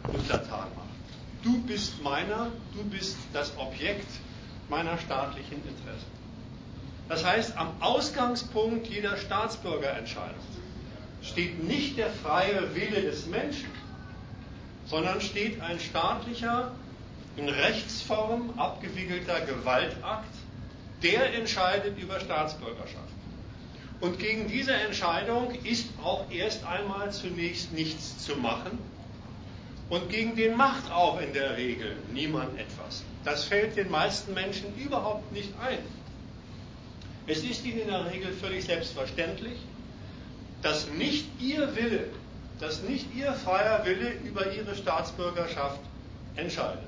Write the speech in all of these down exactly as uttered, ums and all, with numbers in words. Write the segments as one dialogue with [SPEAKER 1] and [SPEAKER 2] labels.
[SPEAKER 1] untertan macht. Du bist meiner, du bist das Objekt meiner staatlichen Interessen. Das heißt, am Ausgangspunkt jeder Staatsbürgerentscheidung steht nicht der freie Wille des Menschen, sondern steht ein staatlicher, in Rechtsform abgewickelter Gewaltakt, der entscheidet über Staatsbürgerschaft. Und gegen diese Entscheidung ist auch erst einmal zunächst nichts zu machen. Und gegen den macht auch in der Regel niemand etwas. Das fällt den meisten Menschen überhaupt nicht ein. Es ist ihnen in der Regel völlig selbstverständlich, dass nicht ihr Wille, dass nicht ihr freier Wille über ihre Staatsbürgerschaft entscheidet.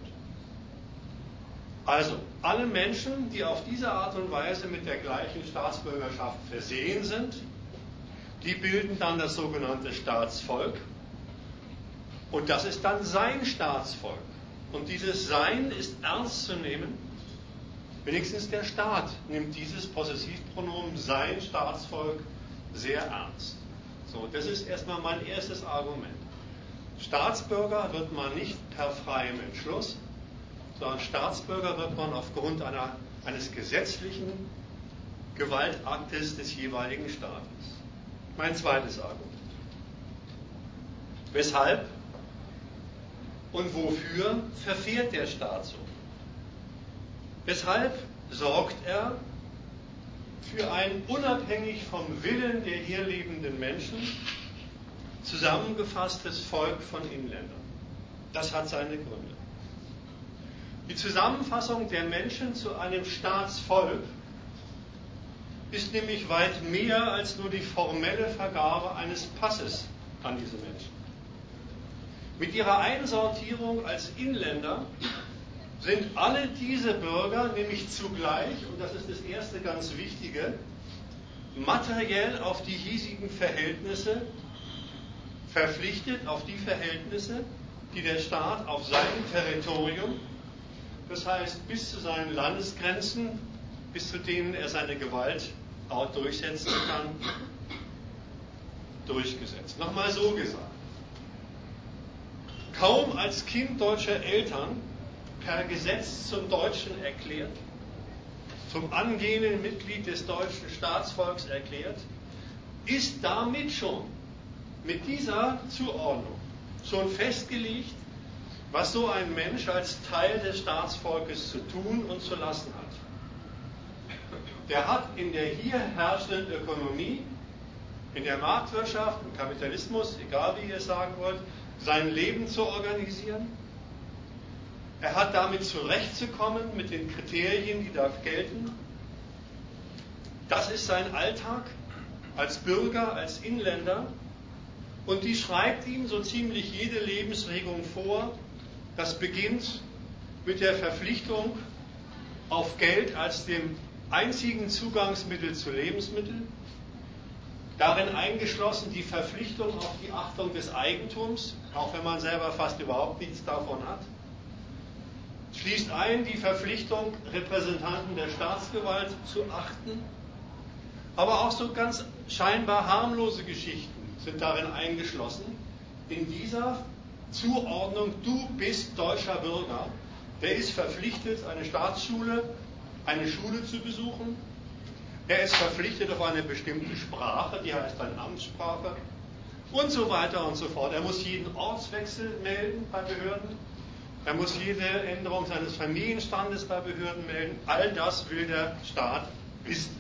[SPEAKER 1] Also, alle Menschen, die auf diese Art und Weise mit der gleichen Staatsbürgerschaft versehen sind, die bilden dann das sogenannte Staatsvolk. Und das ist dann sein Staatsvolk. Und dieses Sein ist ernst zu nehmen. Wenigstens der Staat nimmt dieses Possessivpronomen sein Staatsvolk sehr ernst. So, das ist erstmal mein erstes Argument. Staatsbürger wird man nicht per freiem Entschluss, sondern Staatsbürger wird man aufgrund einer, eines gesetzlichen Gewaltaktes des jeweiligen Staates. Mein zweites Argument. Weshalb und wofür verfährt der Staat so? Weshalb sorgt er für ein unabhängig vom Willen der hier lebenden Menschen zusammengefasstes Volk von Inländern? Das hat seine Gründe. Die Zusammenfassung der Menschen zu einem Staatsvolk ist nämlich weit mehr als nur die formelle Vergabe eines Passes an diese Menschen. Mit ihrer Einsortierung als Inländer sind alle diese Bürger nämlich zugleich, und das ist das erste ganz Wichtige, materiell auf die hiesigen Verhältnisse verpflichtet, auf die Verhältnisse, die der Staat auf seinem Territorium, das heißt bis zu seinen Landesgrenzen, bis zu denen er seine Gewalt auch durchsetzen kann, durchgesetzt. Nochmal so gesagt. Kaum als Kind deutscher Eltern per Gesetz zum Deutschen erklärt, zum angehenden Mitglied des deutschen Staatsvolks erklärt, ist damit schon, mit dieser Zuordnung, schon festgelegt, was so ein Mensch als Teil des Staatsvolkes zu tun und zu lassen hat. Der hat in der hier herrschenden Ökonomie, in der Marktwirtschaft, im Kapitalismus, egal wie ihr es sagen wollt, sein Leben zu organisieren. Er hat damit zurechtzukommen mit den Kriterien, die da gelten. Das ist sein Alltag als Bürger, als Inländer. Und die schreibt ihm so ziemlich jede Lebensregung vor. Das beginnt mit der Verpflichtung auf Geld als dem einzigen Zugangsmittel zu Lebensmitteln. Darin eingeschlossen die Verpflichtung auf die Achtung des Eigentums, auch wenn man selber fast überhaupt nichts davon hat. Schließt ein die Verpflichtung, Repräsentanten der Staatsgewalt zu achten. Aber auch so ganz scheinbar harmlose Geschichten sind darin eingeschlossen. In dieser Zuordnung, du bist deutscher Bürger, der ist verpflichtet, eine Staatsschule, eine Schule zu besuchen. Er ist verpflichtet auf eine bestimmte Sprache, die heißt dann Amtssprache und so weiter und so fort. Er muss jeden Ortswechsel melden bei Behörden. Er muss jede Änderung seines Familienstandes bei Behörden melden. All das will der Staat wissen.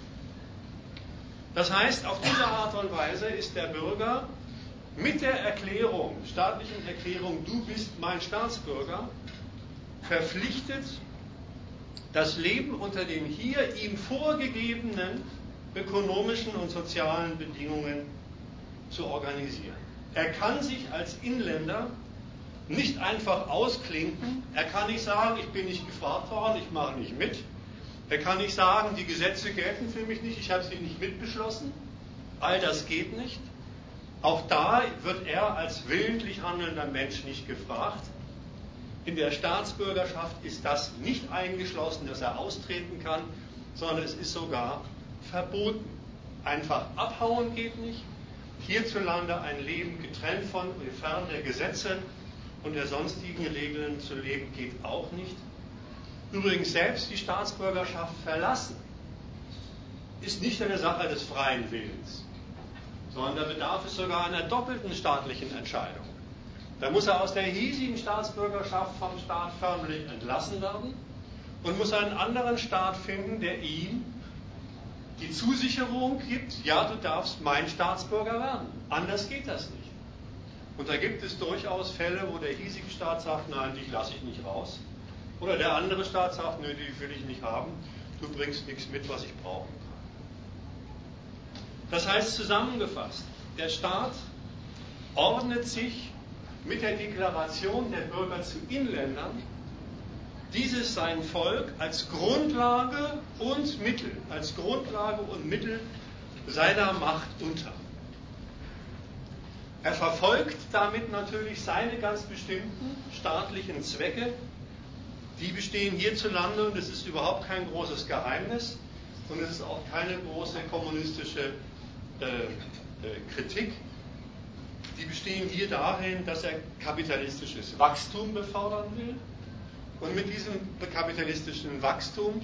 [SPEAKER 1] Das heißt, auf diese Art und Weise ist der Bürger mit der Erklärung, staatlichen Erklärung, du bist mein Staatsbürger, verpflichtet, das Leben unter den hier ihm vorgegebenen ökonomischen und sozialen Bedingungen zu organisieren. Er kann sich als Inländer nicht einfach ausklinken. Er kann nicht sagen, ich bin nicht gefragt worden, ich mache nicht mit. Er kann nicht sagen, die Gesetze gelten für mich nicht, ich habe sie nicht mitbeschlossen. All das geht nicht. Auch da wird er als willentlich handelnder Mensch nicht gefragt. In der Staatsbürgerschaft ist das nicht eingeschlossen, dass er austreten kann, sondern es ist sogar verboten. Einfach abhauen geht nicht. Hierzulande ein Leben getrennt von, fern der Gesetze und der sonstigen Regeln zu leben, geht auch nicht. Übrigens selbst die Staatsbürgerschaft verlassen ist nicht eine Sache des freien Willens, sondern da bedarf es sogar einer doppelten staatlichen Entscheidung. Da muss er aus der hiesigen Staatsbürgerschaft vom Staat förmlich entlassen werden und muss einen anderen Staat finden, der ihm die Zusicherung gibt, ja, du darfst mein Staatsbürger werden. Anders geht das nicht. Und da gibt es durchaus Fälle, wo der hiesige Staat sagt, nein, dich lasse ich nicht raus. Oder der andere Staat sagt, nö, die will ich nicht haben, du bringst nichts mit, was ich brauchen kann. Das heißt zusammengefasst, der Staat ordnet sich mit der Deklaration der Bürger zu Inländern dieses sein Volk als Grundlage und Mittel, als Grundlage und Mittel seiner Macht unter. Er verfolgt damit natürlich seine ganz bestimmten staatlichen Zwecke. Die bestehen hierzulande, und es ist überhaupt kein großes Geheimnis und es ist auch keine große kommunistische äh, äh, Kritik. Die bestehen hier darin, dass er kapitalistisches Wachstum befördern will. Und mit diesem kapitalistischen Wachstum,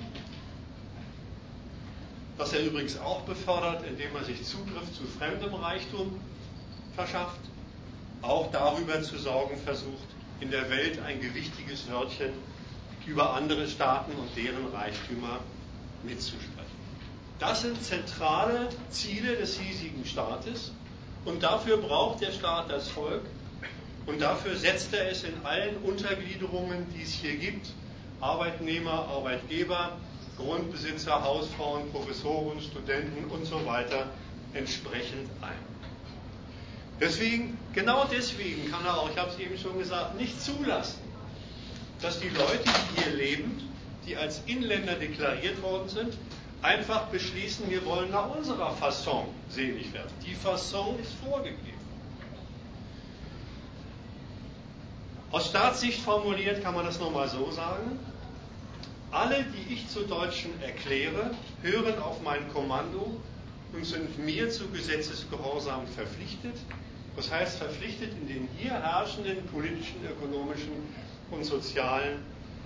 [SPEAKER 1] das er übrigens auch befördert, indem er sich Zugriff zu fremdem Reichtum verschafft, auch darüber zu sorgen versucht, in der Welt ein gewichtiges Wörtchen über andere Staaten und deren Reichtümer mitzusprechen. Das sind zentrale Ziele des hiesigen Staates und dafür braucht der Staat das Volk. Und dafür setzt er es in allen Untergliederungen, die es hier gibt, Arbeitnehmer, Arbeitgeber, Grundbesitzer, Hausfrauen, Professoren, Studenten und so weiter, entsprechend ein. Deswegen, genau deswegen kann er auch, ich habe es eben schon gesagt, nicht zulassen, dass die Leute, die hier leben, die als Inländer deklariert worden sind, einfach beschließen, wir wollen nach unserer Fasson selig werden. Die Fasson ist vorgegeben. Aus Staatssicht formuliert kann man das nochmal so sagen: Alle, die ich zu Deutschen erkläre, hören auf mein Kommando und sind mir zu Gesetzesgehorsam verpflichtet. Das heißt, verpflichtet in den hier herrschenden politischen, ökonomischen und sozialen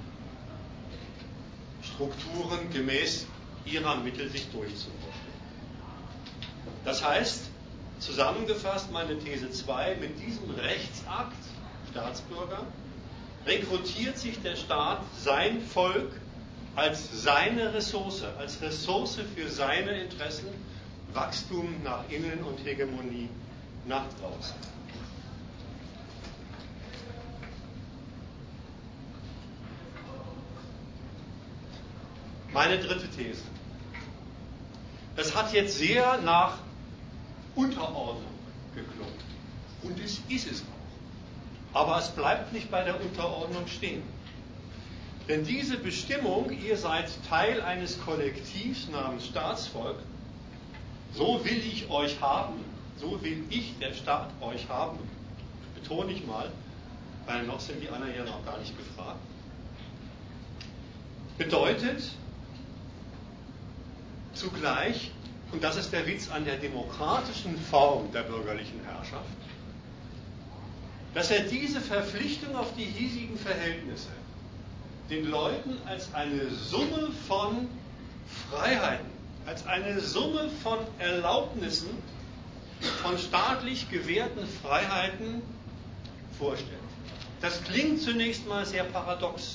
[SPEAKER 1] Strukturen gemäß ihrer Mittel sich durchzuführen. Das heißt, zusammengefasst meine These zwei, mit diesem Rechtsakt Staatsbürger, rekrutiert sich der Staat sein Volk als seine Ressource, als Ressource für seine Interessen, Wachstum nach innen und Hegemonie nach draußen. Meine dritte These. Das hat jetzt sehr nach Unterordnung geklungen. Und es ist es auch. Aber es bleibt nicht bei der Unterordnung stehen. Denn diese Bestimmung, ihr seid Teil eines Kollektivs namens Staatsvolk, so will ich euch haben, so will ich, der Staat, euch haben, betone ich mal, weil noch sind die anderen ja noch gar nicht gefragt, bedeutet zugleich, und das ist der Witz an der demokratischen Form der bürgerlichen Herrschaft, dass er diese Verpflichtung auf die hiesigen Verhältnisse den Leuten als eine Summe von Freiheiten, als eine Summe von Erlaubnissen, von staatlich gewährten Freiheiten vorstellt. Das klingt zunächst mal sehr paradox.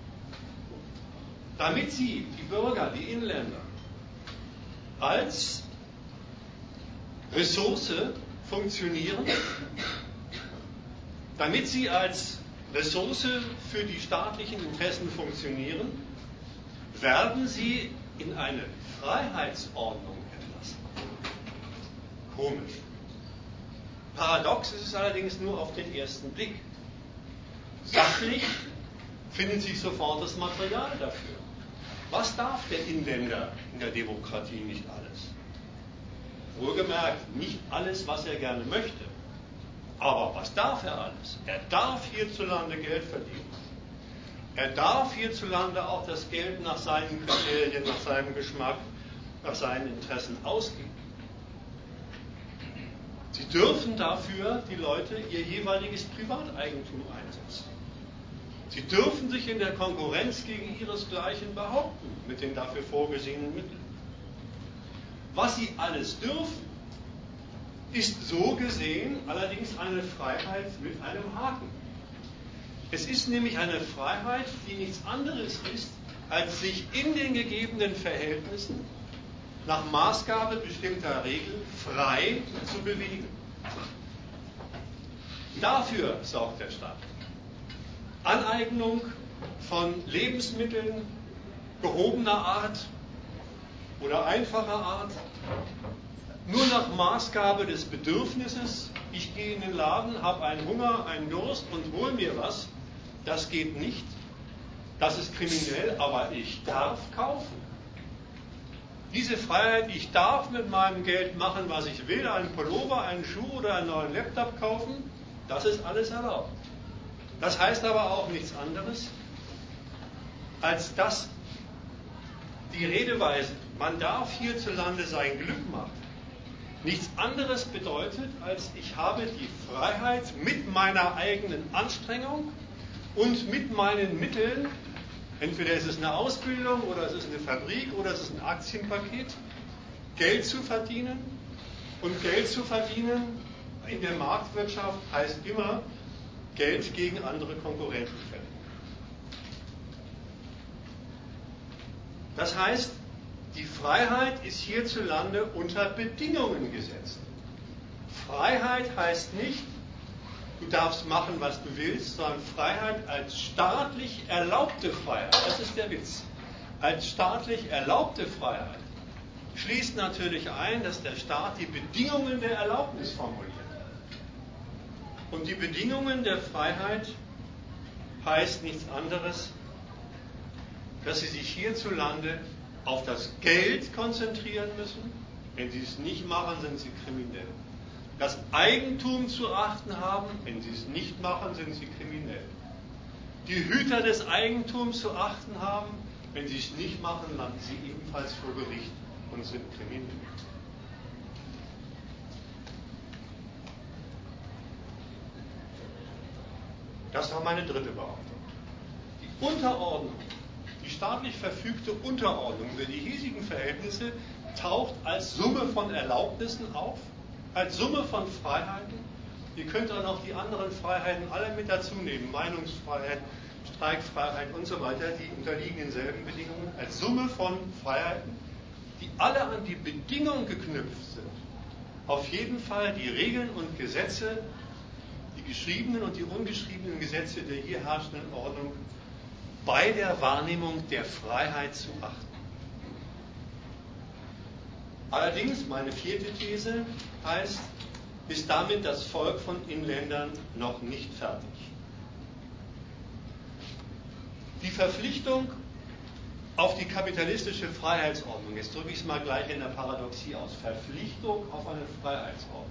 [SPEAKER 1] Damit sie, die Bürger, die Inländer, als Ressource funktionieren, damit sie als Ressource für die staatlichen Interessen funktionieren, werden sie in eine Freiheitsordnung entlassen. Komisch. Paradox ist es allerdings nur auf den ersten Blick. Sachlich findet sich sofort das Material dafür. Was darf der Inländer in der Demokratie nicht alles? Wohlgemerkt, nicht alles, was er gerne möchte. Aber was darf er alles? Er darf hierzulande Geld verdienen. Er darf hierzulande auch das Geld nach seinen Kriterien, nach seinem Geschmack, nach seinen Interessen ausgeben. Sie dürfen dafür die Leute ihr jeweiliges Privateigentum einsetzen. Sie dürfen sich in der Konkurrenz gegen ihresgleichen behaupten mit den dafür vorgesehenen Mitteln. Was sie alles dürfen, ist so gesehen allerdings eine Freiheit mit einem Haken. Es ist nämlich eine Freiheit, die nichts anderes ist, als sich in den gegebenen Verhältnissen nach Maßgabe bestimmter Regeln frei zu bewegen. Dafür sorgt der Staat. Aneignung von Lebensmitteln gehobener Art oder einfacher Art, nur nach Maßgabe des Bedürfnisses. Ich gehe in den Laden, habe einen Hunger, einen Durst und hole mir was. Das geht nicht. Das ist kriminell, aber ich darf kaufen. Diese Freiheit, ich darf mit meinem Geld machen, was ich will, einen Pullover, einen Schuh oder einen neuen Laptop kaufen, das ist alles erlaubt. Das heißt aber auch nichts anderes, als dass die Redeweise, man darf hierzulande sein Glück machen, nichts anderes bedeutet, als ich habe die Freiheit, mit meiner eigenen Anstrengung und mit meinen Mitteln, entweder ist es eine Ausbildung oder es ist eine Fabrik oder es ist ein Aktienpaket, Geld zu verdienen. Und Geld zu verdienen in der Marktwirtschaft heißt immer, Geld gegen andere Konkurrenten verdienen. Das heißt, die Freiheit ist hierzulande unter Bedingungen gesetzt. Freiheit heißt nicht, du darfst machen, was du willst, sondern Freiheit als staatlich erlaubte Freiheit. Das ist der Witz. Als staatlich erlaubte Freiheit schließt natürlich ein, dass der Staat die Bedingungen der Erlaubnis formuliert. Und die Bedingungen der Freiheit heißt nichts anderes, dass sie sich hierzulande auf das Geld konzentrieren müssen. Wenn sie es nicht machen, sind sie kriminell. Das Eigentum zu achten haben, wenn sie es nicht machen, sind sie kriminell. Die Hüter des Eigentums zu achten haben, wenn sie es nicht machen, landen sie ebenfalls vor Gericht und sind kriminell. Das war meine dritte Behauptung. Die Unterordnung, die staatlich verfügte Unterordnung über die hiesigen Verhältnisse taucht als Summe von Erlaubnissen auf, als Summe von Freiheiten. Ihr könnt dann auch die anderen Freiheiten alle mit dazu nehmen, Meinungsfreiheit, Streikfreiheit und so weiter, die unterliegen denselben Bedingungen, als Summe von Freiheiten, die alle an die Bedingung geknüpft sind. Auf jeden Fall die Regeln und Gesetze, die geschriebenen und die ungeschriebenen Gesetze der hier herrschenden Ordnung bei der Wahrnehmung der Freiheit zu achten. Allerdings, meine vierte These heißt, ist damit das Volk von Inländern noch nicht fertig. Die Verpflichtung auf die kapitalistische Freiheitsordnung, jetzt drücke ich es mal gleich in der Paradoxie aus, Verpflichtung auf eine Freiheitsordnung,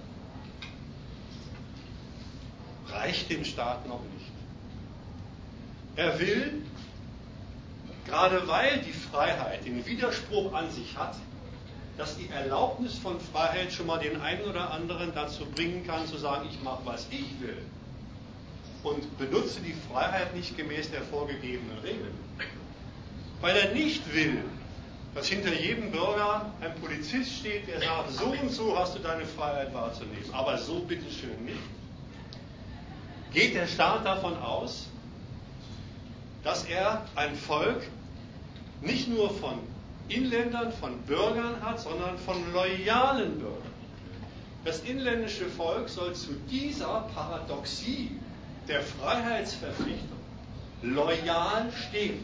[SPEAKER 1] reicht dem Staat noch nicht. Er will, gerade weil die Freiheit den Widerspruch an sich hat, dass die Erlaubnis von Freiheit schon mal den einen oder anderen dazu bringen kann, zu sagen, ich mache, was ich will und benutze die Freiheit nicht gemäß der vorgegebenen Regeln. Weil er nicht will, dass hinter jedem Bürger ein Polizist steht, der sagt, so und so hast du deine Freiheit wahrzunehmen, aber so bitteschön nicht. Geht der Staat davon aus, dass er ein Volk nicht nur von Inländern, von Bürgern hat, sondern von loyalen Bürgern. Das inländische Volk soll zu dieser Paradoxie der Freiheitsverpflichtung loyal stehen.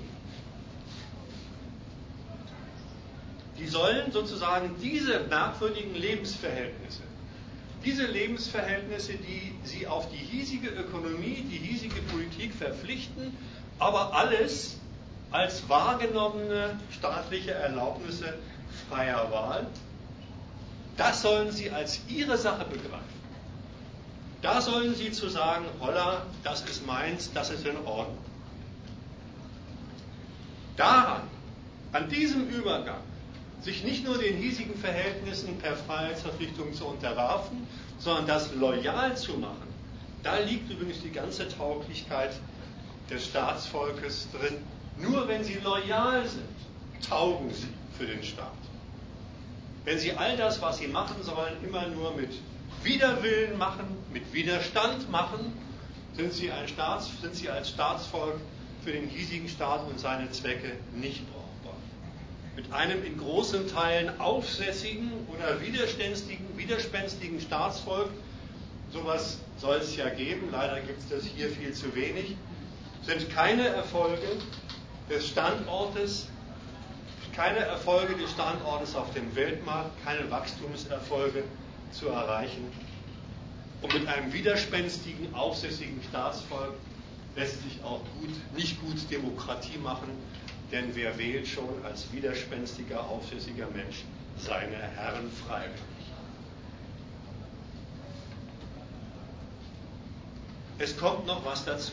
[SPEAKER 1] Die sollen sozusagen diese merkwürdigen Lebensverhältnisse, diese Lebensverhältnisse, die sie auf die hiesige Ökonomie, die hiesige Politik verpflichten, aber alles als wahrgenommene staatliche Erlaubnisse freier Wahl, das sollen sie als ihre Sache begreifen. Da sollen sie zu sagen, holla, das ist meins, das ist in Ordnung. Daran, an diesem Übergang, sich nicht nur den hiesigen Verhältnissen per Freiheitsverpflichtung zu unterwerfen, sondern das loyal zu machen. Da liegt übrigens die ganze Tauglichkeit des Staatsvolkes drin. Nur wenn sie loyal sind, taugen sie für den Staat. Wenn sie all das, was sie machen sollen, immer nur mit Widerwillen machen, mit Widerstand machen, sind sie, ein Staats, sind sie als Staatsvolk für den hiesigen Staat und seine Zwecke nicht brauchbar. Mit einem in großen Teilen aufsässigen oder widerspenstigen, widerspenstigen Staatsvolk, sowas soll es ja geben, leider gibt es das hier viel zu wenig, sind keine Erfolge des Standortes, keine Erfolge des Standortes auf dem Weltmarkt, keine Wachstumserfolge zu erreichen. Und mit einem widerspenstigen, aufsässigen Staatsvolk lässt sich auch gut, nicht gut Demokratie machen, denn wer wählt schon als widerspenstiger, aufsässiger Mensch seine Herren freiwillig? Es kommt noch was dazu.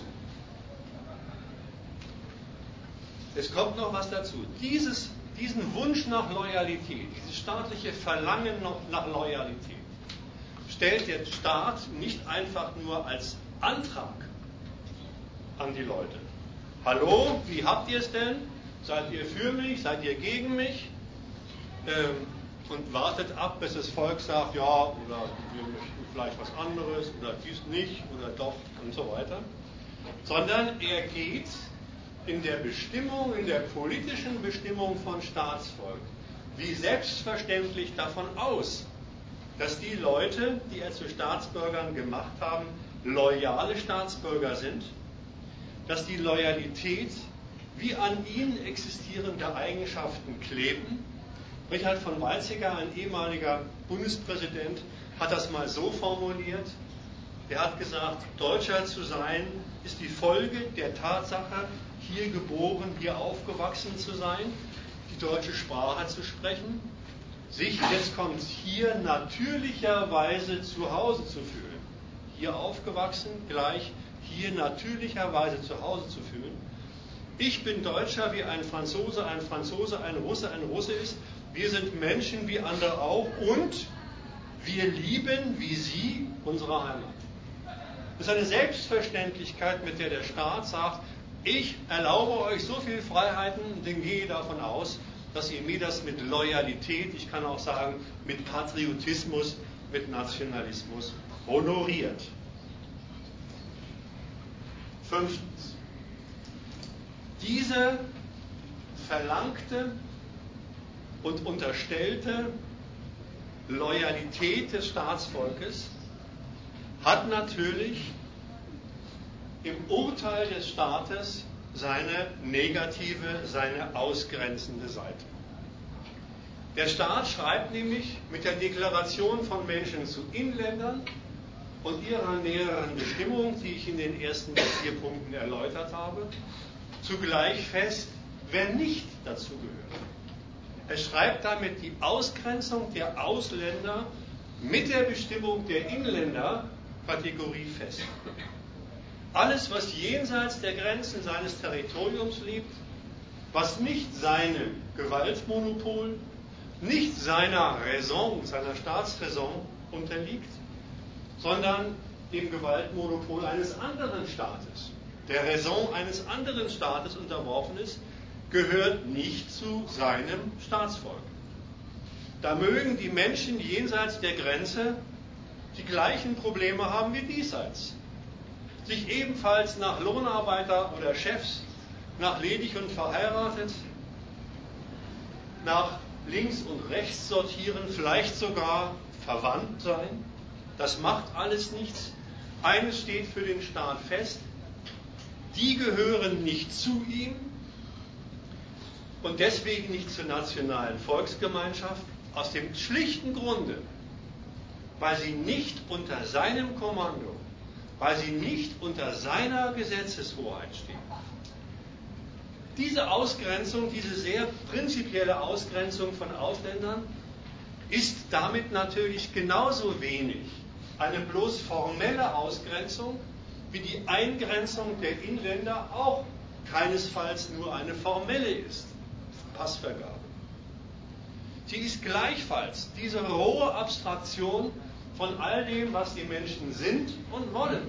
[SPEAKER 1] Es kommt noch was dazu. Dieses, diesen Wunsch nach Loyalität, dieses staatliche Verlangen nach Loyalität, stellt der Staat nicht einfach nur als Antrag an die Leute. Hallo, wie habt ihr es denn? Seid ihr für mich? Seid ihr gegen mich? Ähm, und wartet ab, bis das Volk sagt, ja, oder wir möchten vielleicht was anderes, oder dies nicht, oder doch, und so weiter. Sondern er geht in der Bestimmung, in der politischen Bestimmung von Staatsvolk, wie selbstverständlich davon aus, dass die Leute, die er zu Staatsbürgern gemacht haben, loyale Staatsbürger sind, dass die Loyalität wie an ihnen existierende Eigenschaften kleben. Richard von Weizsäcker, ein ehemaliger Bundespräsident, hat das mal so formuliert. Er hat gesagt, Deutscher zu sein ist die Folge der Tatsache, hier geboren, hier aufgewachsen zu sein, die deutsche Sprache zu sprechen, sich, jetzt kommt hier natürlicherweise zu Hause zu fühlen. Hier aufgewachsen, gleich hier natürlicherweise zu Hause zu fühlen. Ich bin Deutscher, wie ein Franzose, ein Franzose, ein Russe, ein Russe ist. Wir sind Menschen wie andere auch und wir lieben, wie Sie, unsere Heimat. Das ist eine Selbstverständlichkeit, mit der der Staat sagt, ich erlaube euch so viele Freiheiten, denn gehe davon aus, dass ihr mir das mit Loyalität, ich kann auch sagen, mit Patriotismus, mit Nationalismus honoriert. Fünftens. Diese verlangte und unterstellte Loyalität des Staatsvolkes hat natürlich im Urteil des Staates seine negative, seine ausgrenzende Seite. Der Staat schreibt nämlich mit der Deklaration von Menschen zu Inländern und ihrer näheren Bestimmung, die ich in den ersten vier Punkten erläutert habe, zugleich fest, wer nicht dazu gehört. Er schreibt damit die Ausgrenzung der Ausländer mit der Bestimmung der Inländerkategorie fest. Alles, was jenseits der Grenzen seines Territoriums liegt, was nicht seinem Gewaltmonopol, nicht seiner Raison, seiner Staatsräson unterliegt, sondern dem Gewaltmonopol eines anderen Staates, der Raison eines anderen Staates unterworfen ist, gehört nicht zu seinem Staatsvolk. Da mögen die Menschen jenseits der Grenze die gleichen Probleme haben wie diesseits. Sich ebenfalls nach Lohnarbeiter oder Chefs, nach ledig und verheiratet, nach links und rechts sortieren, vielleicht sogar verwandt sein. Das macht alles nichts. Eines steht für den Staat fest, die gehören nicht zu ihm und deswegen nicht zur nationalen Volksgemeinschaft, aus dem schlichten Grunde, weil sie nicht unter seinem Kommando, weil sie nicht unter seiner Gesetzeshoheit stehen. Diese Ausgrenzung, diese sehr prinzipielle Ausgrenzung von Ausländern ist damit natürlich genauso wenig eine bloß formelle Ausgrenzung, wie die Eingrenzung der Inländer auch keinesfalls nur eine formelle ist. Passvergabe. Sie ist gleichfalls diese rohe Abstraktion von all dem, was die Menschen sind und wollen.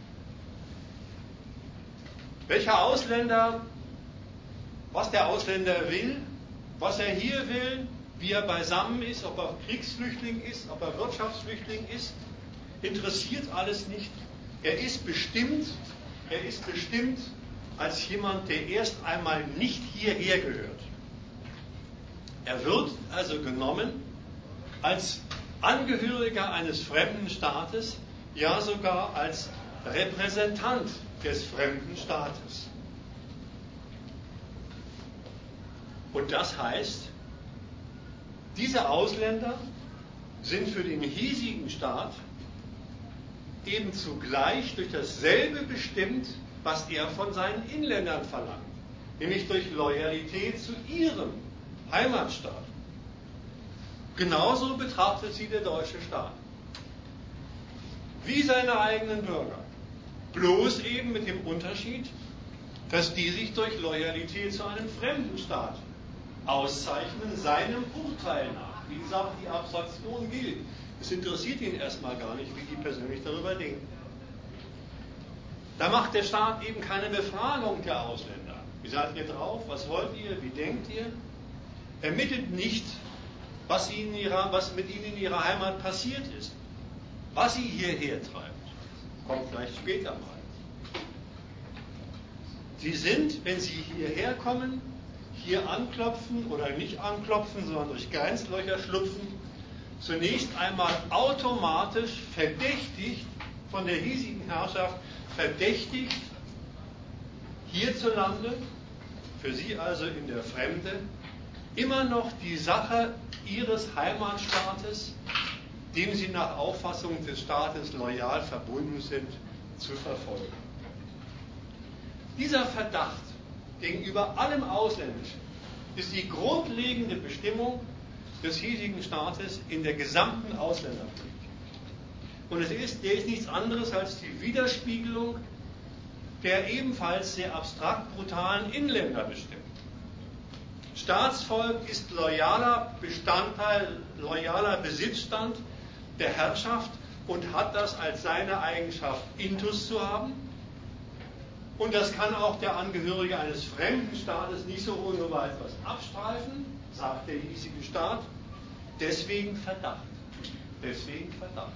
[SPEAKER 1] Welcher Ausländer, was der Ausländer will, was er hier will, wie er beisammen ist, ob er Kriegsflüchtling ist, ob er Wirtschaftsflüchtling ist, interessiert alles nicht. Er ist bestimmt, er ist bestimmt als jemand, der erst einmal nicht hierher gehört. Er wird also genommen als Angehöriger eines fremden Staates, ja sogar als Repräsentant des fremden Staates. Und das heißt, diese Ausländer sind für den hiesigen Staat eben zugleich durch dasselbe bestimmt, was er von seinen Inländern verlangt, nämlich durch Loyalität zu ihrem Heimatstaat. Genauso betrachtet sie der deutsche Staat. Wie seine eigenen Bürger. Bloß eben mit dem Unterschied, dass die sich durch Loyalität zu einem fremden Staat auszeichnen, seinem Urteil nach. Wie gesagt, die Abstraktion gilt. Es interessiert ihn erstmal gar nicht, wie die persönlich darüber denken. Da macht der Staat eben keine Befragung der Ausländer. Wie seid ihr drauf? Was wollt ihr? Wie denkt ihr? Ermittelt nicht, was, ihnen ihrer, was mit ihnen in ihrer Heimat passiert ist, was sie hierher treibt. Kommt vielleicht später mal. Sie sind, wenn sie hierher kommen, hier anklopfen oder nicht anklopfen, sondern durch Grenzlöcher schlupfen, zunächst einmal automatisch verdächtigt von der hiesigen Herrschaft, verdächtigt hierzulande, für sie also in der Fremde, immer noch die Sache ihres Heimatstaates, dem sie nach Auffassung des Staates loyal verbunden sind, zu verfolgen. Dieser Verdacht gegenüber allem Ausländischen ist die grundlegende Bestimmung des hiesigen Staates in der gesamten Ausländerpolitik. Und es ist, der ist nichts anderes als die Widerspiegelung der ebenfalls sehr abstrakt brutalen Inländerbestimmung. Staatsvolk ist loyaler Bestandteil, loyaler Besitzstand der Herrschaft und hat das als seine Eigenschaft intus zu haben. Und das kann auch der Angehörige eines fremden Staates nicht so ohne weiteres abstreifen, sagt der hiesige Staat. Deswegen Verdacht. Deswegen Verdacht.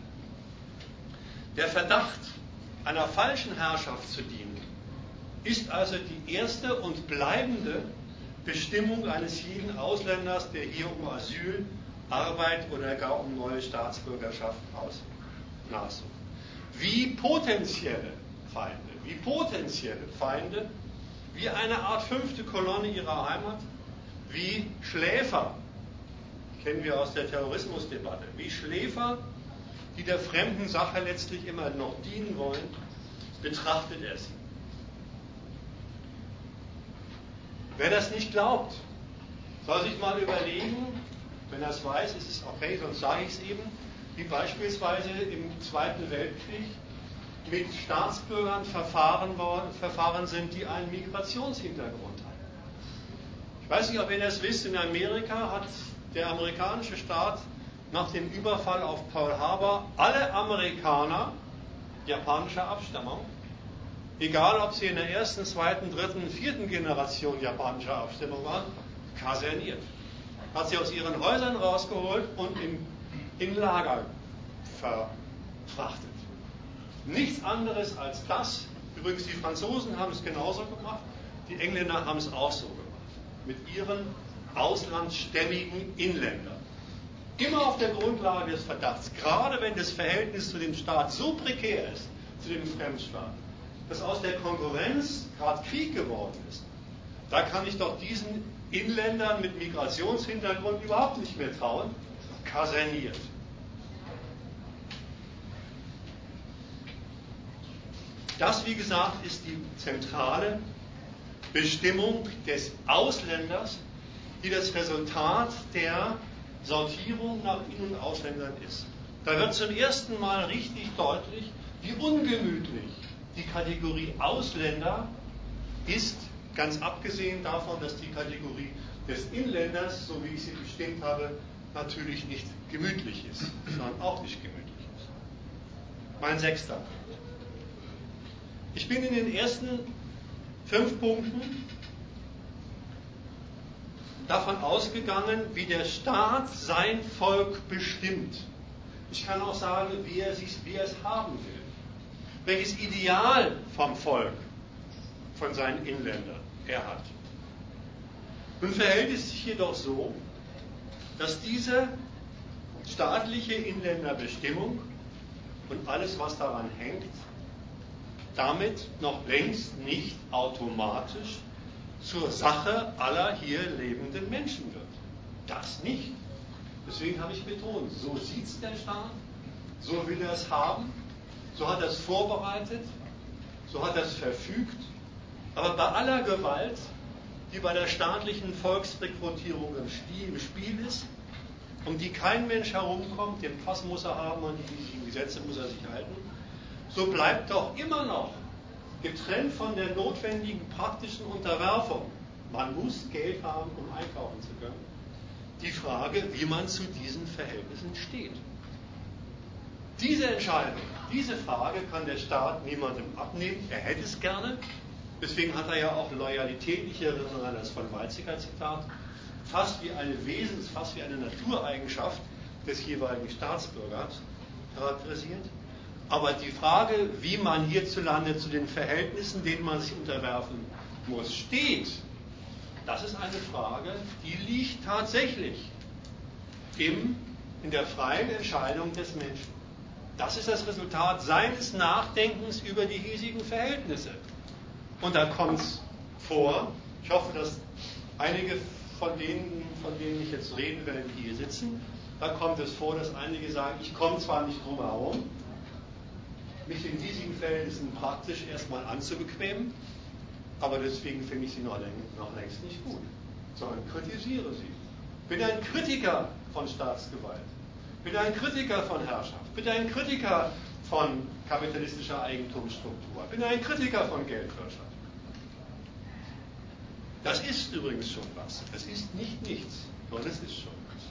[SPEAKER 1] Der Verdacht, einer falschen Herrschaft zu dienen, ist also die erste und bleibende Bestimmung eines jeden Ausländers, der hier um Asyl, Arbeit oder gar um neue Staatsbürgerschaft nachsucht. Wie potenzielle Feinde, wie potenzielle Feinde, wie eine Art fünfte Kolonne ihrer Heimat, wie Schläfer, kennen wir aus der Terrorismusdebatte, wie Schläfer, die der fremden Sache letztlich immer noch dienen wollen, betrachtet er sie. Wer das nicht glaubt, soll sich mal überlegen, wenn er es weiß, ist es okay, sonst sage ich es eben, wie beispielsweise im Zweiten Weltkrieg mit Staatsbürgern verfahren, worden, verfahren sind, die einen Migrationshintergrund hatten. Ich weiß nicht, ob ihr das wisst, in Amerika hat der amerikanische Staat nach dem Überfall auf Pearl Harbor alle Amerikaner japanischer Abstammung, egal ob sie in der ersten, zweiten, dritten, vierten Generation japanischer Abstammung waren, kaserniert. Hat sie aus ihren Häusern rausgeholt und in, in Lager verfrachtet. Nichts anderes als das. Übrigens, die Franzosen haben es genauso gemacht, die Engländer haben es auch so gemacht. Mit ihren auslandsstämmigen Inländern. Immer auf der Grundlage des Verdachts, gerade wenn das Verhältnis zu dem Staat so prekär ist, zu dem Fremdstaat, dass aus der Konkurrenz gerade Krieg geworden ist, da kann ich doch diesen Inländern mit Migrationshintergrund überhaupt nicht mehr trauen, kaserniert. Das, wie gesagt, ist die zentrale Bestimmung des Ausländers, die das Resultat der Sortierung nach In- und Ausländern ist. Da wird zum ersten Mal richtig deutlich, wie ungemütlich die Kategorie Ausländer ist, ganz abgesehen davon, dass die Kategorie des Inländers, so wie ich sie bestimmt habe, natürlich nicht gemütlich ist, sondern auch nicht gemütlich ist. Mein sechster Punkt. Ich bin in den ersten fünf Punkten davon ausgegangen, wie der Staat sein Volk bestimmt. Ich kann auch sagen, wie er, sich, wie er es haben will. Welches Ideal vom Volk, von seinen Inländern er hat. Nun verhält es sich jedoch so, dass diese staatliche Inländerbestimmung und alles, was daran hängt, damit noch längst nicht automatisch zur Sache aller hier lebenden Menschen wird. Das nicht. Deswegen habe ich betont, so sieht es der Staat, so will er es haben, so hat er es vorbereitet, so hat er es verfügt. Aber bei aller Gewalt, die bei der staatlichen Volksrekrutierung im Spiel ist, um die kein Mensch herumkommt, den Pass muss er haben und die hiesigen Gesetze muss er sich halten, so bleibt doch immer noch, getrennt von der notwendigen praktischen Unterwerfung, man muss Geld haben, um einkaufen zu können, die Frage, wie man zu diesen Verhältnissen steht. Diese Entscheidung, diese Frage kann der Staat niemandem abnehmen, er hätte es gerne, deswegen hat er ja auch Loyalität, ich erinnere an das von Weizsäcker Zitat, fast wie eine Wesens-, fast wie eine Natureigenschaft des jeweiligen Staatsbürgers charakterisiert. Aber die Frage, wie man hierzulande zu den Verhältnissen, denen man sich unterwerfen muss, steht, das ist eine Frage, die liegt tatsächlich im, in der freien Entscheidung des Menschen. Das ist das Resultat seines Nachdenkens über die hiesigen Verhältnisse. Und da kommt es vor, ich hoffe, dass einige von denen, von denen ich jetzt reden werde, die hier sitzen, da kommt es vor, dass einige sagen, ich komme zwar nicht drum herum, mich in diesigen Verhältnissen praktisch erstmal anzubequemen, aber deswegen finde ich sie noch, noch längst nicht gut, sondern kritisiere sie. Bin ein Kritiker von Staatsgewalt, bin ein Kritiker von Herrschaft, bin ein Kritiker von kapitalistischer Eigentumsstruktur, bin ein Kritiker von Geldwirtschaft. Das ist übrigens schon was. Es ist nicht nichts, sondern es ist schon was.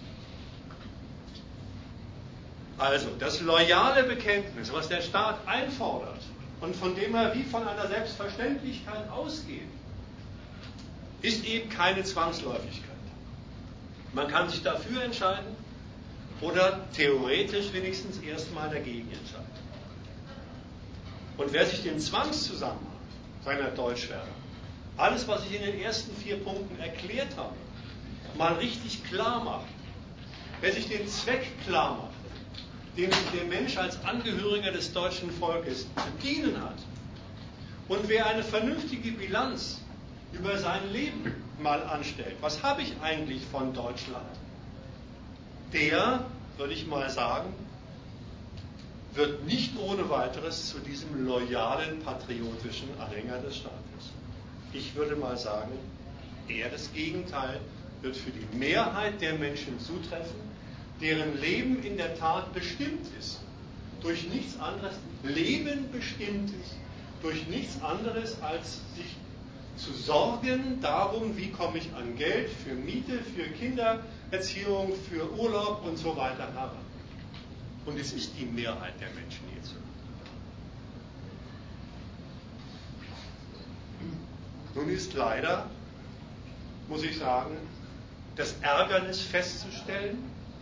[SPEAKER 1] Also, das loyale Bekenntnis, was der Staat einfordert und von dem er wie von einer Selbstverständlichkeit ausgeht, ist eben keine Zwangsläufigkeit. Man kann sich dafür entscheiden oder theoretisch wenigstens erstmal dagegen entscheiden. Und wer sich den Zwangszusammenhang seiner Deutschwerdung, alles, was ich in den ersten vier Punkten erklärt habe, mal richtig klar macht, wer sich den Zweck klar macht, dem der Mensch als Angehöriger des deutschen Volkes zu dienen hat, und wer eine vernünftige Bilanz über sein Leben mal anstellt, was habe ich eigentlich von Deutschland, der, würde ich mal sagen, wird nicht ohne weiteres zu diesem loyalen, patriotischen Anhänger des Staates. Ich würde mal sagen, eher das Gegenteil wird für die Mehrheit der Menschen zutreffen, deren Leben in der Tat bestimmt ist, durch nichts anderes, Leben bestimmt ist, durch nichts anderes als sich zu sorgen darum, wie komme ich an Geld für Miete, für Kindererziehung, für Urlaub und so weiter heran. Und es ist die Mehrheit der Menschen hierzu. Nun ist leider, muss ich sagen, das Ärgernis festzustellen,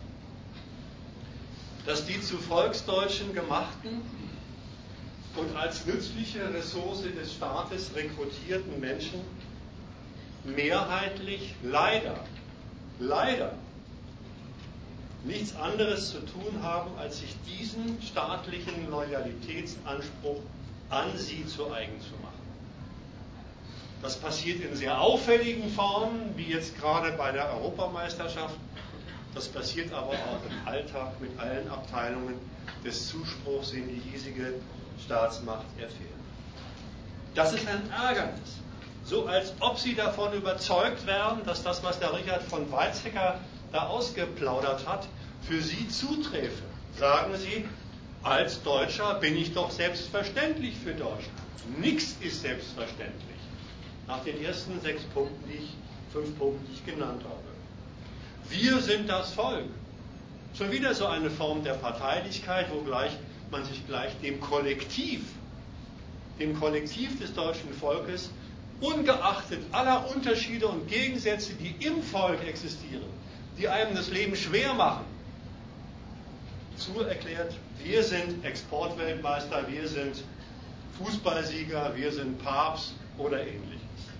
[SPEAKER 1] dass die zu Volksdeutschen gemachten und als nützliche Ressource des Staates rekrutierten Menschen mehrheitlich leider, leider nichts anderes zu tun haben, als sich diesen staatlichen Loyalitätsanspruch an sie zu eigen zu machen. Das passiert in sehr auffälligen Formen, wie jetzt gerade bei der Europameisterschaft. Das passiert aber auch im Alltag mit allen Abteilungen des Zuspruchs, den die hiesige Staatsmacht erfährt. Das ist ein Ärgernis. So als ob Sie davon überzeugt wären, dass das, was der Richard von Weizsäcker da ausgeplaudert hat, für Sie zuträfe. Sagen Sie, als Deutscher bin ich doch selbstverständlich für Deutschland. Nichts ist selbstverständlich. Nach den ersten sechs Punkten, die ich fünf Punkte, die ich genannt habe. Wir sind das Volk. Schon wieder so eine Form der Parteilichkeit, wo gleich, man sich gleich dem Kollektiv, dem Kollektiv des deutschen Volkes, ungeachtet aller Unterschiede und Gegensätze, die im Volk existieren, die einem das Leben schwer machen, zuerklärt, wir sind Exportweltmeister, wir sind Fußballsieger, wir sind Papst oder ähnliches.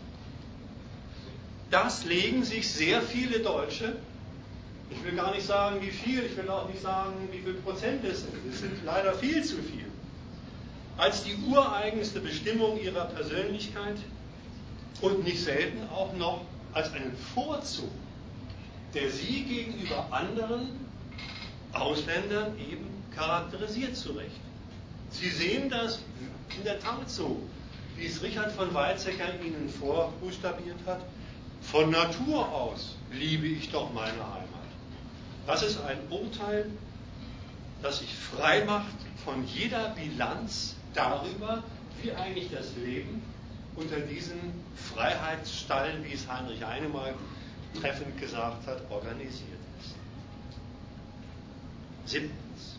[SPEAKER 1] Das legen sich sehr viele Deutsche, ich will gar nicht sagen, wie viel, ich will auch nicht sagen, wie viel Prozent es sind, es sind leider viel zu viel, als die ureigenste Bestimmung ihrer Persönlichkeit und nicht selten auch noch als einen Vorzug, der sie gegenüber anderen Ausländern eben charakterisiert zu Recht. Sie sehen das in der Tat so, wie es Richard von Weizsäcker Ihnen vorbuchstabiert hat. Von Natur aus liebe ich doch meine Heimat. Das ist ein Urteil, das sich frei macht von jeder Bilanz darüber, wie eigentlich das Leben unter diesem Freiheitsstall, wie es Heinrich Heine mal treffend gesagt hat, organisiert ist. Siebtens.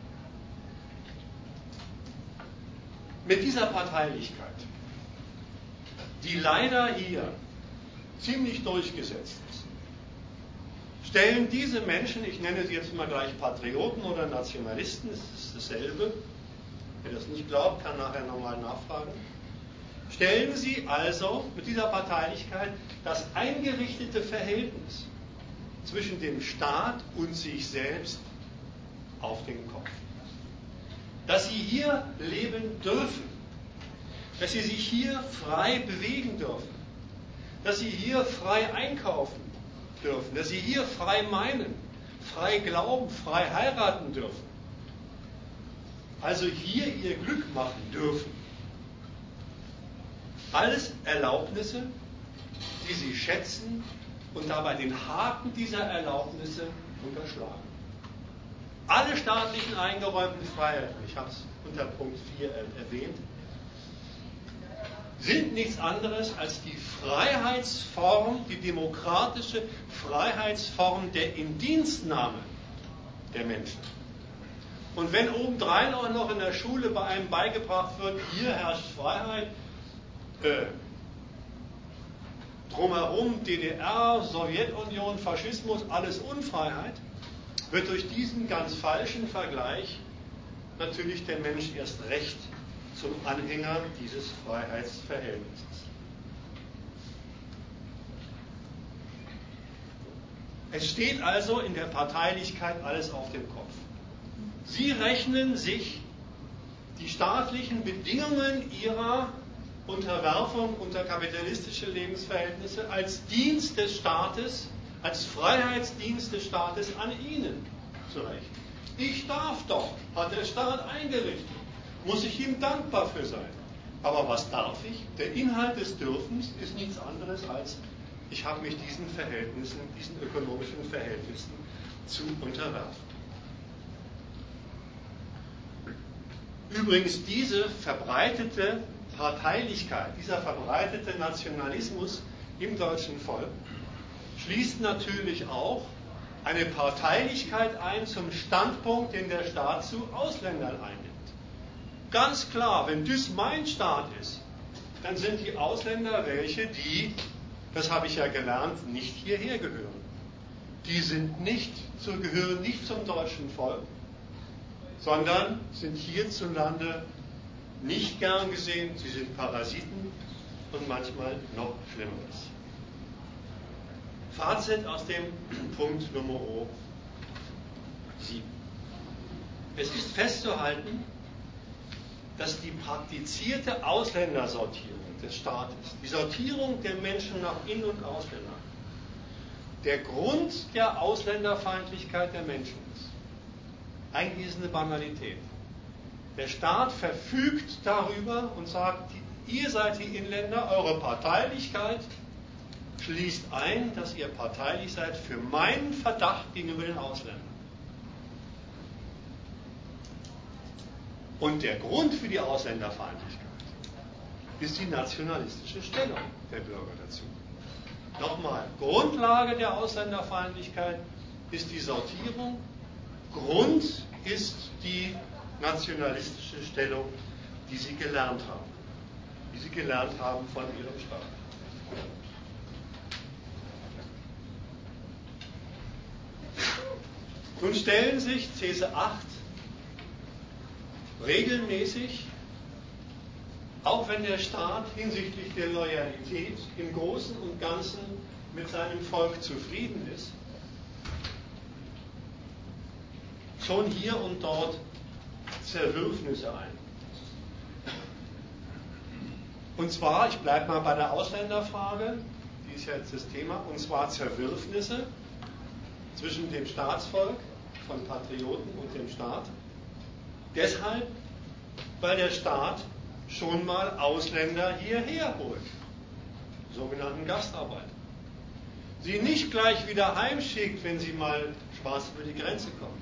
[SPEAKER 1] Mit dieser Parteilichkeit, die leider hier ziemlich durchgesetzt ist, stellen diese Menschen, ich nenne sie jetzt mal gleich Patrioten oder Nationalisten, es ist dasselbe, wer das nicht glaubt, kann nachher nochmal nachfragen, stellen sie also mit dieser Parteilichkeit das eingerichtete Verhältnis zwischen dem Staat und sich selbst auf den Kopf. Dass sie hier leben dürfen, dass sie sich hier frei bewegen dürfen, dass sie hier frei einkaufen dürfen, dass sie hier frei meinen, frei glauben, frei heiraten dürfen, also hier ihr Glück machen dürfen. Alles Erlaubnisse, die sie schätzen und dabei den Haken dieser Erlaubnisse unterschlagen. Alle staatlichen eingeräumten Freiheiten, ich habe es unter Punkt vier erwähnt, sind nichts anderes als die Freiheitsform, die demokratische Freiheitsform der Indienstnahme der Menschen. Und wenn obendrein auch noch in der Schule bei einem beigebracht wird, hier herrscht Freiheit, äh, drumherum D D R, Sowjetunion, Faschismus, alles Unfreiheit, wird durch diesen ganz falschen Vergleich natürlich der Mensch erst recht zum Anhänger dieses Freiheitsverhältnisses. Es steht also in der Parteilichkeit alles auf dem Kopf. Sie rechnen sich die staatlichen Bedingungen ihrer Unterwerfung unter kapitalistische Lebensverhältnisse als Dienst des Staates, als Freiheitsdienst des Staates an ihnen zurecht. Ich darf doch, hat der Staat eingerichtet, muss ich ihm dankbar für sein. Aber was darf ich? Der Inhalt des Dürfens ist nichts anderes als, ich habe mich diesen Verhältnissen, diesen ökonomischen Verhältnissen zu unterwerfen. Übrigens, diese verbreitete Parteilichkeit, dieser verbreitete Nationalismus im deutschen Volk schließt natürlich auch eine Parteilichkeit ein zum Standpunkt, den der Staat zu Ausländern einnimmt. Ganz klar, wenn das mein Staat ist, dann sind die Ausländer welche, die, das habe ich ja gelernt, nicht hierher gehören. Die sind nicht, gehören nicht zum deutschen Volk, sondern sind hierzulande nicht gern gesehen, sie sind Parasiten und manchmal noch Schlimmeres. Fazit aus dem Punkt Nummer sieben. Es ist festzuhalten, dass die praktizierte Ausländersortierung des Staates, die Sortierung der Menschen nach In- und Ausländern, der Grund der Ausländerfeindlichkeit der Menschen ist. Eigentlich ist es eine Banalität. Der Staat verfügt darüber und sagt, ihr seid die Inländer, eure Parteilichkeit schließt ein, dass ihr parteilich seid für meinen Verdacht gegenüber den Ausländern. Und der Grund für die Ausländerfeindlichkeit ist die nationalistische Stellung der Bürger dazu. Nochmal, Grundlage der Ausländerfeindlichkeit ist die Sortierung, Grund ist die nationalistische Stellung, die sie gelernt haben, die sie gelernt haben von ihrem Staat. Nun stellen sich These acht regelmäßig, auch wenn der Staat hinsichtlich der Loyalität im Großen und Ganzen mit seinem Volk zufrieden ist, schon hier und dort Zerwürfnisse ein. Und zwar, ich bleibe mal bei der Ausländerfrage, die ist ja jetzt das Thema, und zwar Zerwürfnisse zwischen dem Staatsvolk von Patrioten und dem Staat. Deshalb, weil der Staat schon mal Ausländer hierher holt, sogenannten Gastarbeiter. Sie nicht gleich wieder heimschickt, wenn sie mal schwarz über die Grenze kommen.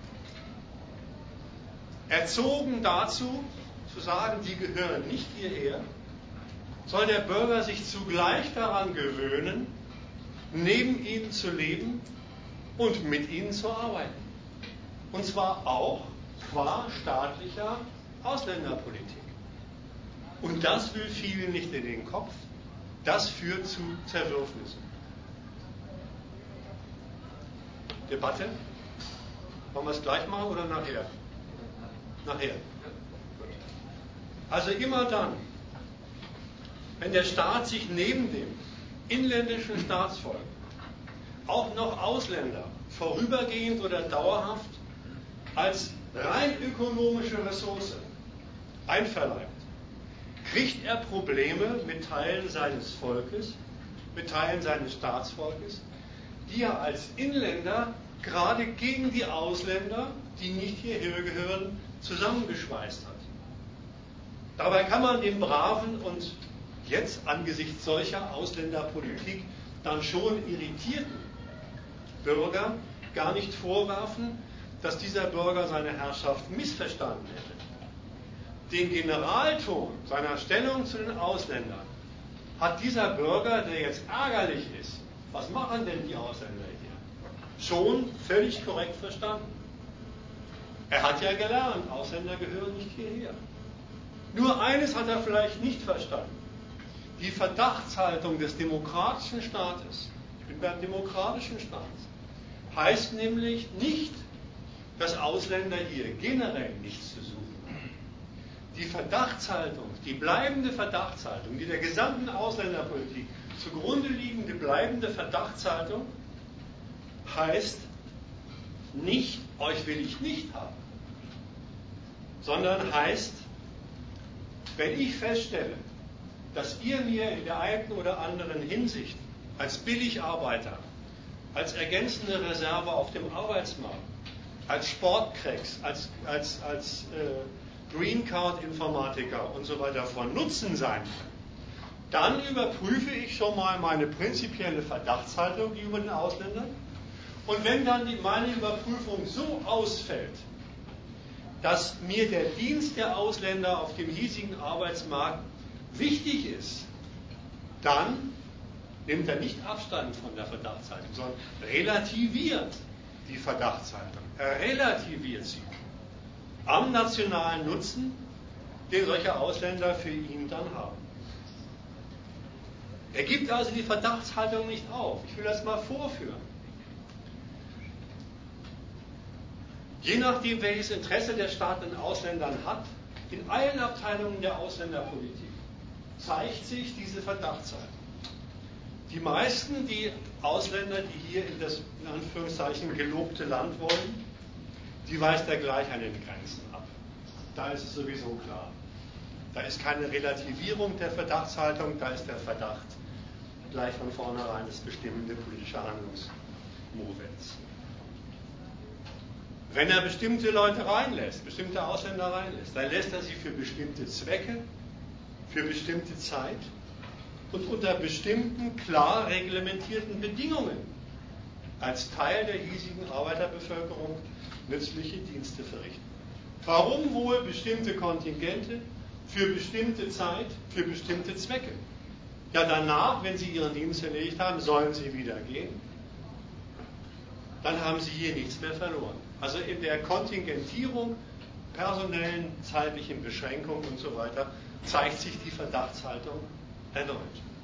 [SPEAKER 1] Erzogen dazu, zu sagen, die gehören nicht hierher, soll der Bürger sich zugleich daran gewöhnen, neben ihnen zu leben und mit ihnen zu arbeiten. Und zwar auch qua staatlicher Ausländerpolitik. Und das will vielen nicht in den Kopf. Das führt zu Zerwürfnissen. Debatte? Wollen wir es gleich machen oder nachher? Nachher. Also immer dann, wenn der Staat sich neben dem inländischen Staatsvolk auch noch Ausländer vorübergehend oder dauerhaft als rein ökonomische Ressource einverleibt, kriegt er Probleme mit Teilen seines Volkes, mit Teilen seines Staatsvolkes, die er als Inländer gerade gegen die Ausländer, die nicht hierher gehören, zusammengeschweißt hat. Dabei kann man dem braven und jetzt angesichts solcher Ausländerpolitik dann schon irritierten Bürger gar nicht vorwerfen, dass dieser Bürger seine Herrschaft missverstanden hätte. Den Generalton seiner Stellung zu den Ausländern hat dieser Bürger, der jetzt ärgerlich ist, was machen denn die Ausländer hier, schon völlig korrekt verstanden. Er hat ja gelernt, Ausländer gehören nicht hierher. Nur eines hat er vielleicht nicht verstanden. Die Verdachtshaltung des demokratischen Staates, ich bin beim demokratischen Staat, heißt nämlich nicht, dass Ausländer hier generell nichts zu suchen haben. Die Verdachtshaltung, die bleibende Verdachtshaltung, die der gesamten Ausländerpolitik zugrunde liegende bleibende Verdachtshaltung, heißt nicht, euch will ich nicht haben, sondern heißt, wenn ich feststelle, dass ihr mir in der einen oder anderen Hinsicht als Billigarbeiter, als ergänzende Reserve auf dem Arbeitsmarkt, als Sportcracks, als, als, als äh, Green Card Informatiker und so weiter von Nutzen sein kann, dann überprüfe ich schon mal meine prinzipielle Verdachtshaltung gegenüber den Ausländern. Und wenn dann die, meine Überprüfung so ausfällt, dass mir der Dienst der Ausländer auf dem hiesigen Arbeitsmarkt wichtig ist, dann nimmt er nicht Abstand von der Verdachtshaltung, sondern relativiert die Verdachtshaltung. Er relativiert sie am nationalen Nutzen, den solche Ausländer für ihn dann haben. Er gibt also die Verdachtshaltung nicht auf. Ich will das mal vorführen. Je nachdem, welches Interesse der Staat an Ausländern hat, in allen Abteilungen der Ausländerpolitik zeigt sich diese Verdachtshaltung. Die meisten, die Ausländer, die hier in das in Anführungszeichen gelobte Land wollen, die weist er gleich an den Grenzen ab. Da ist es sowieso klar. Da ist keine Relativierung der Verdachtshaltung, da ist der Verdacht gleich von vornherein das bestimmende politische Handlungsmovens. Wenn er bestimmte Leute reinlässt, bestimmte Ausländer reinlässt, dann lässt er sie für bestimmte Zwecke, für bestimmte Zeit und unter bestimmten klar reglementierten Bedingungen als Teil der hiesigen Arbeiterbevölkerung nützliche Dienste verrichten. Warum wohl bestimmte Kontingente für bestimmte Zeit, für bestimmte Zwecke? Ja, danach, wenn sie ihren Dienst erledigt haben, sollen sie wieder gehen. Dann haben sie hier nichts mehr verloren. Also in der Kontingentierung, personellen, zeitlichen Beschränkungen und so weiter, zeigt sich die Verdachtshaltung erneut.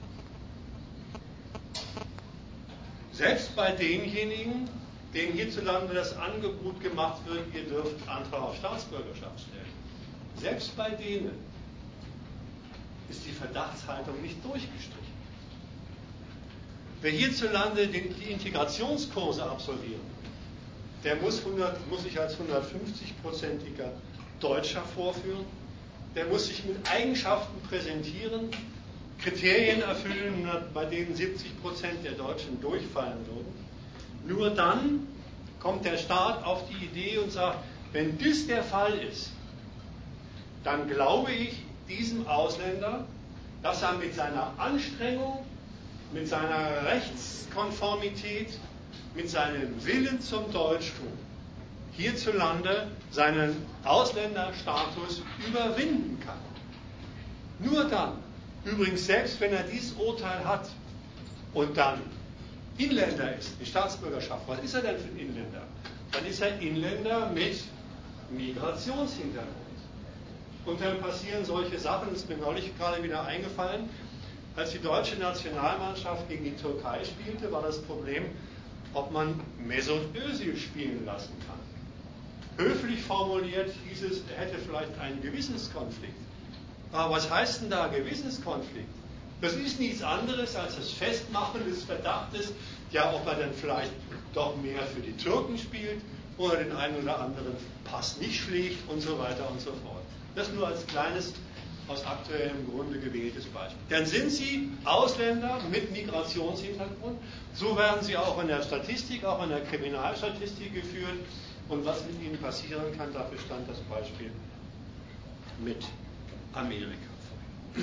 [SPEAKER 1] Selbst bei denjenigen, denen hierzulande das Angebot gemacht wird, ihr dürft Antrag auf Staatsbürgerschaft stellen. Selbst bei denen ist die Verdachtshaltung nicht durchgestrichen. Wer hierzulande die Integrationskurse absolvieren, der muss, hundert, muss sich als hundertfünfzig-prozentiger Deutscher vorführen, der muss sich mit Eigenschaften präsentieren, Kriterien erfüllen, bei denen siebzig Prozent der Deutschen durchfallen würden. Nur dann kommt der Staat auf die Idee und sagt, wenn das der Fall ist, dann glaube ich diesem Ausländer, dass er mit seiner Anstrengung, mit seiner Rechtskonformität, mit seinem Willen zum Deutschtum hierzulande seinen Ausländerstatus überwinden kann. Nur dann, übrigens selbst wenn er dieses Urteil hat und dann Inländer ist, die Staatsbürgerschaft, was ist er denn für ein Inländer? Dann ist er Inländer mit Migrationshintergrund. Und dann passieren solche Sachen, das ist mir neulich gerade wieder eingefallen, als die deutsche Nationalmannschaft gegen die Türkei spielte, war das Problem, ob man Mesut Özil spielen lassen kann. Höflich formuliert hieß es, er hätte vielleicht einen Gewissenskonflikt. Aber was heißt denn da Gewissenskonflikt? Das ist nichts anderes als das Festmachen des Verdachtes, ja, ob er dann vielleicht doch mehr für die Türken spielt oder den einen oder anderen Pass nicht pflegt und so weiter und so fort. Das nur als kleines, aus aktuellem Grunde gewähltes Beispiel. Dann sind Sie Ausländer mit Migrationshintergrund, so werden Sie auch in der Statistik, auch in der Kriminalstatistik geführt. Und was mit Ihnen passieren kann, dafür stand das Beispiel mit Amerika vor.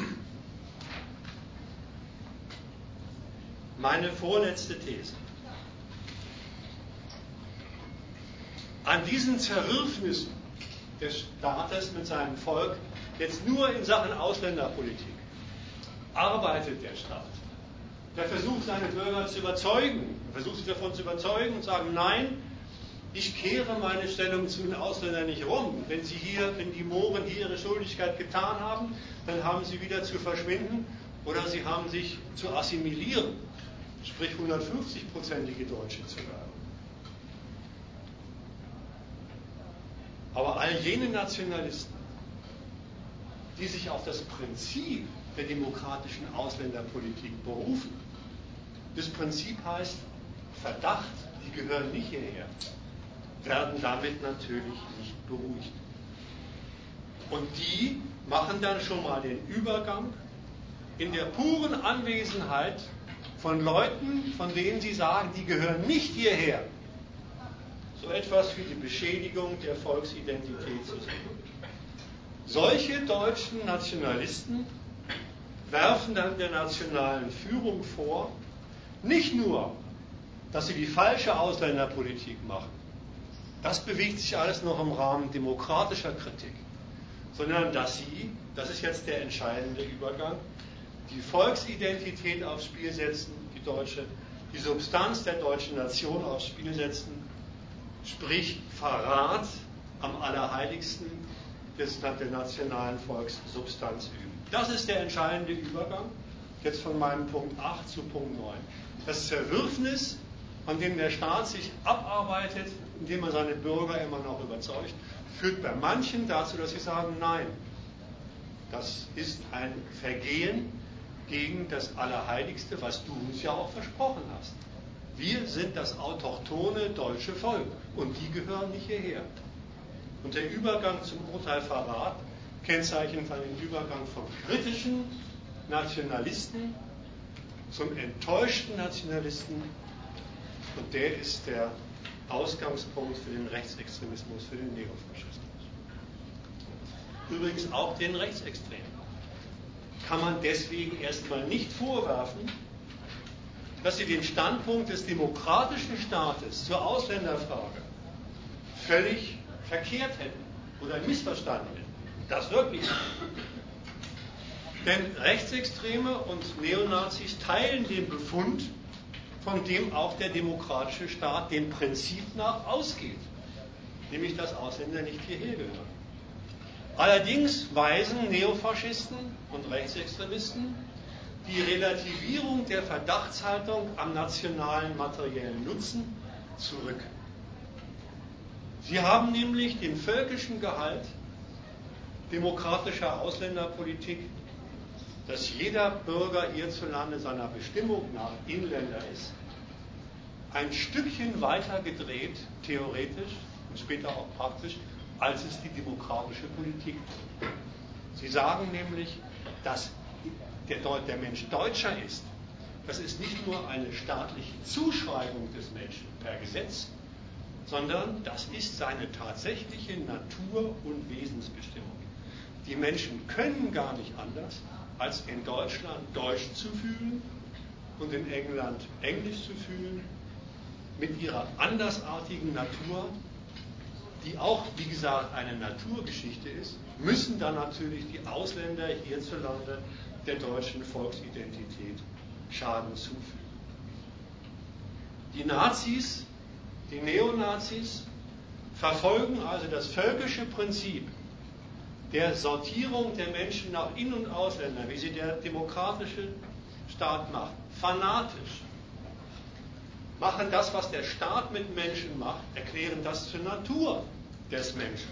[SPEAKER 1] Meine vorletzte These. An diesen Zerwürfnissen des Staates mit seinem Volk, jetzt nur in Sachen Ausländerpolitik, arbeitet der Staat. Der versucht, seine Bürger zu überzeugen, versucht sie davon zu überzeugen und sagen, nein, ich kehre meine Stellung zu den Ausländern nicht rum. Wenn sie hier, wenn die Mohren hier ihre Schuldigkeit getan haben, dann haben sie wieder zu verschwinden oder sie haben sich zu assimilieren, sprich hundertfünfzig-prozentige Deutsche zu werden. Aber all jene Nationalisten, die sich auf das Prinzip der demokratischen Ausländerpolitik berufen, das Prinzip heißt Verdacht, die gehören nicht hierher, werden damit natürlich nicht beruhigt. Und die machen dann schon mal den Übergang in der puren Anwesenheit von Leuten, von denen sie sagen, die gehören nicht hierher, so etwas wie die Beschädigung der Volksidentität zu suchen. Solche deutschen Nationalisten werfen dann der nationalen Führung vor, nicht nur, dass sie die falsche Ausländerpolitik machen, das bewegt sich alles noch im Rahmen demokratischer Kritik, sondern dass sie, das ist jetzt der entscheidende Übergang, die Volksidentität aufs Spiel setzen, die deutsche, die Substanz der deutschen Nation aufs Spiel setzen, sprich Verrat am Allerheiligsten des, der nationalen Volkssubstanz üben. Das ist der entscheidende Übergang, jetzt von meinem Punkt acht zu Punkt neun. Das Zerwürfnis, an dem der Staat sich abarbeitet, indem er seine Bürger immer noch überzeugt, führt bei manchen dazu, dass sie sagen, nein, das ist ein Vergehen gegen das Allerheiligste, was du uns ja auch versprochen hast. Wir sind das autochthone deutsche Volk und die gehören nicht hierher. Und der Übergang zum Urteil Verrat kennzeichnet einen Übergang vom kritischen Nationalisten zum enttäuschten Nationalisten und der ist der Ausgangspunkt für den Rechtsextremismus, für den Neofaschismus. Übrigens auch den Rechtsextremen kann man deswegen erstmal nicht vorwerfen, dass sie den Standpunkt des demokratischen Staates zur Ausländerfrage völlig verkehrt hätten oder missverstanden hätten. Das wirklich nicht. Denn Rechtsextreme und Neonazis teilen den Befund, von dem auch der demokratische Staat dem Prinzip nach ausgeht, nämlich dass Ausländer nicht hierher gehören. Allerdings weisen Neofaschisten und Rechtsextremisten die Relativierung der Verdachtshaltung am nationalen materiellen Nutzen zurück. Sie haben nämlich den völkischen Gehalt demokratischer Ausländerpolitik, dass jeder Bürger hierzulande seiner Bestimmung nach Inländer ist, ein Stückchen weiter gedreht, theoretisch und später auch praktisch, als es die demokratische Politik tut. Sie sagen nämlich, dass der, der Mensch Deutscher ist. Das ist nicht nur eine staatliche Zuschreibung des Menschen per Gesetz, sondern das ist seine tatsächliche Natur- und Wesensbestimmung. Die Menschen können gar nicht anders, als in Deutschland Deutsch zu fühlen und in England Englisch zu fühlen, mit ihrer andersartigen Natur, die auch, wie gesagt, eine Naturgeschichte ist, müssen dann natürlich die Ausländer hierzulande der deutschen Volksidentität Schaden zufügen. Die Nazis, die Neonazis, verfolgen also das völkische Prinzip der Sortierung der Menschen nach In- und Ausländer, wie sie der demokratische Staat macht, fanatisch. Machen das, was der Staat mit Menschen macht, erklären das zur Natur des Menschen.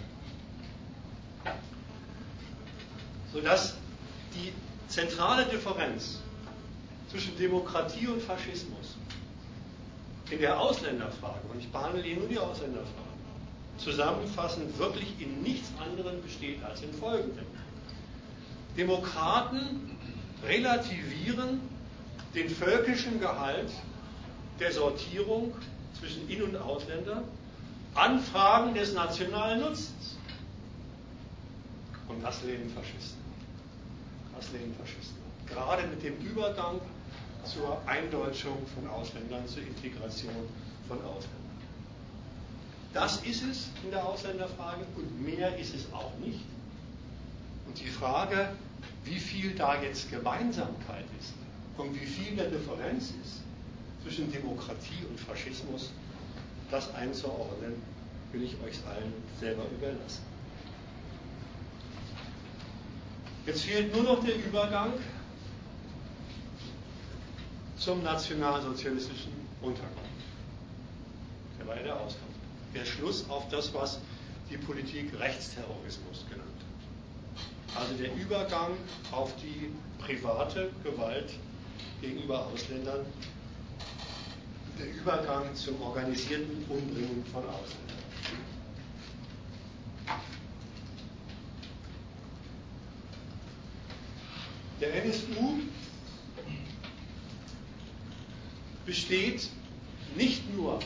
[SPEAKER 1] Sodass die zentrale Differenz zwischen Demokratie und Faschismus in der Ausländerfrage, und ich behandle hier nur die Ausländerfrage, zusammenfassend wirklich in nichts anderem besteht als in folgendem. Demokraten relativieren den völkischen Gehalt der Sortierung zwischen In- und Ausländer an Fragen des nationalen Nutzens. Und das lehnen Faschisten. Das lehnen Faschisten. Gerade mit dem Übergang zur Eindeutschung von Ausländern, zur Integration von Ausländern. Das ist es in der Ausländerfrage und mehr ist es auch nicht. Und die Frage, wie viel da jetzt Gemeinsamkeit ist und wie viel der Differenz ist zwischen Demokratie und Faschismus, das einzuordnen, will ich euch allen selber überlassen. Jetzt fehlt nur noch der Übergang zum nationalsozialistischen Untergrund. Der war ja der Ausgang. Der Schluss auf das, was die Politik Rechtsterrorismus genannt hat. Also der Übergang auf die private Gewalt gegenüber Ausländern, der Übergang zum organisierten Umbringen von Ausländern. Der N S U besteht nicht nur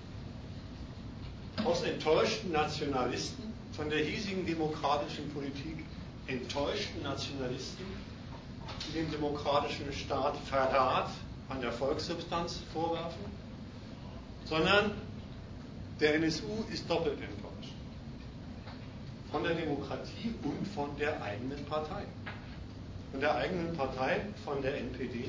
[SPEAKER 1] aus enttäuschten Nationalisten, von der hiesigen demokratischen Politik enttäuschten Nationalisten, die dem demokratischen Staat Verrat an der Volkssubstanz vorwerfen, sondern der N S U ist doppelt enttäuscht. Von der Demokratie und von der eigenen Partei. Von der eigenen Partei, von der N P D,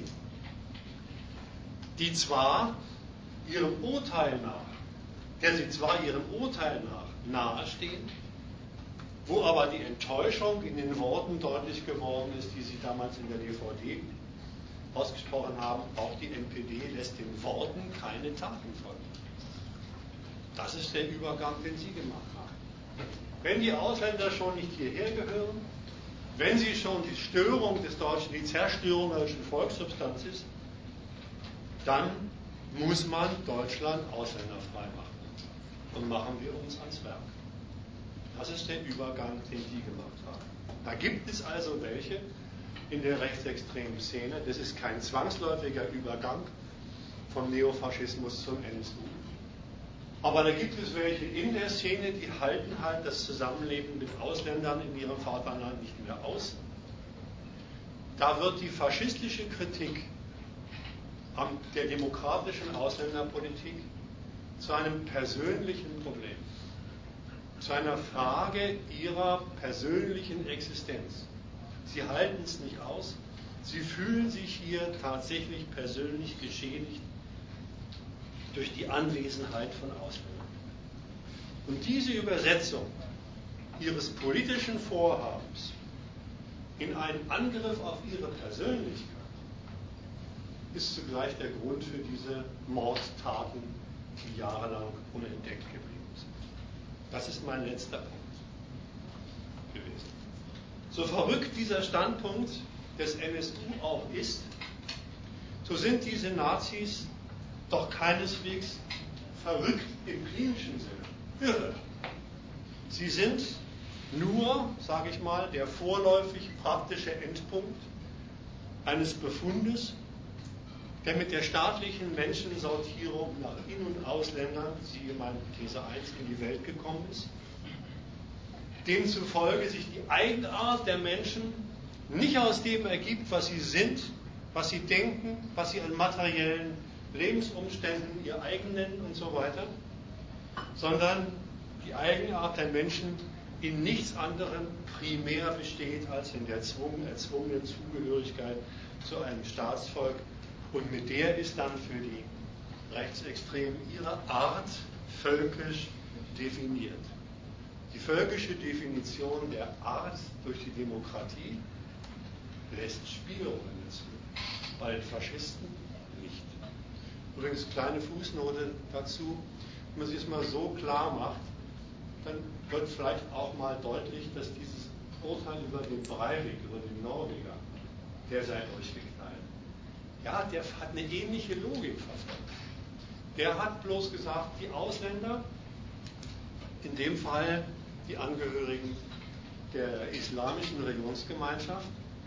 [SPEAKER 1] die zwar ihrem Urteil nach, der sie zwar ihrem Urteil nach nahestehen, wo aber die Enttäuschung in den Worten deutlich geworden ist, die sie damals in der D V D ausgesprochen haben, auch die N P D lässt den Worten keine Taten folgen. Das ist der Übergang, den sie gemacht haben. Wenn die Ausländer schon nicht hierher gehören, wenn sie schon die Störung des deutschen, die Zerstörung der deutschen Volkssubstanz ist, dann muss man Deutschland ausländerfrei machen. Und machen wir uns ans Werk. Das ist der Übergang, den die gemacht haben. Da gibt es also welche in der rechtsextremen Szene. Das ist kein zwangsläufiger Übergang vom Neofaschismus zum N S U. Aber da gibt es welche in der Szene, die halten halt das Zusammenleben mit Ausländern in ihrem Vaterland nicht mehr aus. Da wird die faschistische Kritik an der demokratischen Ausländerpolitik zu einem persönlichen Problem, zu einer Frage ihrer persönlichen Existenz. Sie halten es nicht aus. Sie fühlen sich hier tatsächlich persönlich geschädigt durch die Anwesenheit von Ausländern. Und diese Übersetzung ihres politischen Vorhabens in einen Angriff auf ihre Persönlichkeit ist zugleich der Grund für diese Mordtaten, die jahrelang unentdeckt geblieben sind. Das ist mein letzter Punkt gewesen. So verrückt dieser Standpunkt des N S U auch ist, so sind diese Nazis doch keineswegs verrückt im klinischen Sinne, irre. Sie sind nur, sage ich mal, der vorläufig praktische Endpunkt eines Befundes, der mit der staatlichen Menschensortierung nach In- und Ausländern, siehe meine These eins, in die Welt gekommen ist, demzufolge sich die Eigenart der Menschen nicht aus dem ergibt, was sie sind, was sie denken, was sie an materiellen Lebensumständen ihr eigen nennen und so weiter, sondern die Eigenart der Menschen in nichts anderem primär besteht als in der erzwungenen Zugehörigkeit zu einem Staatsvolk. Und mit der ist dann für die Rechtsextremen ihre Art völkisch definiert. Die völkische Definition der Art durch die Demokratie lässt Spielräume zu, bei den Faschisten nicht. Übrigens, kleine Fußnote dazu, wenn man sich das mal so klar macht, dann wird vielleicht auch mal deutlich, dass dieses Urteil über den Breivik, über den Norweger, der sei durchgeknallt. Ja, der hat eine ähnliche Logik verfolgt. Der hat bloß gesagt, die Ausländer, in dem Fall die Angehörigen der islamischen Religionsgemeinschaft,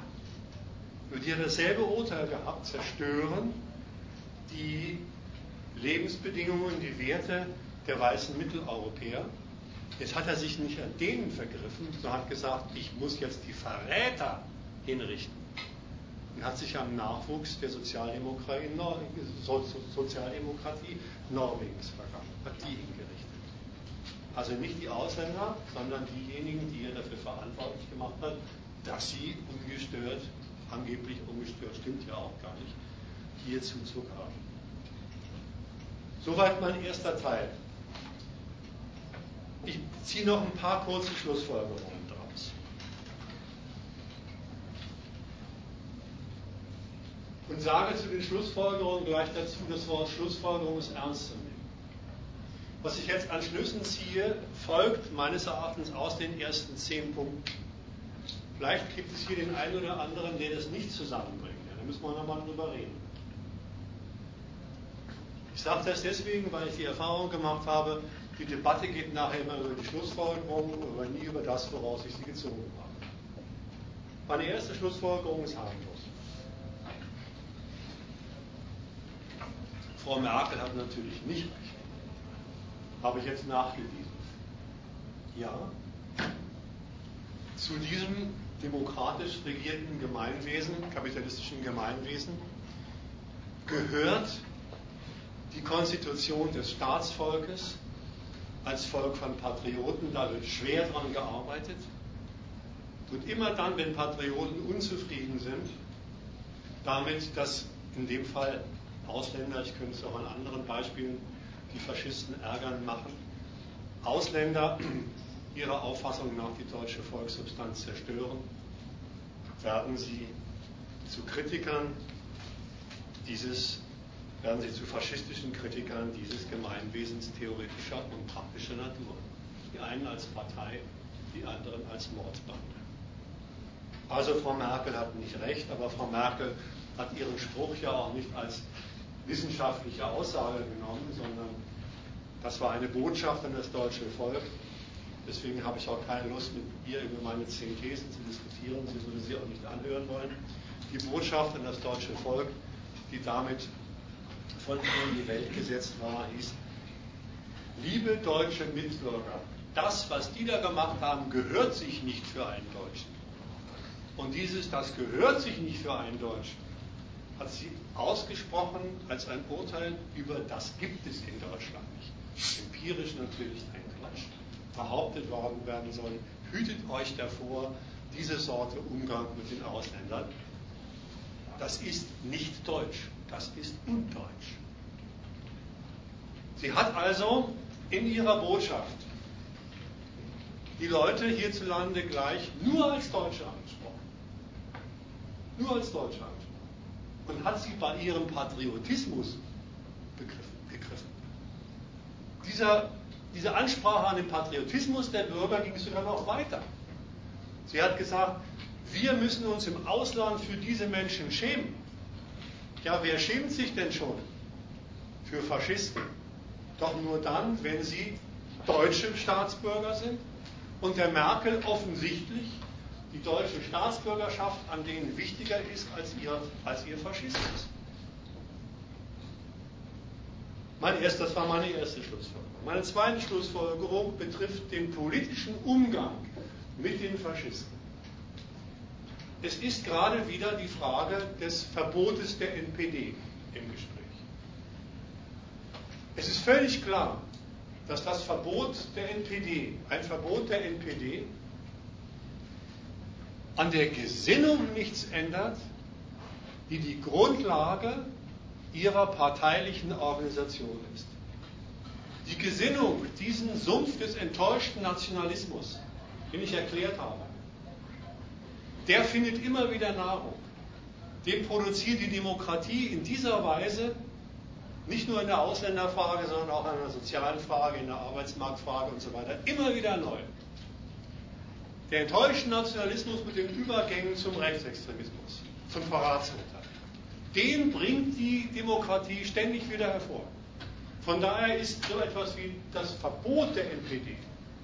[SPEAKER 1] für die hat dasselbe Urteil gehabt, zerstören die Lebensbedingungen, die Werte der weißen Mitteleuropäer. Jetzt hat er sich nicht an denen vergriffen, sondern hat gesagt, ich muss jetzt die Verräter hinrichten. Und hat sich am Nachwuchs der Sozialdemokratie, Sozialdemokratie Norwegens vergangen, hat die hingerichtet. Also nicht die Ausländer, sondern diejenigen, die er dafür verantwortlich gemacht hat, dass sie ungestört, angeblich ungestört, stimmt ja auch gar nicht, hier Zuzug haben. Soweit mein erster Teil. Ich ziehe noch ein paar kurze Schlussfolgerungen daraus. Und sage zu den Schlussfolgerungen gleich dazu, das Wort Schlussfolgerung ist ernst zu nehmen. Was ich jetzt an Schlüssen ziehe, folgt meines Erachtens aus den ersten zehn Punkten. Vielleicht gibt es hier den einen oder anderen, der das nicht zusammenbringt. Ja, da müssen wir nochmal drüber reden. Ich sage das deswegen, weil ich die Erfahrung gemacht habe, die Debatte geht nachher immer über die Schlussfolgerung, aber nie über das, woraus ich sie gezogen habe. Meine erste Schlussfolgerung ist harmlos. Frau Merkel hat natürlich nicht recht. Habe ich jetzt nachgewiesen. Ja, zu diesem demokratisch regierten Gemeinwesen, kapitalistischen Gemeinwesen, gehört die Konstitution des Staatsvolkes als Volk von Patrioten. Da wird schwer dran gearbeitet. Und immer dann, wenn Patrioten unzufrieden sind, damit, dass in dem Fall Ausländer, ich könnte es auch an anderen Beispielen, die Faschisten ärgern, machen, Ausländer ihrer Auffassung nach die deutsche Volkssubstanz zerstören, werden sie zu Kritikern dieses, werden sie zu faschistischen Kritikern dieses Gemeinwesens theoretischer und praktischer Natur. Die einen als Partei, die anderen als Mordbande. Also Frau Merkel hat nicht recht, aber Frau Merkel hat ihren Spruch ja auch nicht als wissenschaftliche Aussage genommen, sondern das war eine Botschaft an das deutsche Volk. Deswegen habe ich auch keine Lust, mit ihr über meine zehn Thesen zu diskutieren. Sie würde sie auch nicht anhören wollen. Die Botschaft an das deutsche Volk, die damit von ihr in die Welt gesetzt war, hieß: Liebe deutsche Mitbürger, das, was die da gemacht haben, gehört sich nicht für einen Deutschen. Und dieses, das gehört sich nicht für einen Deutschen, hat sie ausgesprochen als ein Urteil über das gibt es in Deutschland nicht. Empirisch natürlich ein Quatsch. Behauptet worden werden soll, hütet euch davor, diese Sorte Umgang mit den Ausländern, das ist nicht deutsch, das ist undeutsch. Sie hat also in ihrer Botschaft die Leute hierzulande gleich nur als Deutsche angesprochen. Nur als Deutsche angesprochen. Und hat sie bei ihrem Patriotismus begriffen. gegriffen. Dieser, diese Ansprache an den Patriotismus der Bürger ging sogar noch weiter. Sie hat gesagt, wir müssen uns im Ausland für diese Menschen schämen. Ja, wer schämt sich denn schon für Faschisten? Doch nur dann, wenn sie deutsche Staatsbürger sind und der Merkel offensichtlich die deutsche Staatsbürgerschaft an denen wichtiger ist als ihr, als ihr Faschismus. Mein erst, das war meine erste Schlussfolgerung. Meine zweite Schlussfolgerung betrifft den politischen Umgang mit den Faschisten. Es ist gerade wieder die Frage des Verbotes der N P D im Gespräch. Es ist völlig klar, dass das Verbot der N P D, ein Verbot der N P D, an der Gesinnung nichts ändert, die die Grundlage ihrer parteilichen Organisation ist. Die Gesinnung, diesen Sumpf des enttäuschten Nationalismus, den ich erklärt habe, der findet immer wieder Nahrung. Den produziert die Demokratie in dieser Weise, nicht nur in der Ausländerfrage, sondern auch in der sozialen Frage, in der Arbeitsmarktfrage und so weiter, immer wieder neu. Der enttäuschte Nationalismus mit den Übergängen zum Rechtsextremismus, zum Verratsurteil, den bringt die Demokratie ständig wieder hervor. Von daher ist so etwas wie das Verbot der N P D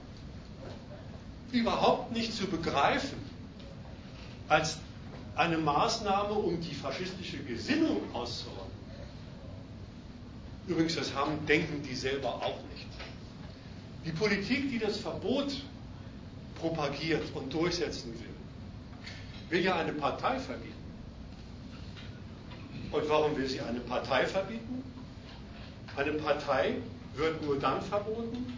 [SPEAKER 1] überhaupt nicht zu begreifen als eine Maßnahme, um die faschistische Gesinnung auszurotten. Übrigens, das haben, denken die selber auch nicht. Die Politik, die das Verbot propagiert und durchsetzen will, will ja eine Partei verbieten. Und warum will sie eine Partei verbieten? Eine Partei wird nur dann verboten,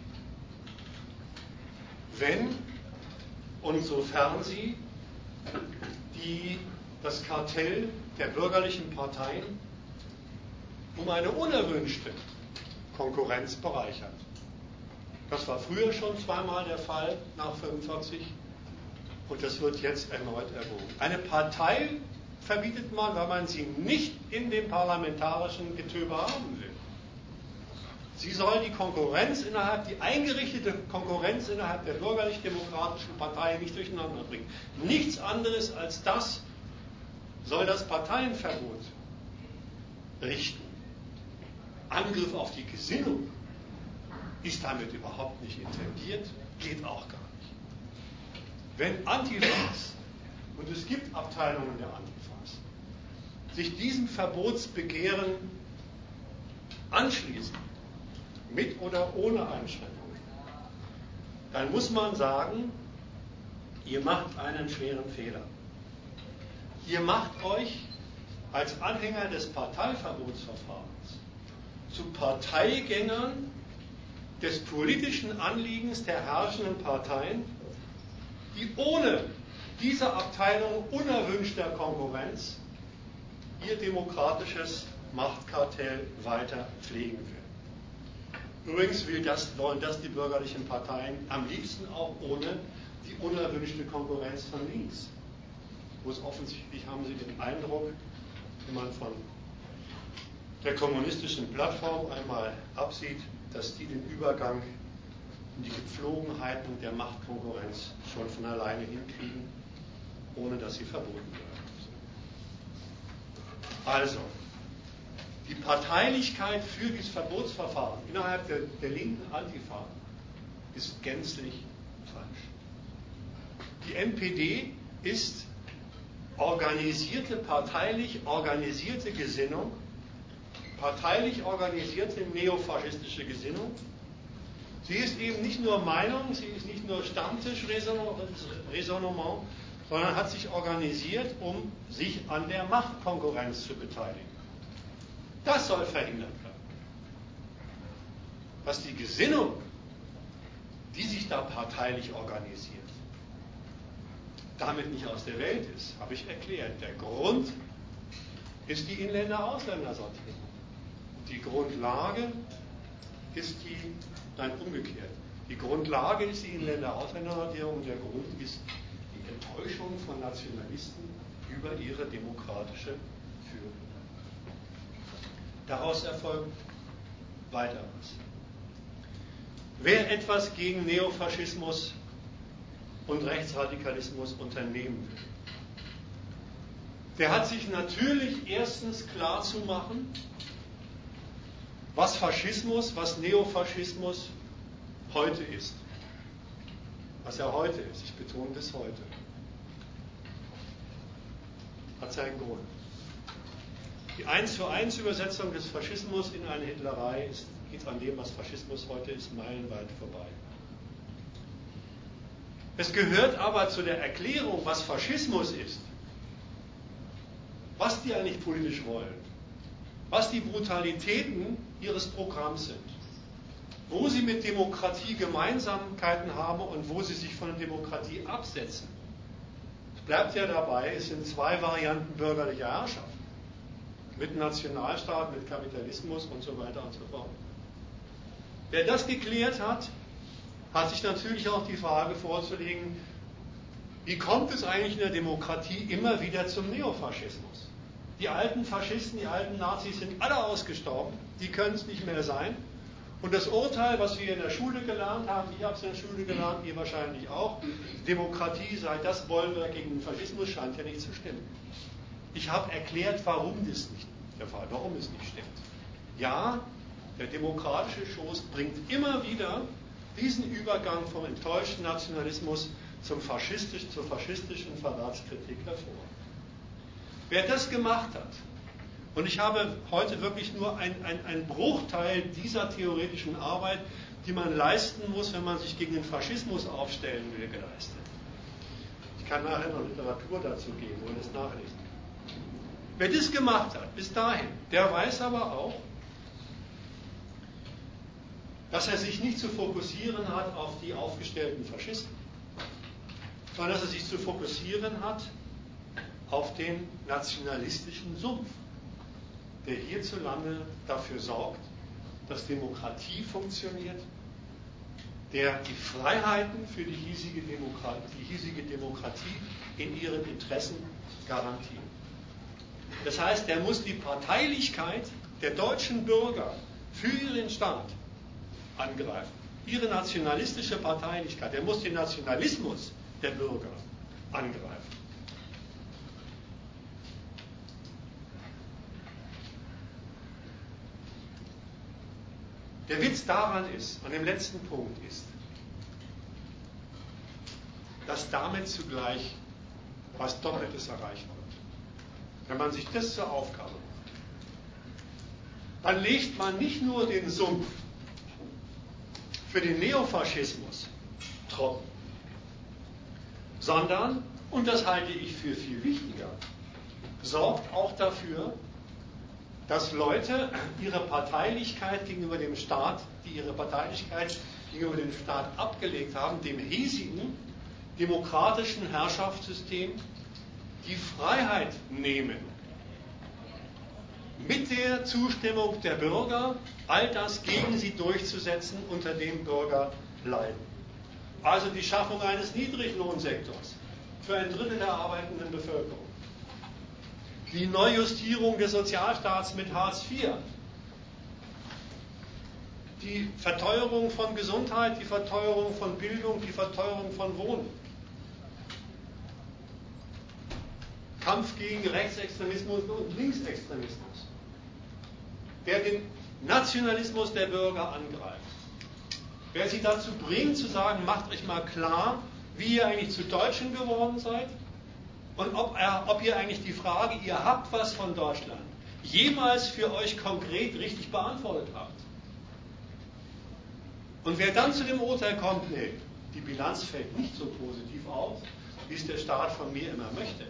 [SPEAKER 1] wenn und sofern sie die, das Kartell der bürgerlichen Parteien um eine unerwünschte Konkurrenz bereichert. Das war früher schon zweimal der Fall nach neunzehnhundertfünfundvierzig und das wird jetzt erneut erwogen. Eine Partei verbietet man, weil man sie nicht in dem parlamentarischen Getöbe haben will. Sie soll die Konkurrenz innerhalb, die eingerichtete Konkurrenz innerhalb der bürgerlich-demokratischen Partei nicht durcheinander bringen. Nichts anderes als das soll das Parteienverbot richten. Angriff auf die Gesinnung ist damit überhaupt nicht intendiert, geht auch gar nicht. Wenn Antifas, und es gibt Abteilungen der Antifas, sich diesem Verbotsbegehren anschließen, mit oder ohne Einschränkungen, dann muss man sagen, ihr macht einen schweren Fehler. Ihr macht euch als Anhänger des Parteiverbotsverfahrens zu Parteigängern des politischen Anliegens der herrschenden Parteien, die ohne diese Abteilung unerwünschter Konkurrenz ihr demokratisches Machtkartell weiter pflegen will. Übrigens will das, wollen das die bürgerlichen Parteien am liebsten auch ohne die unerwünschte Konkurrenz von links. Wo es offensichtlich, haben sie den Eindruck, wenn man von der kommunistischen Plattform einmal absieht, dass die den Übergang in die Gepflogenheiten der Machtkonkurrenz schon von alleine hinkriegen, ohne dass sie verboten werden. Also, die Parteilichkeit für dieses Verbotsverfahren innerhalb der, der linken Antifa ist gänzlich falsch. Die N P D ist organisierte, parteilich organisierte Gesinnung, parteilich organisierte neofaschistische Gesinnung. Sie ist eben nicht nur Meinung, sie ist nicht nur Stammtischräsonnement, sondern hat sich organisiert, um sich an der Machtkonkurrenz zu beteiligen. Das soll verhindert werden. Was die Gesinnung, die sich da parteilich organisiert, damit nicht aus der Welt ist, habe ich erklärt. Der Grund ist die Inländer-Ausländer-Sortierung. Die Grundlage ist die, nein, umgekehrt. Die Grundlage ist die Inländer-Ausländer-Sortierung und der Grund ist die Enttäuschung von Nationalisten über ihre demokratische Führung. Daraus erfolgt weiteres. Wer etwas gegen Neofaschismus und Rechtsradikalismus unternehmen will, der hat sich natürlich erstens klar zu machen, was Faschismus, was Neofaschismus heute ist. Was er heute ist, ich betone das heute. Hat seinen Grund. Die eins zu eins Übersetzung des Faschismus in eine Hitlerei ist, geht an dem, was Faschismus heute ist, meilenweit vorbei. Es gehört aber zu der Erklärung, was Faschismus ist, was die eigentlich politisch wollen, was die Brutalitäten ihres Programms sind, wo sie mit Demokratie Gemeinsamkeiten haben und wo sie sich von der Demokratie absetzen. Es bleibt ja dabei, es sind zwei Varianten bürgerlicher Herrschaft. Mit Nationalstaat, mit Kapitalismus und so weiter und so fort. Wer das geklärt hat, hat sich natürlich auch die Frage vorzulegen, wie kommt es eigentlich in der Demokratie immer wieder zum Neofaschismus? Die alten Faschisten, die alten Nazis sind alle ausgestorben, die können es nicht mehr sein. Und das Urteil, was wir in der Schule gelernt haben, ich habe es in der Schule gelernt, ihr wahrscheinlich auch, Demokratie sei das Bollwerk gegen den Faschismus, scheint ja nicht zu stimmen. Ich habe erklärt, warum das nicht der Fall, warum es nicht stimmt. Ja, der demokratische Schoß bringt immer wieder diesen Übergang vom enttäuschten Nationalismus zum faschistisch, zur faschistischen Verratskritik hervor. Wer das gemacht hat, und ich habe heute wirklich nur einen Bruchteil dieser theoretischen Arbeit, die man leisten muss, wenn man sich gegen den Faschismus aufstellen will, geleistet. Ich kann nachher noch Literatur dazu geben und es nachlesen. Wer das gemacht hat, bis dahin, der weiß aber auch, dass er sich nicht zu fokussieren hat auf die aufgestellten Faschisten, sondern dass er sich zu fokussieren hat auf den nationalistischen Sumpf, der hierzulande dafür sorgt, dass Demokratie funktioniert, der die Freiheiten für die hiesige Demokratie, die hiesige Demokratie in ihren Interessen garantiert. Das heißt, er muss die Parteilichkeit der deutschen Bürger für ihren Staat angreifen. Ihre nationalistische Parteilichkeit. Er muss den Nationalismus der Bürger angreifen. Der Witz daran ist, an dem letzten Punkt ist, dass damit zugleich was Doppeltes erreicht wird. Wenn man sich das zur Aufgabe macht, dann legt man nicht nur den Sumpf für den Neofaschismus trocken, sondern, und das halte ich für viel wichtiger, sorgt auch dafür, dass Leute ihre Parteilichkeit gegenüber dem Staat, die ihre Parteilichkeit gegenüber dem Staat abgelegt haben, dem hiesigen demokratischen Herrschaftssystem, die Freiheit nehmen, mit der Zustimmung der Bürger all das gegen sie durchzusetzen, unter dem Bürger leiden. Also die Schaffung eines Niedriglohnsektors für ein Drittel der arbeitenden Bevölkerung. Die Neujustierung des Sozialstaats mit Hartz vier. Die Verteuerung von Gesundheit, die Verteuerung von Bildung, die Verteuerung von Wohnen. Kampf gegen Rechtsextremismus und Linksextremismus, der den Nationalismus der Bürger angreift. Wer sie dazu bringt, zu sagen, macht euch mal klar, wie ihr eigentlich zu Deutschen geworden seid und ob, er, ob ihr eigentlich die Frage, ihr habt was von Deutschland, jemals für euch konkret richtig beantwortet habt. Und wer dann zu dem Urteil kommt, nee, die Bilanz fällt nicht so positiv aus, wie es der Staat von mir immer möchte,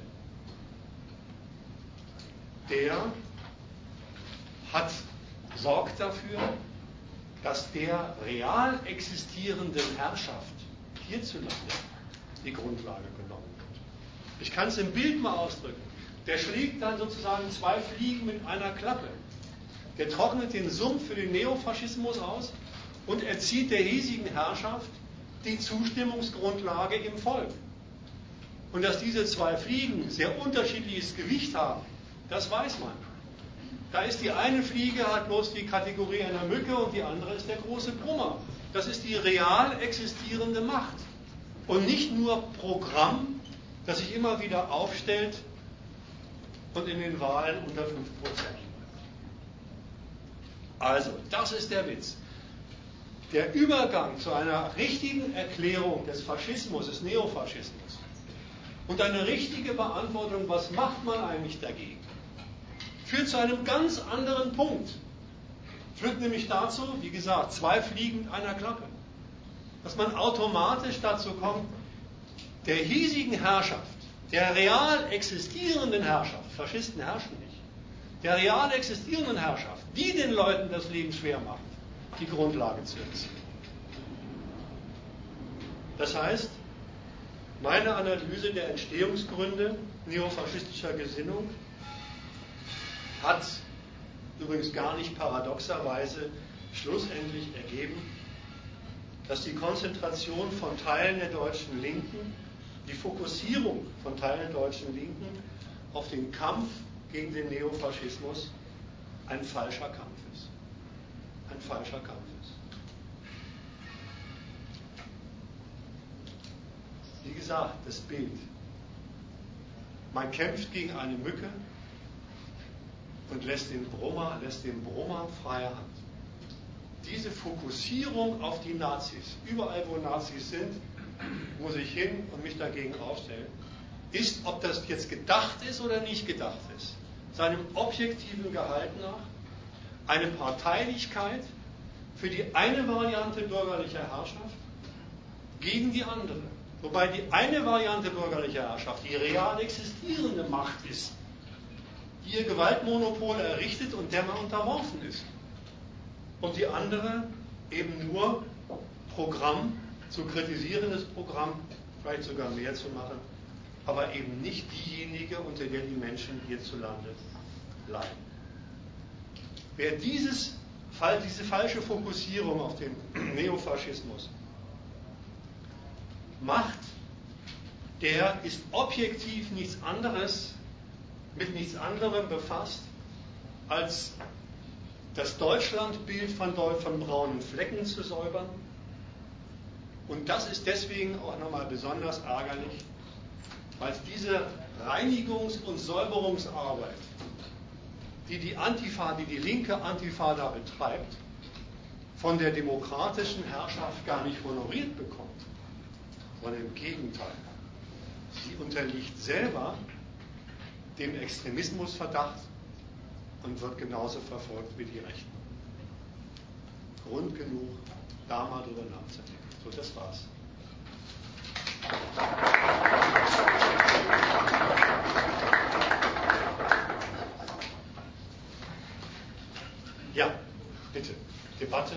[SPEAKER 1] der hat, sorgt dafür, dass der real existierenden Herrschaft hierzulande die Grundlage genommen wird. Ich kann es im Bild mal ausdrücken. Der schlägt dann sozusagen zwei Fliegen mit einer Klappe. Der trocknet den Sumpf für den Neofaschismus aus und erzieht der hiesigen Herrschaft die Zustimmungsgrundlage im Volk. Und dass diese zwei Fliegen sehr unterschiedliches Gewicht haben, das weiß man. Da ist die eine Fliege hat bloß die Kategorie einer Mücke und die andere ist der große Brummer. Das ist die real existierende Macht. Und nicht nur Programm, das sich immer wieder aufstellt und in den Wahlen unter fünf Prozent. Also, das ist der Witz. Der Übergang zu einer richtigen Erklärung des Faschismus, des Neofaschismus und eine richtige Beantwortung, was macht man eigentlich dagegen, führt zu einem ganz anderen Punkt. Führt nämlich dazu, wie gesagt, zwei Fliegen mit einer Klappe. Dass man automatisch dazu kommt, der hiesigen Herrschaft, der real existierenden Herrschaft, Faschisten herrschen nicht, der real existierenden Herrschaft, die den Leuten das Leben schwer macht, die Grundlage zu entziehen. Das heißt, meine Analyse der Entstehungsgründe neofaschistischer Gesinnung hat übrigens gar nicht paradoxerweise schlussendlich ergeben, dass die Konzentration von Teilen der deutschen Linken, die Fokussierung von Teilen der deutschen Linken auf den Kampf gegen den Neofaschismus ein falscher Kampf ist. Ein falscher Kampf ist. Wie gesagt, das Bild. Man kämpft gegen eine Mücke und lässt den Brummer, lässt dem Brummer freie Hand. Diese Fokussierung auf die Nazis, überall wo Nazis sind, muss ich hin und mich dagegen aufstellen, ist, ob das jetzt gedacht ist oder nicht gedacht ist, seinem objektiven Gehalt nach eine Parteilichkeit für die eine Variante bürgerlicher Herrschaft gegen die andere. Wobei die eine Variante bürgerlicher Herrschaft die real existierende Macht ist, die ihr Gewaltmonopol errichtet und der man unterworfen ist. Und die andere eben nur Programm, zu kritisierendes Programm, vielleicht sogar mehr zu machen, aber eben nicht diejenige, unter der die Menschen hierzulande leiden. Wer dieses, diese falsche Fokussierung auf den Neofaschismus macht, der ist objektiv nichts anderes, mit nichts anderem befasst, als das Deutschlandbild von, von braunen Flecken zu säubern. Und das ist deswegen auch nochmal besonders ärgerlich, weil diese Reinigungs- und Säuberungsarbeit, die die Antifa, die die linke Antifa da betreibt, von der demokratischen Herrschaft gar nicht honoriert bekommt, sondern im Gegenteil. Sie unterliegt selber dem Extremismusverdacht und wird genauso verfolgt wie die Rechten. Grund genug, da mal drüber nachzudenken. So, das war's. Ja, bitte. Debatte.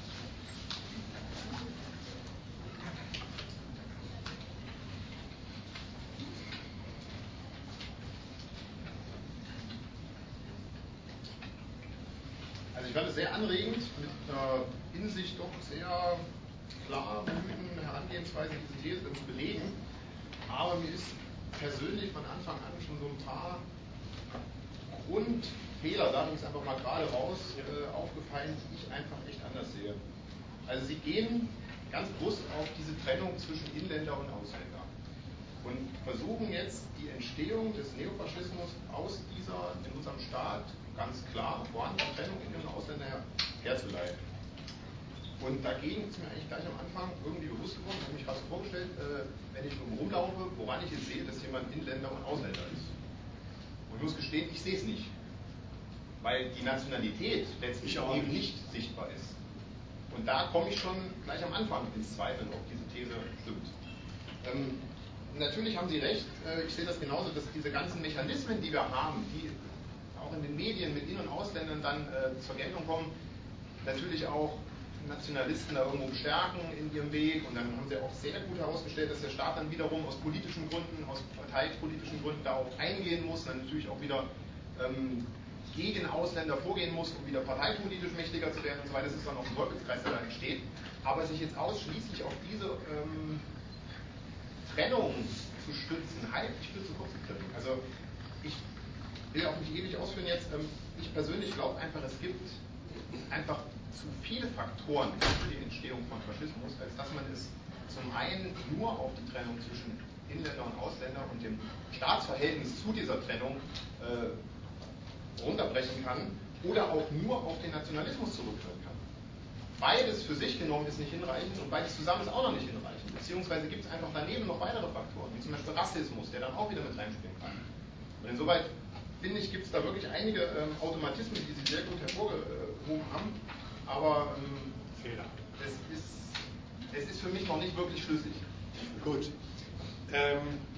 [SPEAKER 2] Also ich fand es sehr anregend, mit einer in sich doch sehr klar bemühten Herangehensweise diese These zu belegen. Aber mir ist persönlich von Anfang an schon so ein paar Grundfehler, sage ich es einfach mal gerade raus, äh, aufgefallen, die ich einfach echt anders sehe. Also Sie gehen ganz bewusst auf diese Trennung zwischen Inländer und Ausländer und versuchen jetzt die Entstehung des Neofaschismus aus dieser, in unserem Staat, ganz klar vorhandenen Trennung Inländer und Ausländer her, herzuleiten. Und dagegen ist mir eigentlich gleich am Anfang irgendwie bewusst geworden, ich habe mich gerade vorgestellt, äh, wenn ich rumlaufe, woran ich jetzt sehe, dass jemand Inländer und Ausländer ist. Und ich muss gestehen, ich sehe es nicht. Weil die Nationalität letztlich auch eben nicht sichtbar ist. Und da komme ich schon gleich am Anfang ins Zweifeln, ob diese These stimmt. Ähm, natürlich haben Sie recht, äh, ich sehe das genauso, dass diese ganzen Mechanismen, die wir haben, die auch in den Medien mit In- und Ausländern dann äh, zur Geltung kommen, natürlich auch Nationalisten da irgendwo bestärken in ihrem Weg, und dann haben sie auch sehr gut herausgestellt, dass der Staat dann wiederum aus politischen Gründen, aus parteipolitischen Gründen darauf eingehen muss, dann natürlich auch wieder ähm, gegen Ausländer vorgehen muss, um wieder parteipolitisch mächtiger zu werden und so weiter. Das ist dann auch ein Teufelskreis, der da entsteht. Aber sich jetzt ausschließlich auf diese ähm, Trennung zu stützen, halte ich für zu kurz gegriffen. Also ich will auch nicht ewig ausführen jetzt. Ähm, ich persönlich glaube einfach, es gibt einfach zu viele Faktoren für die Entstehung von Faschismus, als dass man es zum einen nur auf die Trennung zwischen Inländer und Ausländer und dem Staatsverhältnis zu dieser Trennung äh, runterbrechen kann oder auch nur auf den Nationalismus zurückführen kann. Beides für sich genommen ist nicht hinreichend und beides zusammen ist auch noch nicht hinreichend. Beziehungsweise gibt es einfach daneben noch weitere Faktoren, wie zum Beispiel Rassismus, der dann auch wieder mit reinspielen kann. Und insoweit finde ich, gibt es da wirklich einige ähm, Automatismen, die Sie sehr gut hervorgehoben haben. Aber ähm,
[SPEAKER 1] Fehler.
[SPEAKER 2] Es, ist, es ist für mich noch nicht wirklich schlüssig.
[SPEAKER 1] Gut. Ähm,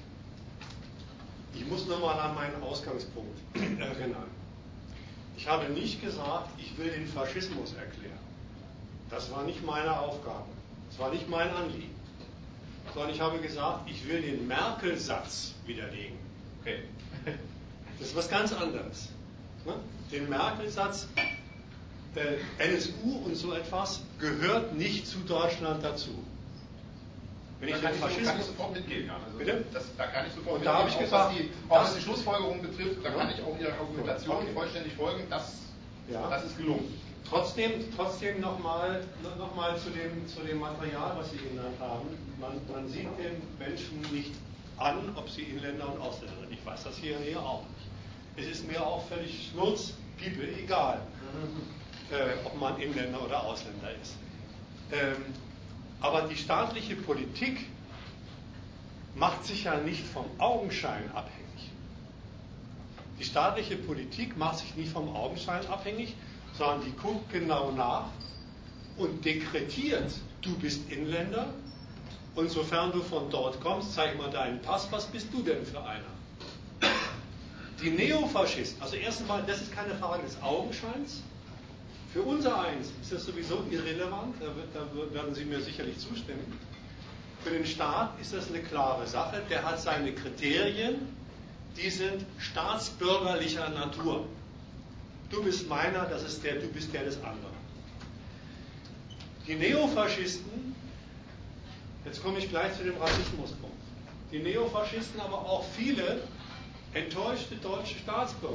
[SPEAKER 1] ich muss nochmal an meinen Ausgangspunkt erinnern. Ich habe nicht gesagt, ich will den Faschismus erklären. Das war nicht meine Aufgabe. Das war nicht mein Anliegen. Sondern ich habe gesagt, ich will den Merkel-Satz widerlegen.
[SPEAKER 2] Okay.
[SPEAKER 1] Das ist was ganz anderes. Den Merkel-Satz, äh, N S U und so etwas, gehört nicht zu Deutschland dazu. Wenn
[SPEAKER 2] da
[SPEAKER 1] ich
[SPEAKER 2] kann,
[SPEAKER 1] den
[SPEAKER 2] ich,
[SPEAKER 1] Faschismus,
[SPEAKER 2] kann ich sofort mitgehen. Ja. Also
[SPEAKER 1] bitte?
[SPEAKER 2] Das, da kann ich sofort
[SPEAKER 1] und da habe ich
[SPEAKER 2] auch,
[SPEAKER 1] gesagt,
[SPEAKER 2] was die, auch was die Schlussfolgerung betrifft, da ja. kann ich auch Ihrer Argumentation okay. vollständig folgen. Das,
[SPEAKER 1] ja.
[SPEAKER 2] das ist gelungen.
[SPEAKER 1] Trotzdem, trotzdem nochmal noch mal zu, dem, zu dem Material, was Sie genannt haben. Man, man sieht den Menschen nicht an, ob sie Inländer und Ausländer sind. Ich weiß das hier in der Nähe auch nicht. Es ist mir auch völlig schnurz, Piepe, egal, äh, ob man Inländer oder Ausländer ist. Ähm, aber die staatliche Politik macht sich ja nicht vom Augenschein abhängig. Die staatliche Politik macht sich nicht vom Augenschein abhängig, sondern die guckt genau nach und dekretiert, du bist Inländer, und sofern du von dort kommst, zeig mal deinen Pass, was bist du denn für einer? Die Neofaschisten, also erst einmal, das ist keine Frage des Augenscheins. Für unser Eins ist das sowieso irrelevant, da, wird, da werden Sie mir sicherlich zustimmen. Für den Staat ist das eine klare Sache, der hat seine Kriterien, die sind staatsbürgerlicher Natur. Du bist meiner, das ist der, du bist der des anderen. Die Neofaschisten, jetzt komme ich gleich zu dem Rassismuspunkt, die Neofaschisten, aber auch viele enttäuschte deutsche Staatsbürger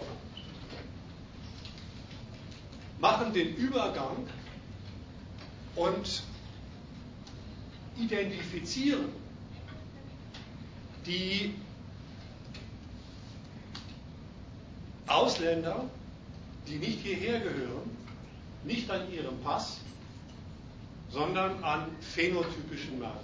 [SPEAKER 1] machen den Übergang und identifizieren die Ausländer, die nicht hierher gehören, nicht an ihrem Pass, sondern an phänotypischen Merkmalen.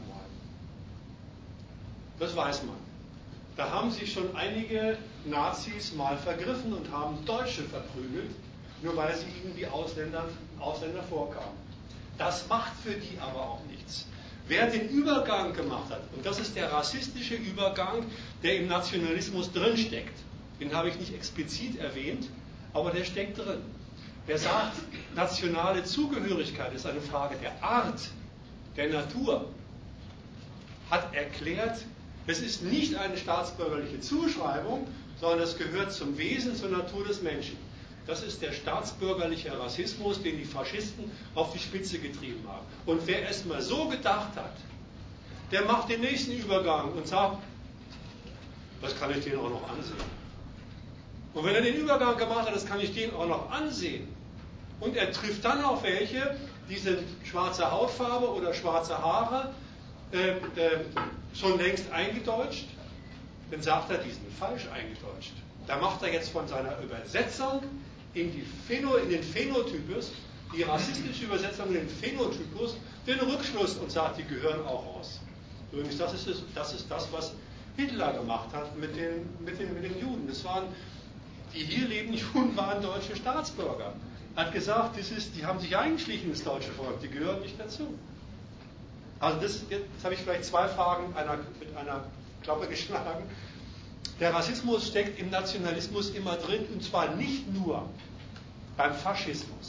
[SPEAKER 1] Das weiß man. Da haben sich schon einige Nazis mal vergriffen und haben Deutsche verprügelt, nur weil sie ihnen wie Ausländer, Ausländer vorkamen. Das macht für die aber auch nichts. Wer den Übergang gemacht hat, und das ist der rassistische Übergang, der im Nationalismus drinsteckt, den habe ich nicht explizit erwähnt, aber der steckt drin. Wer sagt, nationale Zugehörigkeit ist eine Frage der Art, der Natur, hat erklärt, es ist nicht eine staatsbürgerliche Zuschreibung, sondern es gehört zum Wesen, zur Natur des Menschen. Das ist der staatsbürgerliche Rassismus, den die Faschisten auf die Spitze getrieben haben. Und wer es mal so gedacht hat, der macht den nächsten Übergang und sagt, das kann ich denen auch noch ansehen. Und wenn er den Übergang gemacht hat, das kann ich denen auch noch ansehen. Und er trifft dann auf welche, die sind schwarze Hautfarbe oder schwarze Haare, äh, äh, schon längst eingedeutscht, dann sagt er, die sind falsch eingedeutscht. Da macht er jetzt von seiner Übersetzung in, die Phäno, in den Phänotypus, die rassistische Übersetzung in den Phänotypus, den Rückschluss und sagt, die gehören auch raus. Übrigens, das ist, das, das, ist das, was Hitler gemacht hat mit den, mit den, mit den Juden. Das waren, die hier lebenden Juden waren deutsche Staatsbürger. Er hat gesagt, das ist, die haben sich eingeschlichen ins deutsche Volk, die gehören nicht dazu. Also das, jetzt habe ich vielleicht zwei Fragen einer, mit einer Klappe geschlagen. Der Rassismus steckt im Nationalismus immer drin, und zwar nicht nur beim Faschismus.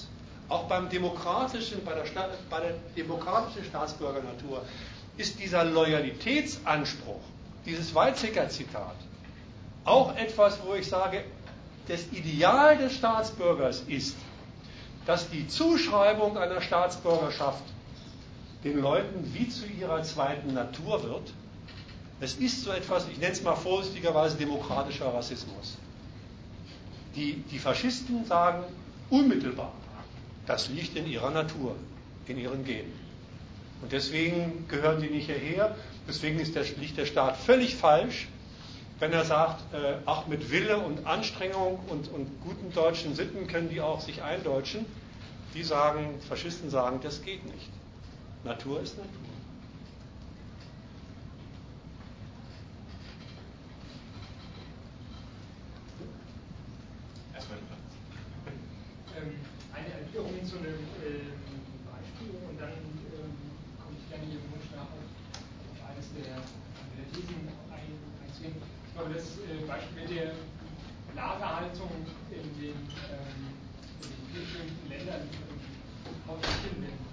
[SPEAKER 1] auch beim demokratischen, bei der, Sta bei der demokratischen Staatsbürgernatur, ist dieser Loyalitätsanspruch, dieses Weizsäcker-Zitat, auch etwas, wo ich sage, das Ideal des Staatsbürgers ist, dass die Zuschreibung einer Staatsbürgerschaft den Leuten wie zu ihrer zweiten Natur wird. Es ist so etwas, ich nenne es mal vorsichtigerweise demokratischer Rassismus. Die, die Faschisten sagen unmittelbar, das liegt in ihrer Natur, in ihren Genen. Und deswegen gehören die nicht hierher, deswegen ist der, liegt der Staat völlig falsch, wenn er sagt, äh, ach, mit Wille und Anstrengung und, und guten deutschen Sitten können die auch sich eindeutschen. Die sagen, Faschisten sagen, das geht nicht. Natur ist Natur.
[SPEAKER 2] Erstmal
[SPEAKER 3] ähm, eine Erklärung zu einem ähm, Beispiel und dann ähm, komme ich gerne Ihrem Wunsch nach auf, auf eines der, der Thesen ein, einzugehen. Ich glaube, das äh, Beispiel mit der Lagerhaltung in den, ähm, in den bestimmten Ländern kommt nicht hin, wenn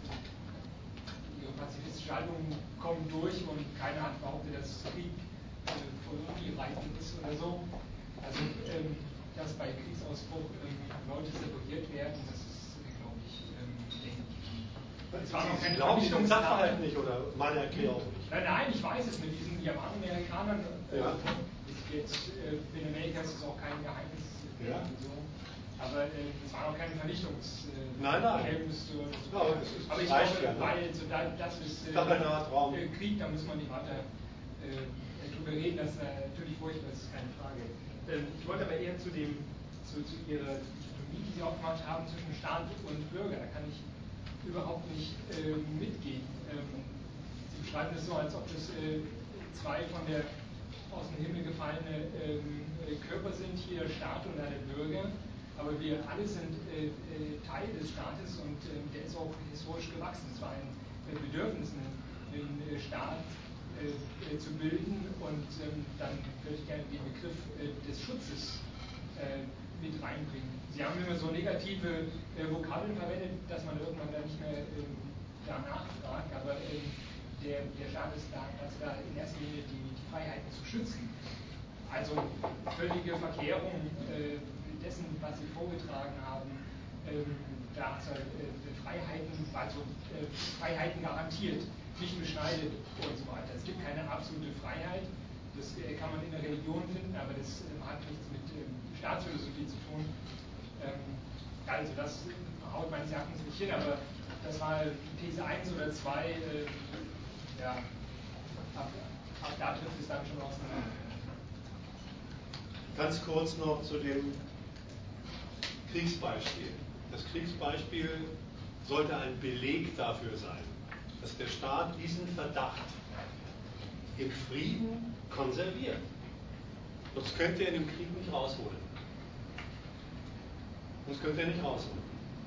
[SPEAKER 3] ihre pazifistische Haltung kommt durch und keiner hat behauptet, dass Krieg äh, vorübergreifend ist oder so. Also, ähm, dass bei Kriegsausbruch ähm, Leute separiert werden, das ist, glaube ich, ähm, denkbar. Es war noch keine
[SPEAKER 1] Vernichtungssachverhalt nicht, oder meine Erklärung nicht?
[SPEAKER 3] Nein, nein, ich weiß es mit diesen Japanamerikanern. Äh,
[SPEAKER 1] ja.
[SPEAKER 3] Jetzt, äh, in Amerika ist es auch kein Geheimnis.
[SPEAKER 1] Ja.
[SPEAKER 3] So. Aber äh, es war noch keine Vernichtungs... Äh,
[SPEAKER 1] nein, nein.
[SPEAKER 3] So,
[SPEAKER 1] ja, aber es ist,
[SPEAKER 3] aber ich
[SPEAKER 1] glaube,
[SPEAKER 3] ja, weil so da, das ist äh,
[SPEAKER 1] Raum.
[SPEAKER 3] äh, Krieg, da muss man nicht weiter äh, drüber reden, das ist äh, natürlich furchtbar, das ist keine Frage. Ähm, ich wollte aber eher zu dem, zu, zu Ihrer Dichotomie, die Sie aufgemacht haben, zwischen Staat und Bürger, da kann ich überhaupt nicht äh, mitgehen. Ähm, Sie beschreiben es so, als ob das äh, zwei von der aus dem Himmel gefallene ähm, Körper sind, hier der Staat und der Bürger, aber wir alle sind äh, äh, Teil des Staates und äh, der ist auch historisch gewachsen. Es war ein äh, Bedürfnis, einen, einen Staat äh, äh, zu bilden und ähm, dann würde ich gerne den Begriff äh, des Schutzes äh, mit reinbringen. Sie haben immer so negative äh, Vokabeln verwendet, dass man irgendwann da nicht mehr äh, danach fragt, aber äh, der, der Staat ist da, dazu da in erster Linie die, die Freiheiten zu schützen. Also völlige Verkehrung äh, dessen, was Sie vorgetragen haben, ähm, da äh, Freiheiten, also äh, Freiheiten garantiert, nicht beschneidet und so weiter. Es gibt keine absolute Freiheit, das äh, kann man in der Religion finden, aber das äh, hat nichts mit ähm, Staatsphilosophie zu tun. Ähm, also das haut meines Erachtens nicht hin, aber das war These eins oder zwei. Äh, Ja, ab, ab da trifft es dann schon auseinander.
[SPEAKER 1] Ganz kurz noch zu dem Kriegsbeispiel. Das Kriegsbeispiel sollte ein Beleg dafür sein, dass der Staat diesen Verdacht im Frieden konserviert. Sonst könnte er den Krieg nicht rausholen. Sonst könnte er nicht rausholen.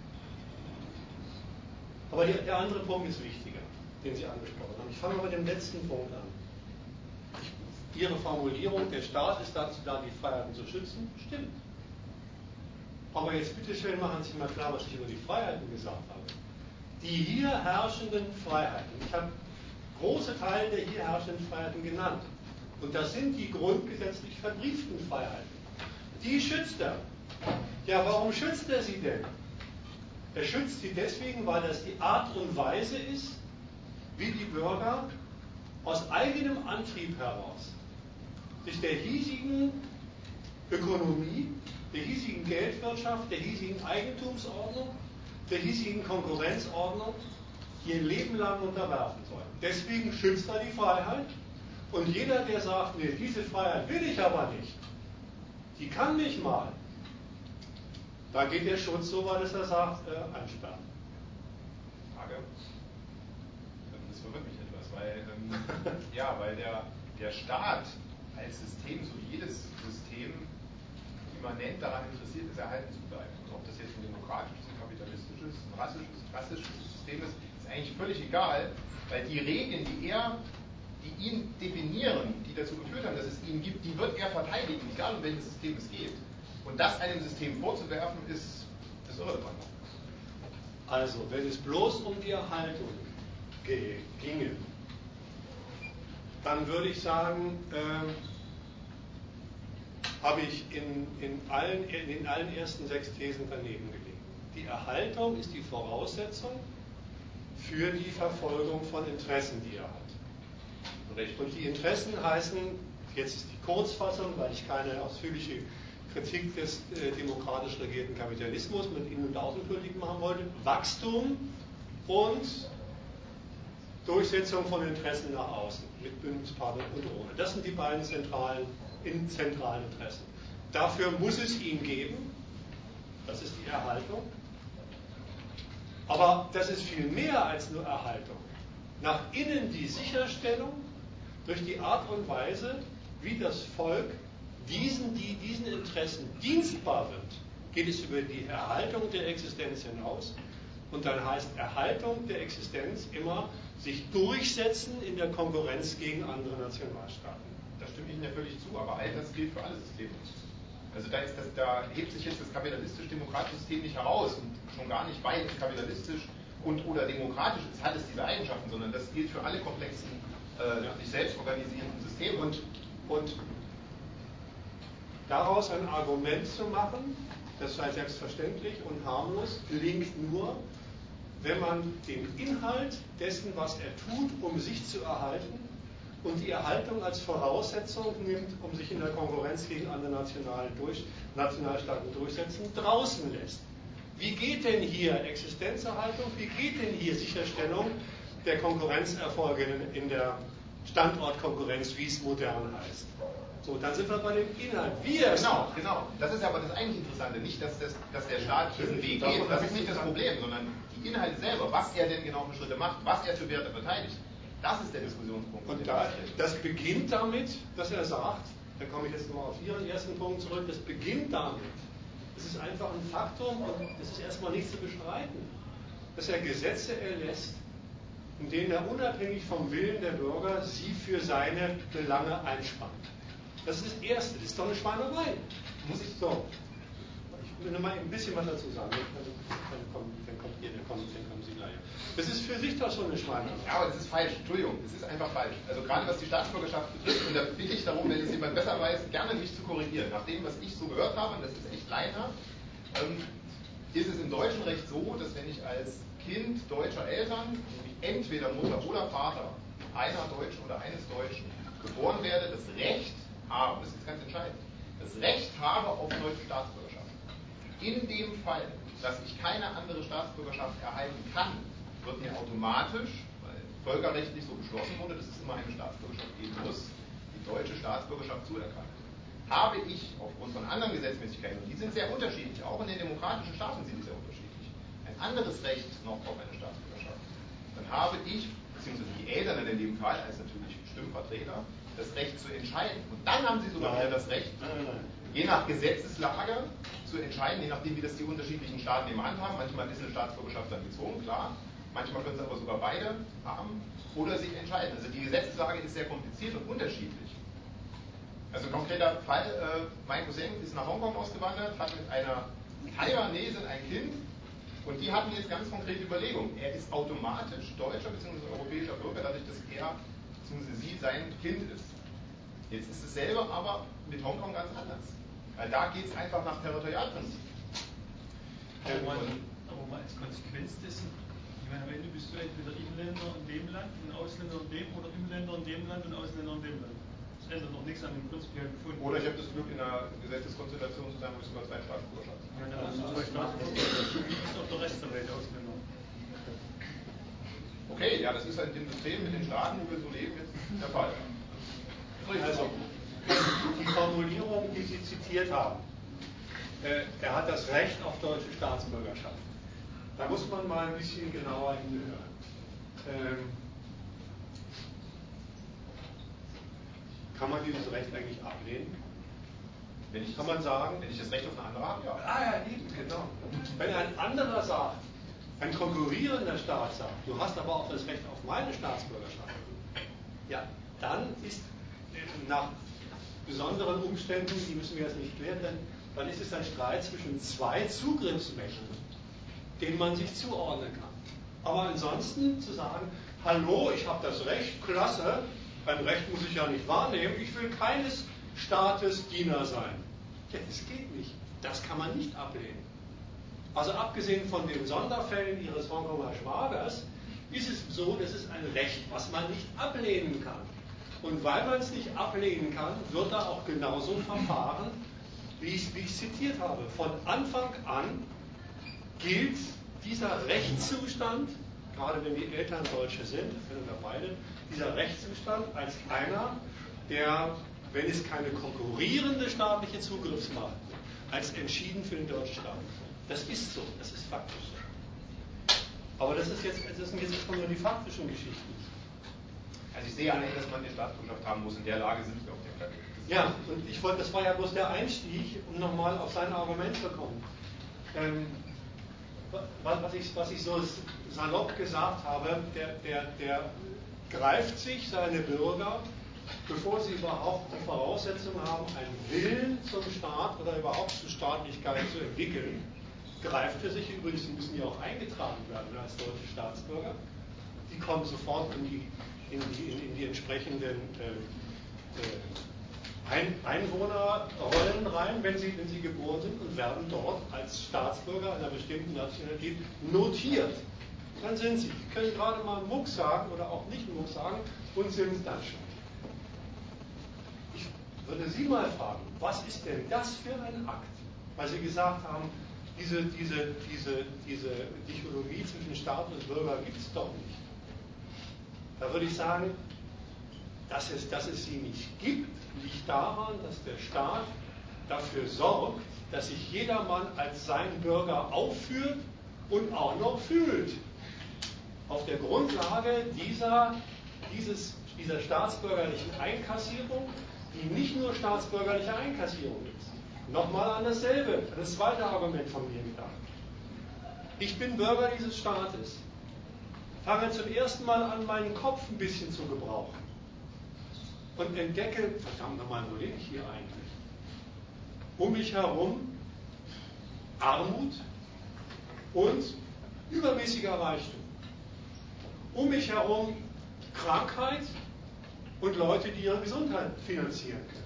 [SPEAKER 1] Aber die, der andere Punkt ist wichtiger, den Sie angesprochen haben. Ich fange mal mit dem letzten Punkt an. Ihre Formulierung, der Staat ist dazu da, die Freiheiten zu schützen, stimmt. Aber jetzt bitte schön machen Sie mal klar, was ich über die Freiheiten gesagt habe. Die hier herrschenden Freiheiten, ich habe große Teile der hier herrschenden Freiheiten genannt. Und das sind die grundgesetzlich verbrieften Freiheiten. Die schützt er. Ja, warum schützt er sie denn? Er schützt sie deswegen, weil das die Art und Weise ist, wie die Bürger aus eigenem Antrieb heraus sich der hiesigen Ökonomie, der hiesigen Geldwirtschaft, der hiesigen Eigentumsordnung, der hiesigen Konkurrenzordnung ihr Leben lang unterwerfen sollen. Deswegen schützt er die Freiheit. Und jeder, der sagt, nee, diese Freiheit will ich aber nicht, die kann mich mal, da geht der Schutz so weit, dass er sagt, äh, einsperren.
[SPEAKER 2] Frage? Das verwirrt mich etwas, weil, ähm, ja, weil der, der Staat als System, so wie jedes System, immanent daran interessiert ist, erhalten zu bleiben. Und ob das jetzt ein demokratisches, ein kapitalistisches, ein rassisches, rassisches System ist, ist eigentlich völlig egal, weil die Regeln, die er, die ihn definieren, die dazu geführt haben, dass es ihn gibt, die wird er verteidigen, egal um welches System es geht. Und das einem System vorzuwerfen, ist, ist irrelevant.
[SPEAKER 1] Also, wenn es bloß um die Erhaltung ginge, dann würde ich sagen, äh, habe ich in, in, allen, in den allen ersten sechs Thesen daneben gelegen. Die Erhaltung ist die Voraussetzung für die Verfolgung von Interessen, die er hat. Und die Interessen heißen, jetzt ist die Kurzfassung, weil ich keine ausführliche Kritik des äh, demokratisch regierten Kapitalismus mit Innen- und Außenpolitik machen wollte, Wachstum und Durchsetzung von Interessen nach außen, mit Bündnispartnern und ohne. Das sind die beiden zentralen, in, zentralen Interessen. Dafür muss es ihn geben, das ist die Erhaltung. Aber das ist viel mehr als nur Erhaltung. Nach innen die Sicherstellung durch die Art und Weise, wie das Volk diesen, die diesen Interessen dienstbar wird, geht es über die Erhaltung der Existenz hinaus. Und dann heißt Erhaltung der Existenz immer sich durchsetzen in der Konkurrenz gegen andere Nationalstaaten.
[SPEAKER 2] Da stimme ich Ihnen ja völlig zu, aber all das gilt für alle Systeme. Also da, ist das, da hebt sich jetzt das kapitalistisch-demokratische System nicht heraus und schon gar nicht, weil es kapitalistisch und oder demokratisch ist, hat es diese Eigenschaften, sondern das gilt für alle komplexen, äh, sich selbst organisierenden Systeme.
[SPEAKER 1] Und, und daraus ein Argument zu machen, das sei selbstverständlich und harmlos, gelingt nur, wenn man den Inhalt dessen, was er tut, um sich zu erhalten, und die Erhaltung als Voraussetzung nimmt, um sich in der Konkurrenz gegen andere Nationale durch, Nationalstaaten durchsetzen, draußen lässt. Wie geht denn hier Existenzerhaltung, wie geht denn hier Sicherstellung der Konkurrenzerfolge in der Standortkonkurrenz, wie es modern heißt? So, dann sind wir bei dem Inhalt. Wie er es
[SPEAKER 2] Genau,
[SPEAKER 1] macht.
[SPEAKER 2] genau. Das ist aber das eigentlich Interessante. Nicht, dass, das, dass der Staat diesen Weg geht, das ist nicht das Problem, sondern die Inhalte selber, was er denn genau für Schritte macht, was er für Werte verteidigt. Das ist der Diskussionspunkt.
[SPEAKER 1] Und da, das beginnt damit, dass er sagt, da komme ich jetzt nochmal auf Ihren ersten Punkt zurück, das beginnt damit, das ist einfach ein Faktum und das ist erstmal nicht zu bestreiten, dass er Gesetze erlässt, in denen er unabhängig vom Willen der Bürger sie für seine Belange einspannt. Das ist das Erste, das ist doch eine Schweinerei. Muss ich so. Ich will nur mal ein bisschen was dazu sagen. Dann, dann, kommt, dann kommt ihr, dann kommt, dann kommen Sie gleich. Das ist für sich doch so eine Schweinerei.
[SPEAKER 2] Ja, aber das ist falsch. Entschuldigung, das ist einfach falsch. Also gerade was die Staatsbürgerschaft betrifft, und da bitte ich darum, wenn es jemand besser weiß, gerne mich zu korrigieren. Nach dem, was ich so gehört habe, und das ist echt leider, ähm, ist es im deutschen Recht so, dass wenn ich als Kind deutscher Eltern, nämlich entweder Mutter oder Vater einer Deutschen oder eines Deutschen, geboren werde, das Recht habe, das ist ganz entscheidend, das Recht habe auf deutsche Staatsbürgerschaft. In dem Fall, dass ich keine andere Staatsbürgerschaft erhalten kann, wird mir automatisch, weil völkerrechtlich so beschlossen wurde, dass es immer eine Staatsbürgerschaft geben muss, die deutsche Staatsbürgerschaft zuerkannt. Habe ich aufgrund von anderen Gesetzmäßigkeiten, und die sind sehr unterschiedlich, auch in den demokratischen Staaten sind die sehr unterschiedlich, ein anderes Recht noch auf eine Staatsbürgerschaft, dann habe ich, beziehungsweise die Eltern in dem Fall, als natürlich Stimmvertreter, das Recht zu entscheiden. Und dann haben sie sogar wieder das Recht, je nach Gesetzeslage zu entscheiden, je nachdem, wie das die unterschiedlichen Staaten im Hand haben. Manchmal ist eine Staatsbürgerschaft dann gezwungen, klar. Manchmal können sie aber sogar beide haben oder sich entscheiden. Also die Gesetzeslage ist sehr kompliziert und unterschiedlich. Also ein konkreter Fall, äh, mein Cousin ist nach Hongkong ausgewandert, hat mit einer Taiwanesin ein Kind und die hatten jetzt ganz konkrete Überlegungen. Er ist automatisch deutscher bzw. europäischer Bürger, dadurch, dass er bzw. sie sein Kind ist. Jetzt ist es selber aber mit Hongkong ganz anders. Weil da geht es einfach nach Territorialprinzip.
[SPEAKER 4] Aber mal, aber mal als Konsequenz dessen, ich meine, am Ende bist du entweder Inländer in dem Land und Ausländer in dem oder Inländer in dem Land und Ausländer in dem Land. Das ändert noch nichts an dem prinzipiellen Befund.
[SPEAKER 2] Oder ich habe das Glück, in einer Gesetzeskonstellation zu sein, wo ich sogar zwei Staatsbürgerschaften habe.
[SPEAKER 4] Ja, dann hast du zwei Staatsbürgerschaften. Du bist auf der Rest der Welt Ausländer.
[SPEAKER 2] Okay, ja, das ist halt in dem System mit den Staaten, wo wir so leben, jetzt der Fall.
[SPEAKER 1] Also, die Formulierung, die Sie zitiert haben, äh, er hat das Recht auf deutsche Staatsbürgerschaft. Da muss man mal ein bisschen genauer hinhören. Ähm, kann man dieses Recht eigentlich ablehnen?
[SPEAKER 2] Wenn ich,
[SPEAKER 1] kann man sagen,
[SPEAKER 2] wenn ich das Recht auf eine andere habe, ja.
[SPEAKER 1] Ah ja, eben, genau. Wenn ein anderer sagt, ein konkurrierender Staat sagt, du hast aber auch das Recht auf meine Staatsbürgerschaft, ja, dann ist nach besonderen Umständen, die müssen wir jetzt nicht klären, dann, dann ist es ein Streit zwischen zwei Zugriffsmächten, denen man sich zuordnen kann. Aber ansonsten zu sagen, hallo, ich habe das Recht, klasse, ein Recht muss ich ja nicht wahrnehmen, ich will keines Staates Diener sein. Ja, das geht nicht. Das kann man nicht ablehnen. Also abgesehen von den Sonderfällen Ihres Hongkonger Schwagers, ist es so, das ist ein Recht, was man nicht ablehnen kann. Und weil man es nicht ablehnen kann, wird da auch genauso verfahren, wie ich es zitiert habe. Von Anfang an gilt dieser Rechtszustand, gerade wenn die Eltern Deutsche sind, das sind wir beide, dieser Rechtszustand als einer, der, wenn es keine konkurrierende staatliche Zugriffsmacht gibt, als entschieden für den deutschen Staat. Das ist so, das ist faktisch so. Aber das, ist jetzt, das sind jetzt erstmal nur die faktischen Geschichten.
[SPEAKER 2] Also ich sehe eigentlich, dass man eine Staatsbürgerschaft haben muss. In der Lage sind wir auf dem Planet.
[SPEAKER 1] Ja, und ich wollte, das war ja bloß der Einstieg, um nochmal auf sein Argument zu kommen. Ähm, was, ich, was ich so salopp gesagt habe, der, der, der greift sich seine Bürger, bevor sie überhaupt die Voraussetzungen haben, einen Willen zum Staat oder überhaupt zur Staatlichkeit zu entwickeln, greift er sich übrigens, die müssen ja auch eingetragen werden als deutsche Staatsbürger, die kommen sofort in die, in die, in, in die entsprechenden äh, äh, Ein, Einwohnerrollen rein, wenn sie, wenn sie geboren sind und werden dort als Staatsbürger einer bestimmten Nationalität notiert. Dann sind sie. Sie können gerade mal Muck sagen oder auch nicht Muck sagen und sind es dann schon. Ich würde Sie mal fragen, was ist denn das für ein Akt? Weil Sie gesagt haben, diese, diese, diese, diese Dichotomie zwischen Staat und Bürger gibt es doch nicht. Da würde ich sagen, dass es, dass es sie nicht gibt, liegt daran, dass der Staat dafür sorgt, dass sich jedermann als sein Bürger aufführt und auch noch fühlt. Auf der Grundlage dieser, dieses, dieser staatsbürgerlichen Einkassierung, die nicht nur staatsbürgerliche Einkassierung ist. Nochmal an dasselbe, an das zweite Argument von mir gedacht. Ich bin Bürger dieses Staates, fange zum ersten Mal an, meinen Kopf ein bisschen zu gebrauchen und entdecke, verdammt nochmal, wo lebe ich hier eigentlich? Um mich herum Armut und übermäßiger Reichtum. Um mich herum Krankheit und Leute, die ihre Gesundheit finanzieren können.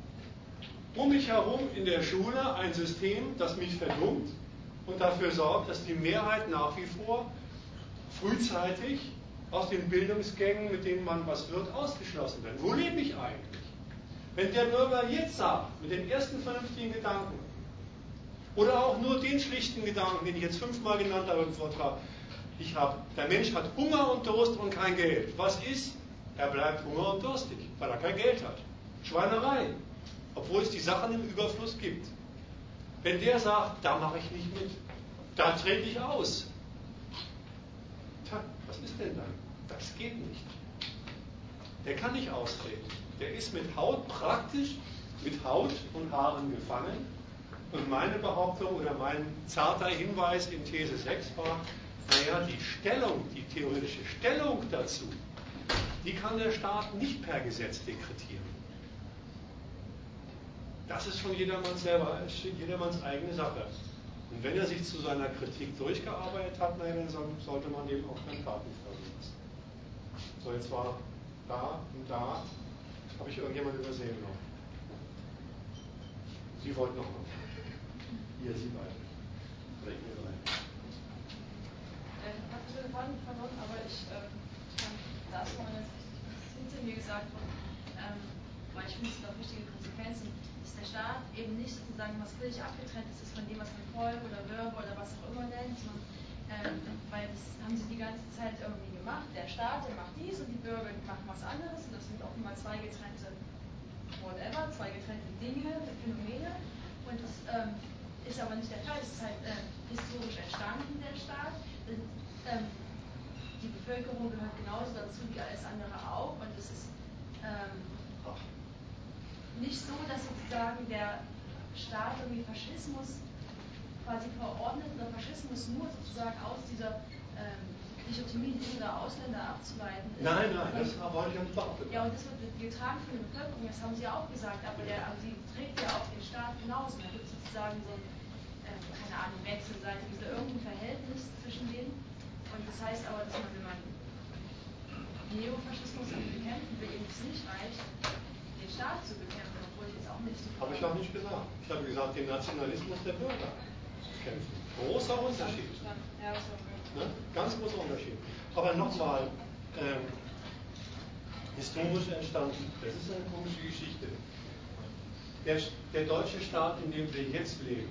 [SPEAKER 1] Um mich herum in der Schule ein System, das mich verdummt und dafür sorgt, dass die Mehrheit nach wie vor frühzeitig aus den Bildungsgängen, mit denen man was wird, ausgeschlossen wird. Wo lebe ich eigentlich? Wenn der Bürger jetzt sagt, mit den ersten vernünftigen Gedanken, oder auch nur den schlichten Gedanken, den ich jetzt fünfmal genannt habe im Vortrag, ich hab, der Mensch hat Hunger und Durst und kein Geld. Was ist? Er bleibt hunger und durstig, weil er kein Geld hat. Schweinerei. Obwohl es die Sachen im Überfluss gibt. Wenn der sagt, da mache ich nicht mit, da trete ich aus. Tja, was ist denn dann? Das geht nicht. Der kann nicht austreten. Der ist mit Haut praktisch, mit Haut und Haaren gefangen. Und meine Behauptung oder mein zarter Hinweis in These sechs war, naja, die Stellung, die theoretische Stellung dazu, die kann der Staat nicht per Gesetz dekretieren. Das ist von jedermanns selber, jedermanns eigene Sache. Und wenn er sich zu seiner Kritik durchgearbeitet hat, naja, dann sollte man dem auch dann Taten folgen lassen. So, jetzt war da und da, habe ich irgendjemand übersehen noch. Sie wollten noch mal. Hier, Sie beide. Oder ihr beide.
[SPEAKER 5] Ich habe den Faden verloren, aber ich ähm, fand das, was jetzt hinter mir gesagt wurde, ähm, weil ich finde, es sind auch wichtige Konsequenzen, dass der Staat eben nicht sozusagen was völlig abgetrennt ist von dem, was man Volk oder Bürger oder was auch immer nennt, sondern, ähm, weil das haben sie die ganze Zeit irgendwie gemacht. Der Staat, der macht dies und die Bürger, die machen was anderes und das sind auch immer zwei getrennte whatever, zwei getrennte Dinge, Phänomene und das ähm, ist aber nicht der Fall. Es ist halt äh, historisch entstanden, der Staat. Ähm, die Bevölkerung gehört genauso dazu wie alles andere auch und es ist ähm, nicht so, dass sozusagen der Staat irgendwie Faschismus quasi verordnet oder Faschismus nur sozusagen aus dieser ähm, Dichotomie In- oder Ausländer abzuleiten ist.
[SPEAKER 1] Nein, nein, das wollte ich ja nicht behaupten.
[SPEAKER 5] Ja, und das wird getragen von der Bevölkerung, das haben Sie ja auch gesagt, aber, der, aber sie trägt ja auch den Staat genauso. Da gibt es sozusagen so ein, äh, keine Ahnung, wechselseitig, so irgendein Verhältnis heißt aber, dass man, wenn man Neofaschismus bekämpfen will, eben es nicht reicht, den Staat zu bekämpfen, obwohl ich jetzt auch nicht so.
[SPEAKER 1] Habe ich auch nicht gesagt. Ich habe gesagt, den Nationalismus der Bürger kämpfen. Großer Unterschied.
[SPEAKER 5] Ja, das war
[SPEAKER 1] Ne? Ganz großer Unterschied. Aber nochmal, ähm, historisch entstanden, das ist eine komische Geschichte. Der, der deutsche Staat, in dem wir jetzt leben,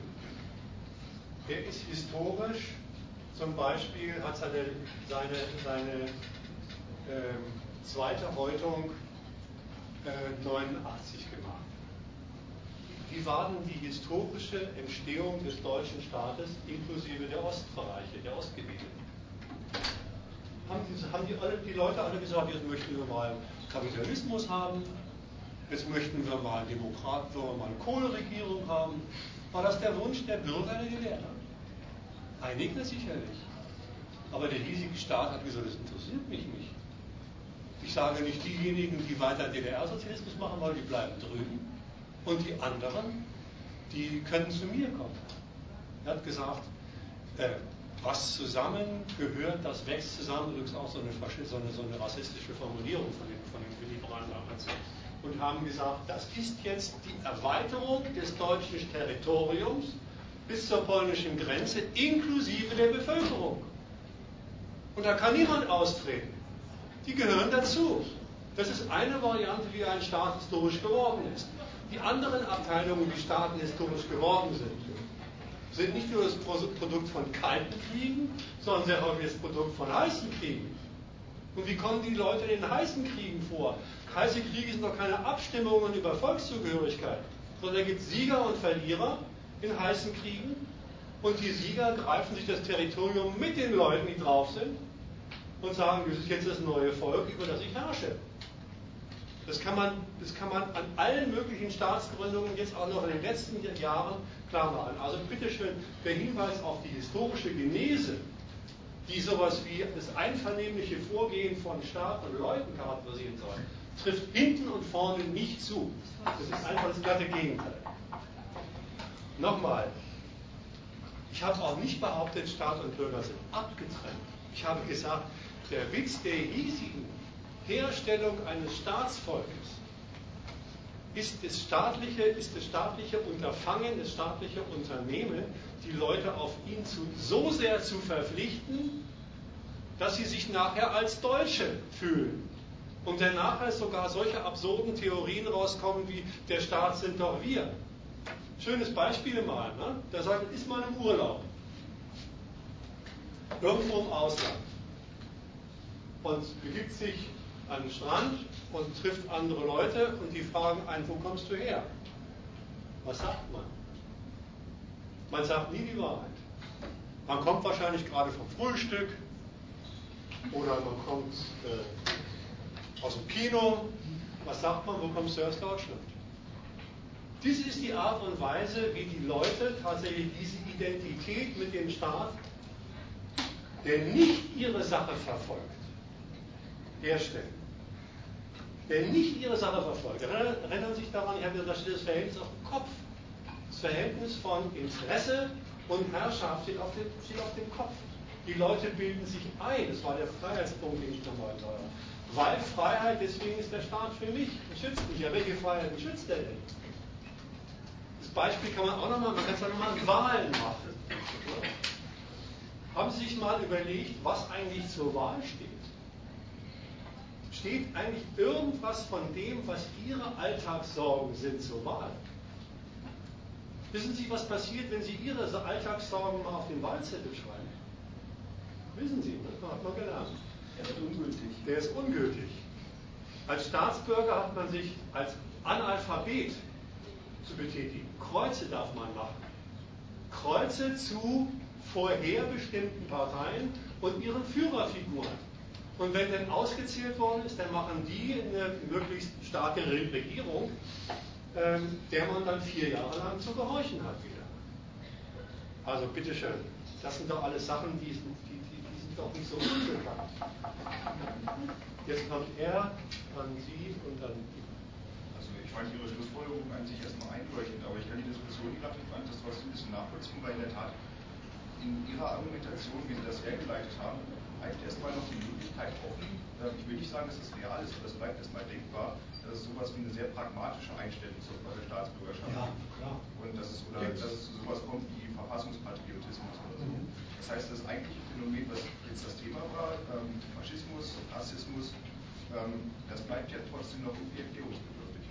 [SPEAKER 1] der ist historisch, zum Beispiel hat seine, seine, seine ähm, zweite Häutung äh, neunundachtzig gemacht. Wie war denn die historische Entstehung des deutschen Staates inklusive der Ostbereiche, der Ostgebiete? Haben, die, haben die, alle, die Leute alle gesagt, jetzt möchten wir mal Kapitalismus haben, jetzt möchten wir mal Demokraten, wollen wir mal Kohleregierung haben? War das der Wunsch der Bürger der D D R? Einige sicherlich. Aber der hiesige Staat hat gesagt, das interessiert mich nicht. Ich sage nicht diejenigen, die weiter D D R-Sozialismus machen wollen, die bleiben drüben. Und die anderen, die können zu mir kommen. Er hat gesagt, äh, was zusammengehört, das wächst zusammen, übrigens auch so eine, so eine, so eine rassistische Formulierung von den, von den Liberalen damals. Und haben gesagt, das ist jetzt die Erweiterung des deutschen Territoriums bis zur polnischen Grenze inklusive der Bevölkerung. Und da kann niemand austreten. Die gehören dazu. Das ist eine Variante, wie ein Staat historisch geworden ist. Die anderen Abteilungen, wie Staaten historisch geworden sind, sind nicht nur das Produkt von kalten Kriegen, sondern sehr häufig das Produkt von heißen Kriegen. Und wie kommen die Leute in den heißen Kriegen vor? Heiße Kriege sind doch keine Abstimmungen über Volkszugehörigkeit, sondern da gibt es Sieger und Verlierer in heißen Kriegen. Und die Sieger greifen sich das Territorium mit den Leuten, die drauf sind, und sagen, das ist jetzt das neue Volk, über das ich herrsche. Das kann man, das kann man an allen möglichen Staatsgründungen jetzt auch noch in den letzten Jahren klar machen. Also bitteschön, der Hinweis auf die historische Genese, die sowas wie das einvernehmliche Vorgehen von Staat und Leuten charakterisieren soll, trifft hinten und vorne nicht zu. Das ist einfach das glatte Gegenteil. Nochmal, ich habe auch nicht behauptet, Staat und Bürger sind abgetrennt. Ich habe gesagt, der Witz der hiesigen Herstellung eines Staatsvolkes ist das staatliche, ist das staatliche Unterfangen, das staatliche Unternehmen, die Leute auf ihn zu, so sehr zu verpflichten, dass sie sich nachher als Deutsche fühlen. Und dann nachher sogar solche absurden Theorien rauskommen wie, der Staat sind doch wir. Schönes Beispiel mal, ne? Da sagt, ist man im Urlaub. Irgendwo im Ausland. Und begibt sich an den Strand und trifft andere Leute und die fragen einen, wo kommst du her? Was sagt man? Man sagt nie die Wahrheit. Man kommt wahrscheinlich gerade vom Frühstück oder man kommt äh, aus dem Kino. Was sagt man? Wo kommst du aus Deutschland? Dies ist die Art und Weise, wie die Leute tatsächlich diese Identität mit dem Staat, der nicht ihre Sache verfolgt, herstellen. Der nicht ihre Sache verfolgt. Erinnern Sie sich daran, ich habe gesagt, da steht das Verhältnis auf dem Kopf. Das Verhältnis von Interesse und Herrschaft steht auf dem, steht auf dem Kopf. Die Leute bilden sich ein. Das war der Freiheitspunkt, den ich nochmal sage. Weil Freiheit, deswegen ist der Staat für mich und schützt mich. Ja, welche Freiheit schützt er denn? Das Beispiel kann man auch nochmal, man kann es auch nochmal Wahlen machen. Haben Sie sich mal überlegt, was eigentlich zur Wahl steht? Steht eigentlich irgendwas von dem, was Ihre Alltagssorgen sind, zur Wahl? Wissen Sie, was passiert, wenn Sie Ihre Alltagssorgen mal auf den Wahlzettel schreiben? Wissen Sie, das hat man gelernt.
[SPEAKER 4] Der ist ungültig.
[SPEAKER 1] Der ist ungültig. Als Staatsbürger hat man sich als Analphabet zu betätigen. Kreuze darf man machen. Kreuze zu vorherbestimmten Parteien und ihren Führerfiguren. Und wenn dann ausgezählt worden ist, dann machen die eine möglichst starke Regierung, ähm, der man dann vier Jahre lang zu gehorchen hat wieder. Also bitteschön, das sind doch alles Sachen, die, die, die, die sind doch nicht so unbekannt. Jetzt kommt er, dann Sie und dann die.
[SPEAKER 2] Also ich fand Ihre Schlussfolgerung an sich erstmal einleuchtend, aber ich kann die Diskussion, die gerade fand, das trotzdem ein bisschen nachvollziehen, weil in der Tat in Ihrer Argumentation, wie Sie das hergeleitet haben, eigentlich erstmal noch die Möglichkeit offen, äh, ich will nicht sagen, dass es real ist, aber es bleibt erstmal denkbar, dass es sowas wie eine sehr pragmatische Einstellung zur Staatsbürgerschaft
[SPEAKER 1] Ja,
[SPEAKER 2] gibt.
[SPEAKER 1] klar.
[SPEAKER 2] Und dass es, oder, dass es zu sowas kommt wie Verfassungspatriotismus oder so.
[SPEAKER 1] Mhm.
[SPEAKER 2] Das heißt, das eigentliche Phänomen, was jetzt das Thema war, ähm, Faschismus, Rassismus, ähm, das bleibt ja trotzdem noch irgendwie erklärungsbedürftig.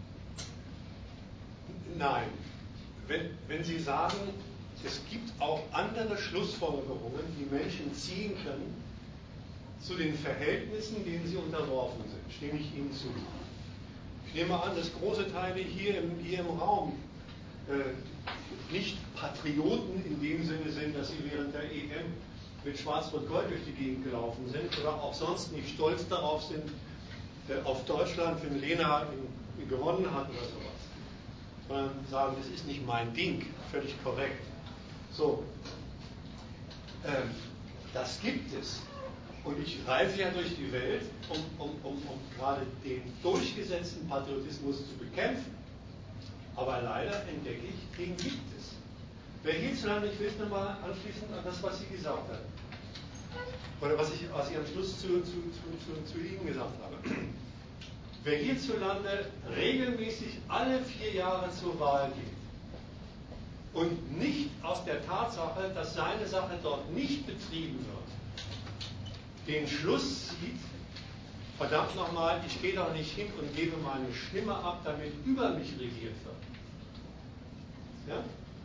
[SPEAKER 1] Nein. Wenn, wenn Sie sagen, es gibt auch andere Schlussfolgerungen, die Menschen ziehen können zu den Verhältnissen, denen sie unterworfen sind, stimme ich Ihnen zu. Ich nehme an, dass große Teile hier im, hier im Raum äh, nicht Patrioten in dem Sinne sind, dass sie während der E M mit Schwarz-Rot-Gold durch die Gegend gelaufen sind oder auch sonst nicht stolz darauf sind, äh, auf Deutschland, wenn Lena in, in gewonnen hat oder sowas. Sondern sagen, das ist nicht mein Ding, völlig korrekt. So, ähm, das gibt es. Und ich reise ja durch die Welt, um, um, um, um gerade den durchgesetzten Patriotismus zu bekämpfen. Aber leider entdecke ich, den gibt es. Wer hierzulande, ich will es nochmal anschließen an das, was Sie gesagt haben, oder was ich, was ich am Schluss zu, zu, zu, zu, zu Ihnen gesagt habe. Wer hierzulande regelmäßig alle vier Jahre zur Wahl geht und nicht aus der Tatsache, dass seine Sache dort nicht betrieben wird, den Schluss zieht, verdammt nochmal, ich gehe doch nicht hin und gebe meine Stimme ab, damit über mich regiert wird. Ja?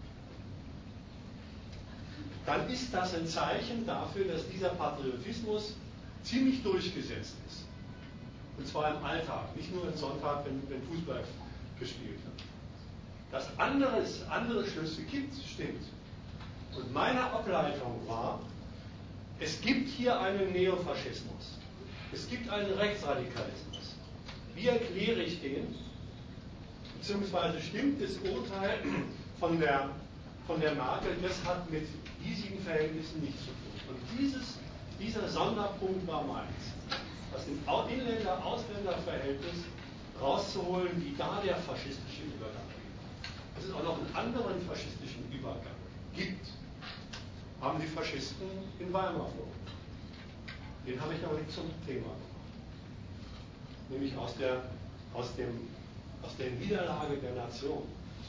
[SPEAKER 1] Dann ist das ein Zeichen dafür, dass dieser Patriotismus ziemlich durchgesetzt ist. Und zwar im Alltag, nicht nur am Sonntag, wenn, wenn Fußball gespielt wird. Dass anderes, andere Schlüsse gibt, stimmt. Und meine Ableitung war, es gibt hier einen Neofaschismus. Es gibt einen Rechtsradikalismus. Wie erkläre ich den? Beziehungsweise stimmt das Urteil von der, von der Merkel, das hat mit hiesigen Verhältnissen nichts zu tun. Und dieses, dieser Sonderpunkt war meins. Das Inländer-Ausländer-Verhältnis rauszuholen, wie da der faschistische Übergang geht. Dass es auch noch einen anderen faschistischen Übergang gibt, haben die Faschisten in Weimar vorgenommen. Den habe ich aber nicht zum Thema gemacht. Nämlich aus der, aus dem, aus der Niederlage der Nation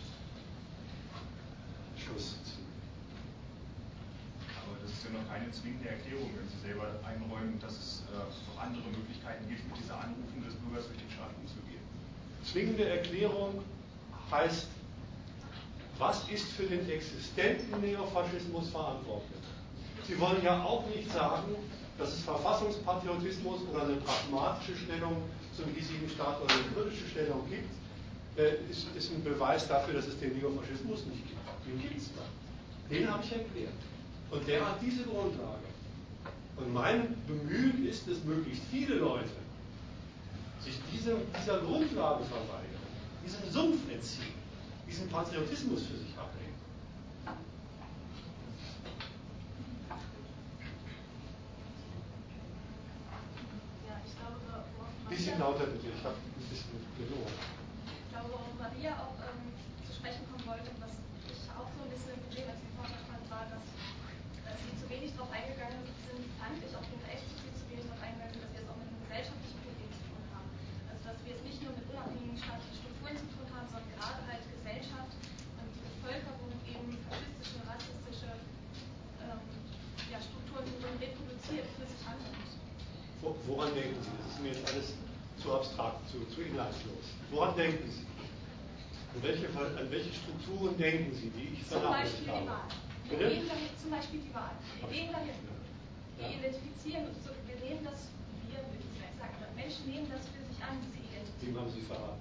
[SPEAKER 1] Schluss zu ziehen.
[SPEAKER 2] Aber das ist ja noch keine zwingende Erklärung, wenn Sie selber einräumen, dass es äh, noch andere Möglichkeiten gibt, mit dieser Anrufung des Bürgers durch den Staat umzugehen.
[SPEAKER 1] Zwingende Erklärung heißt, was ist für den existenten Neofaschismus verantwortlich? Sie wollen ja auch nicht sagen, dass es Verfassungspatriotismus oder eine pragmatische Stellung zum hiesigen Staat oder eine kritische Stellung gibt, äh, ist, ist ein Beweis dafür, dass es den Neofaschismus nicht gibt. Den gibt es da. Den habe ich erklärt. Und der hat diese Grundlage. Und mein Bemühen ist es, möglichst viele Leute sich diesem, dieser Grundlage verweigern, diesem Sumpf entziehen, diesen Patriotismus für sich ablegen. Ein bisschen lauter bitte, ich habe ein bisschen gelogen.
[SPEAKER 5] Ich glaube, worauf Maria auch ähm, zu sprechen kommen wollte, was ich auch so ein bisschen ein Problem als Vortrag fand, war, dass, dass sie zu wenig darauf eingegangen sind, fand ich auch explizit zu wenig darauf eingegangen sind, dass wir es auch mit einem gesellschaftlichen Problem zu tun haben. Also dass wir es nicht nur mit unabhängigen staatlichen Strukturen zu tun haben, sondern gerade halt Gesellschaft und die Bevölkerung eben faschistische, rassistische ähm, ja, Strukturen reproduziert für sich annimmt.
[SPEAKER 1] Woran denken Sie? Das ist mir jetzt alles zu abstrakt, zu, zu inhaltslos. Woran denken Sie? An welche, an welche Strukturen denken Sie, die ich vernachlässigt habe?
[SPEAKER 5] Zum Beispiel die Wahl. Wir nehmen dahin, zum Beispiel die Wahl. Wir gehen dahin. Wir ja. identifizieren uns. So, wir nehmen das, wir, würde ich vielleicht sagen, aber Menschen nehmen das für sich an, diese Identität.
[SPEAKER 1] Dem haben Sie verraten.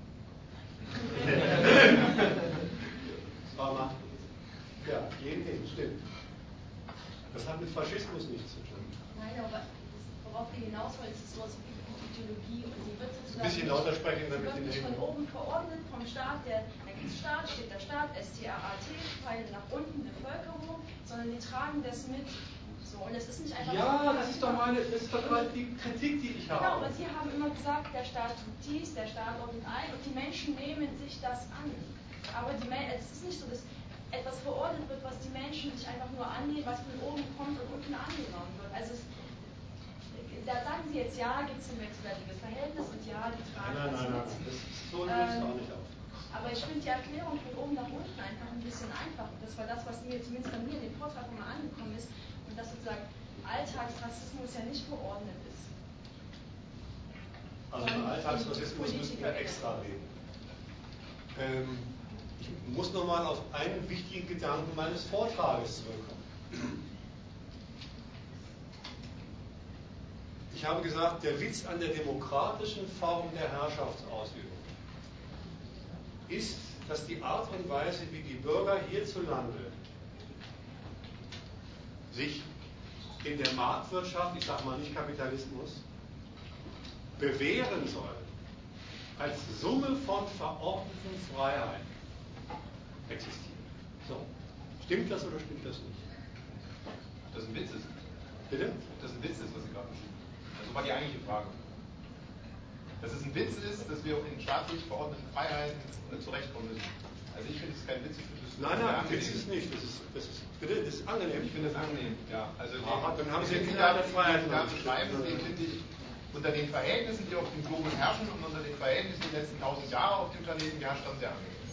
[SPEAKER 1] Mama. Ja, gehen hin, stimmt. Das hat mit Faschismus nichts zu tun.
[SPEAKER 5] Nein, aber worauf wir hinaus wollen, ist sowas wie Ideologie und sie wird sozusagen
[SPEAKER 1] ein bisschen lauter sprechen, damit
[SPEAKER 5] sie wird nicht von oben verordnet, vom Staat, der, da gibt es Staat, steht der Staat, S T A A T, Pfeile nach unten, Bevölkerung, sondern die tragen das mit. So, und es ist nicht einfach
[SPEAKER 1] ja, so, das ist doch meine, das ist doch meine die Kritik, die ich habe.
[SPEAKER 5] Genau, aber Sie haben immer gesagt, der Staat tut dies, der Staat ordnet ein und die Menschen nehmen sich das an. Aber die, es ist nicht so, dass etwas verordnet wird, was die Menschen sich einfach nur annehmen, was von oben kommt und unten angenommen wird. Also es, da sagen Sie jetzt, ja, gibt es ein wechselseitiges Verhältnis und ja, die tragen
[SPEAKER 1] nein,
[SPEAKER 5] das
[SPEAKER 1] nein, nein,
[SPEAKER 5] mit.
[SPEAKER 1] das ist so löst ähm, auch nicht auf.
[SPEAKER 5] Aber ich finde die Erklärung von oben nach unten einfach ein bisschen einfach. Das war das, was mir zumindest bei mir in dem Vortrag immer angekommen ist. Und dass sozusagen Alltagsrassismus ja nicht verordnet ist.
[SPEAKER 1] Also über Alltagsrassismus müssen wir extra reden. Ähm, ich muss nochmal auf einen wichtigen Gedanken meines Vortrages zurückkommen. Ich habe gesagt, der Witz an der demokratischen Form der Herrschaftsausübung ist, dass die Art und Weise, wie die Bürger hierzulande sich in der Marktwirtschaft, ich sage mal nicht Kapitalismus, bewähren sollen, als Summe von verordneten Freiheiten existiert. So. Stimmt das oder stimmt das nicht?
[SPEAKER 2] Ob das ein Witz ist?
[SPEAKER 1] Bitte?
[SPEAKER 2] Ob das ein Witz ist, was Sie gerade beschrieben haben. Das war die eigentliche Frage. Dass es ein Witz ist, dass wir in staatlich verordneten Freiheiten zurechtkommen müssen. Also ich finde es kein Witz, ich finde es
[SPEAKER 1] Nein, nein, Witz ist nicht. Das ist, das ist, bitte, das ist angenehm.
[SPEAKER 2] Ich finde es angenehm, ja. Also
[SPEAKER 1] Aha,
[SPEAKER 2] den,
[SPEAKER 1] dann haben Sie
[SPEAKER 2] den
[SPEAKER 1] Inhalt der Freiheit
[SPEAKER 2] beschreiben, den finde ich unter den Verhältnissen, die auf dem Globus herrschen und unter den Verhältnissen, die die letzten tausend Jahre auf dem Planeten geherrscht haben, sehr angenehm.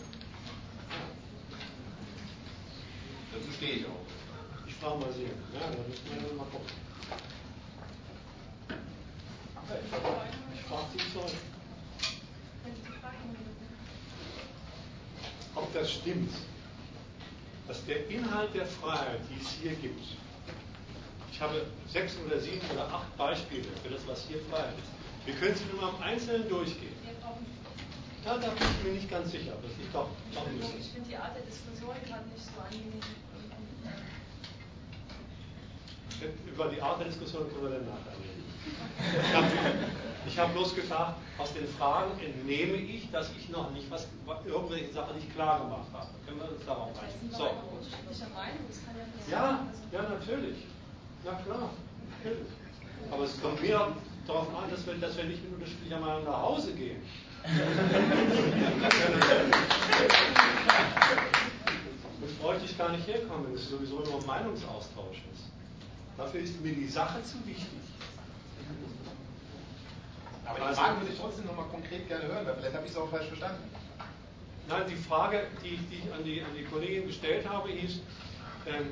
[SPEAKER 2] Dazu stehe ich auch.
[SPEAKER 1] Ich frage mal Sie. Ja, da müssen wir mal gucken. Ich frage Sie zurück. Ob das stimmt, dass der Inhalt der Freiheit, die es hier gibt, ich habe sechs oder sieben oder acht Beispiele für das, was hier Freiheit ist. Wir können sie nur mal im Einzelnen durchgehen. Ja, da bin ich mir nicht ganz sicher, aber ich doch machen müssen.
[SPEAKER 5] Ich finde die Art der Diskussion gerade nicht so angenehm.
[SPEAKER 1] Über die Art der Diskussion können wir dann nachher reden. Ich habe hab bloß gefragt, aus den Fragen entnehme ich, dass ich noch nicht was, irgendwelche Sachen nicht klar gemacht habe. Können wir uns darauf einigen? So. Ja, ja, natürlich. Na klar, natürlich. Aber es kommt mir darauf an, dass wir, dass wir nicht mit unterschiedlicher Meinung nach Hause gehen. Das bräuchte ich gar nicht herkommen, wenn es sowieso nur ein Meinungsaustausch ist. Dafür ist mir die Sache zu wichtig.
[SPEAKER 2] Aber die Frage würde ich trotzdem nochmal konkret gerne hören, weil vielleicht habe ich es auch falsch verstanden.
[SPEAKER 1] Nein, die Frage, die, die ich an die, an die Kollegin gestellt habe, hieß, ähm,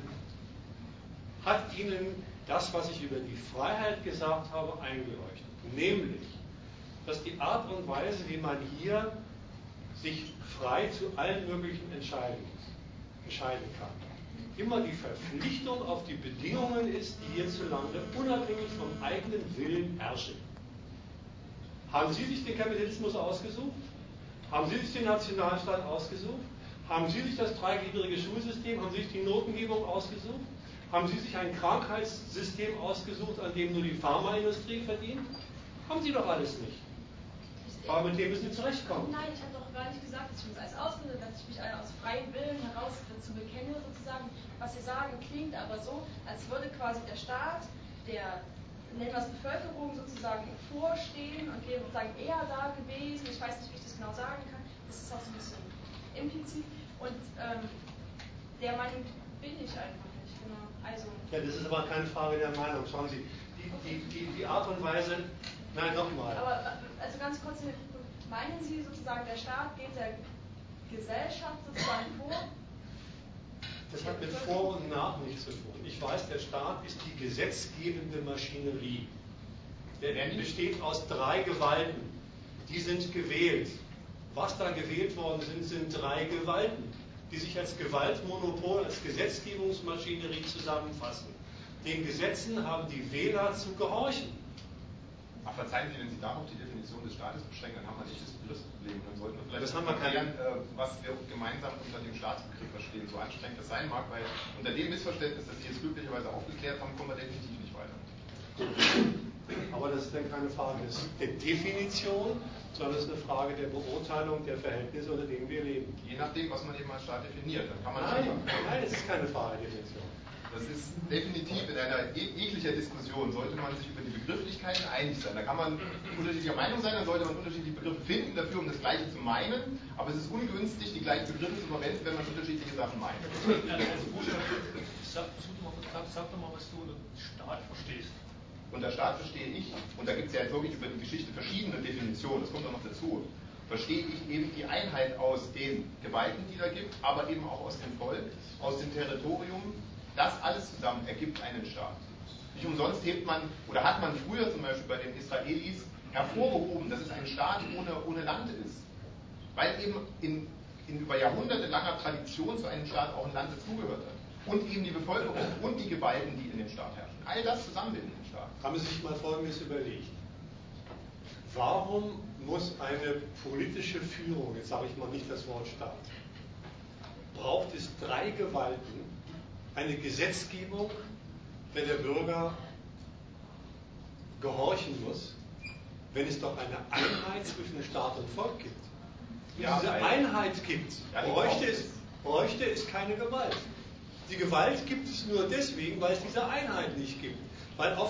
[SPEAKER 1] hat Ihnen das, was ich über die Freiheit gesagt habe, eingeleuchtet? Nämlich, dass die Art und Weise, wie man hier sich frei zu allen möglichen Entscheidungen entscheiden kann, immer die Verpflichtung auf die Bedingungen ist, die hierzulande unabhängig vom eigenen Willen herrschen. Haben Sie sich den Kapitalismus ausgesucht? Haben Sie sich den Nationalstaat ausgesucht? Haben Sie sich das dreigliedrige Schulsystem, haben Sie sich die Notengebung ausgesucht? Haben Sie sich ein Krankheitssystem ausgesucht, an dem nur die Pharmaindustrie verdient? Haben Sie doch alles nicht. Aber mit dem müssen Sie zurechtkommen.
[SPEAKER 5] Nein, ich habe doch gar nicht gesagt, dass ich mich als Ausländer, dass ich mich aus freiem Willen heraus dazu bekenne, sozusagen. Was Sie sagen, klingt aber so, als würde quasi der Staat, der, nennen wir es Bevölkerung, sozusagen vorstehen und wäre sozusagen eher da gewesen. Ich weiß nicht, wie ich das genau sagen kann. Das ist auch so ein bisschen implizit. Und ähm, der Meinung bin ich einfach nicht. Genau. Also,
[SPEAKER 1] ja, das ist aber keine Frage der Meinung. Schauen Sie, die, die, die, die Art und Weise. Nein, nochmal.
[SPEAKER 5] Aber also ganz kurz, meinen Sie sozusagen, der Staat geht der Gesellschaft sozusagen vor?
[SPEAKER 1] Das hat mit Vor und Nach nichts zu tun. Ich weiß, der Staat ist die gesetzgebende Maschinerie. Der besteht aus drei Gewalten. Die sind gewählt. Was da gewählt worden sind, sind drei Gewalten, die sich als Gewaltmonopol, als Gesetzgebungsmaschinerie zusammenfassen. Den Gesetzen haben die Wähler zu gehorchen.
[SPEAKER 2] Ach, verzeihen Sie, wenn Sie darauf die Definition des Staates beschränken, dann haben wir nicht das Begriffsproblem. Dann sollten wir vielleicht
[SPEAKER 1] das haben wir
[SPEAKER 2] erklären, äh, was wir gemeinsam unter dem Staatsbegriff verstehen. So anstrengend das sein mag, weil unter dem Missverständnis, das Sie jetzt glücklicherweise aufgeklärt haben, kommen wir definitiv nicht weiter.
[SPEAKER 1] Aber das ist dann keine Frage der Definition, sondern es ist eine Frage der Beurteilung der Verhältnisse, unter denen wir leben.
[SPEAKER 2] Je nachdem, was man eben als Staat definiert, dann kann man
[SPEAKER 1] Nein, nein, es ist keine Frage der Definition.
[SPEAKER 2] Das ist definitiv in einer jeglicher Diskussion sollte man sich über die Begrifflichkeiten einig sein. Da kann man unterschiedlicher Meinung sein, dann sollte man unterschiedliche Begriffe finden dafür, um das Gleiche zu meinen. Aber es ist ungünstig, die gleichen Begriffe zu verwenden, wenn man unterschiedliche Sachen meint.
[SPEAKER 4] Also Buchstabe, sag, sag doch mal, was du unter Staat verstehst.
[SPEAKER 2] Unter Staat verstehe ich, und da gibt es ja jetzt wirklich über die Geschichte verschiedene Definitionen, das kommt auch noch dazu, verstehe ich eben die Einheit aus den Gewalten, die da gibt, aber eben auch aus dem Volk, aus dem Territorium. Das alles zusammen ergibt einen Staat. Nicht umsonst hebt man, oder hat man früher zum Beispiel bei den Israelis hervorgehoben, dass es ein Staat ohne, ohne Land ist. Weil eben in, in über Jahrhunderte langer Tradition zu einem Staat auch ein Land dazugehört hat. Und eben die Bevölkerung und die Gewalten, die in dem Staat herrschen. All das zusammenbilden den Staat.
[SPEAKER 1] Haben Sie sich mal Folgendes überlegt? Warum muss eine politische Führung, jetzt sage ich mal nicht das Wort Staat, braucht es drei Gewalten, eine Gesetzgebung, wenn der Bürger gehorchen muss, wenn es doch eine Einheit zwischen Staat und Volk gibt? Wenn es diese Einheit gibt, bräuchte es, bräuchte es keine Gewalt. Die Gewalt gibt es nur deswegen, weil es diese Einheit nicht gibt. Weil, auf,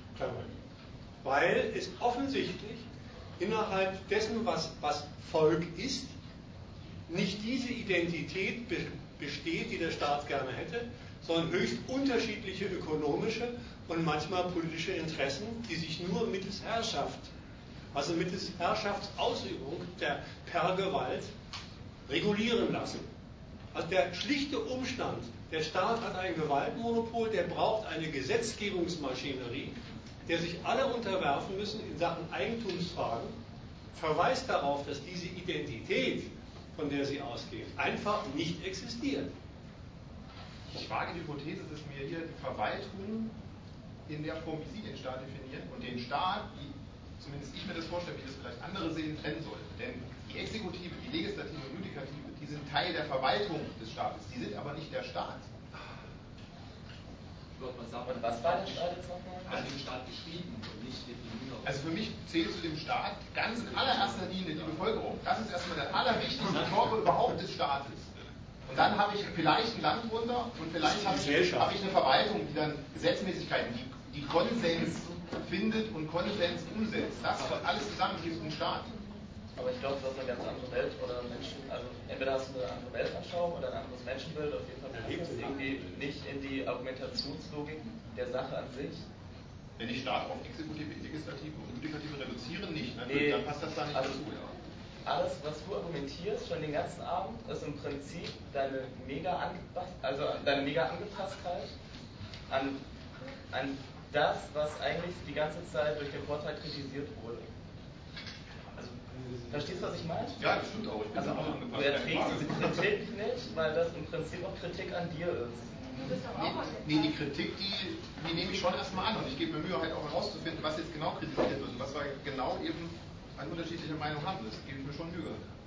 [SPEAKER 1] weil es offensichtlich innerhalb dessen, was, was Volk ist, nicht diese Identität be besteht, die der Staat gerne hätte, sondern höchst unterschiedliche ökonomische und manchmal politische Interessen, die sich nur mittels Herrschaft, also mittels Herrschaftsausübung der per Gewalt regulieren lassen. Also der schlichte Umstand, der Staat hat ein Gewaltmonopol, der braucht eine Gesetzgebungsmaschinerie, der sich alle unterwerfen müssen in Sachen Eigentumsfragen, verweist darauf, dass diese Identität, von der sie ausgehen, einfach nicht existiert.
[SPEAKER 2] Ich wage die Hypothese, dass wir hier die Verwaltung in der Form, wie Sie den Staat definieren, und den Staat, wie zumindest ich mir das vorstelle, wie das vielleicht andere sehen, trennen sollten. Denn die Exekutive, die Legislative und Judikative, die sind Teil der Verwaltung des Staates, die sind aber nicht der Staat.
[SPEAKER 6] Und was war der Staat jetzt nochmal?
[SPEAKER 7] Also den Staat geschrieben und nicht definiert.
[SPEAKER 2] Also für mich zählt zu dem Staat ganz in allererster Linie die Bevölkerung. Das ist erstmal der allerwichtigste Körper überhaupt des Staates. Und dann habe ich vielleicht ein Land drunter und vielleicht habe ich, habe ich eine Verwaltung, die dann Gesetzmäßigkeiten, die, die Konsens findet und Konsens umsetzt. Das alles zusammen gibt einen Staat.
[SPEAKER 6] Aber ich glaube, du hast eine ganz andere Welt oder Menschen, also entweder hast du eine andere Weltanschauung oder ein anderes Menschenbild, auf jeden Fall passt das irgendwie nicht in die Argumentationslogik der Sache an sich.
[SPEAKER 2] Wenn ich Staat auf Exekutive, Legislative und Judikative reduziere, nicht, ne?
[SPEAKER 6] Nee,
[SPEAKER 2] dann passt das da nicht
[SPEAKER 6] also,
[SPEAKER 2] dazu. Ja.
[SPEAKER 6] Alles, was du argumentierst, schon den ganzen Abend, ist im Prinzip deine mega angepasst, also deine mega Angepasstheit an, an das, was eigentlich die ganze Zeit durch den Vortrag kritisiert wurde. Also, verstehst du, was ich meine?
[SPEAKER 2] Ja, das stimmt auch. Ich bin
[SPEAKER 6] also,
[SPEAKER 2] auch angepasst.
[SPEAKER 6] du erträgst diese Kritik nicht, weil das im Prinzip auch Kritik an dir ist.
[SPEAKER 2] Nee, nee, die Kritik, die, die nehme ich schon erstmal an und ich gebe mir Mühe, halt auch herauszufinden, was jetzt genau kritisiert wird und was wir genau eben an unterschiedlicher Meinung haben. Das gebe ich mir schon Mühe.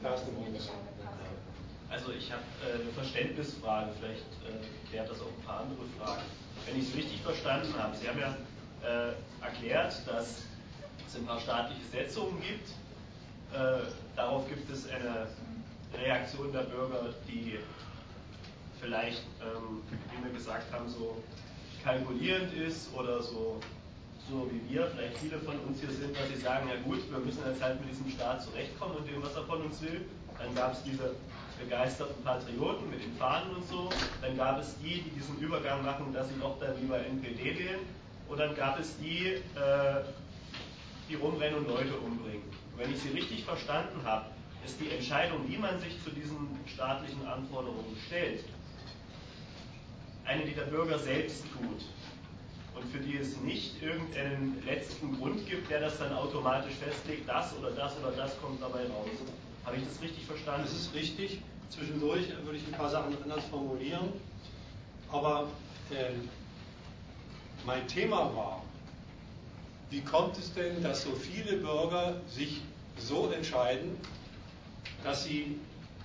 [SPEAKER 7] Also ich habe äh, eine Verständnisfrage, vielleicht äh, klärt das auch ein paar andere Fragen. Wenn ich es richtig verstanden habe, Sie haben ja äh, erklärt, dass es ein paar staatliche Setzungen gibt. Äh, darauf gibt es eine Reaktion der Bürger, die vielleicht, ähm, wie wir gesagt haben, so kalkulierend ist oder so, so wie wir, vielleicht viele von uns hier sind, dass sie sagen, ja gut, wir müssen jetzt halt mit diesem Staat zurechtkommen und dem, was er von uns will. Dann gab es diese begeisterten Patrioten mit den Fahnen und so. Dann gab es die, die diesen Übergang machen, dass sie doch dann lieber N P D wählen. Und dann gab es die, äh, die rumrennen und Leute umbringen. Und wenn ich sie richtig verstanden habe, ist die Entscheidung, wie man sich zu diesen staatlichen Anforderungen stellt, eine, die der Bürger selbst tut und für die es nicht irgendeinen letzten Grund gibt, der das dann automatisch festlegt, das oder das oder das kommt dabei raus. Habe ich das richtig verstanden?
[SPEAKER 1] Das ist richtig. Zwischendurch würde ich ein paar Sachen anders formulieren. Aber äh, mein Thema war, wie kommt es denn, dass so viele Bürger sich so entscheiden, dass sie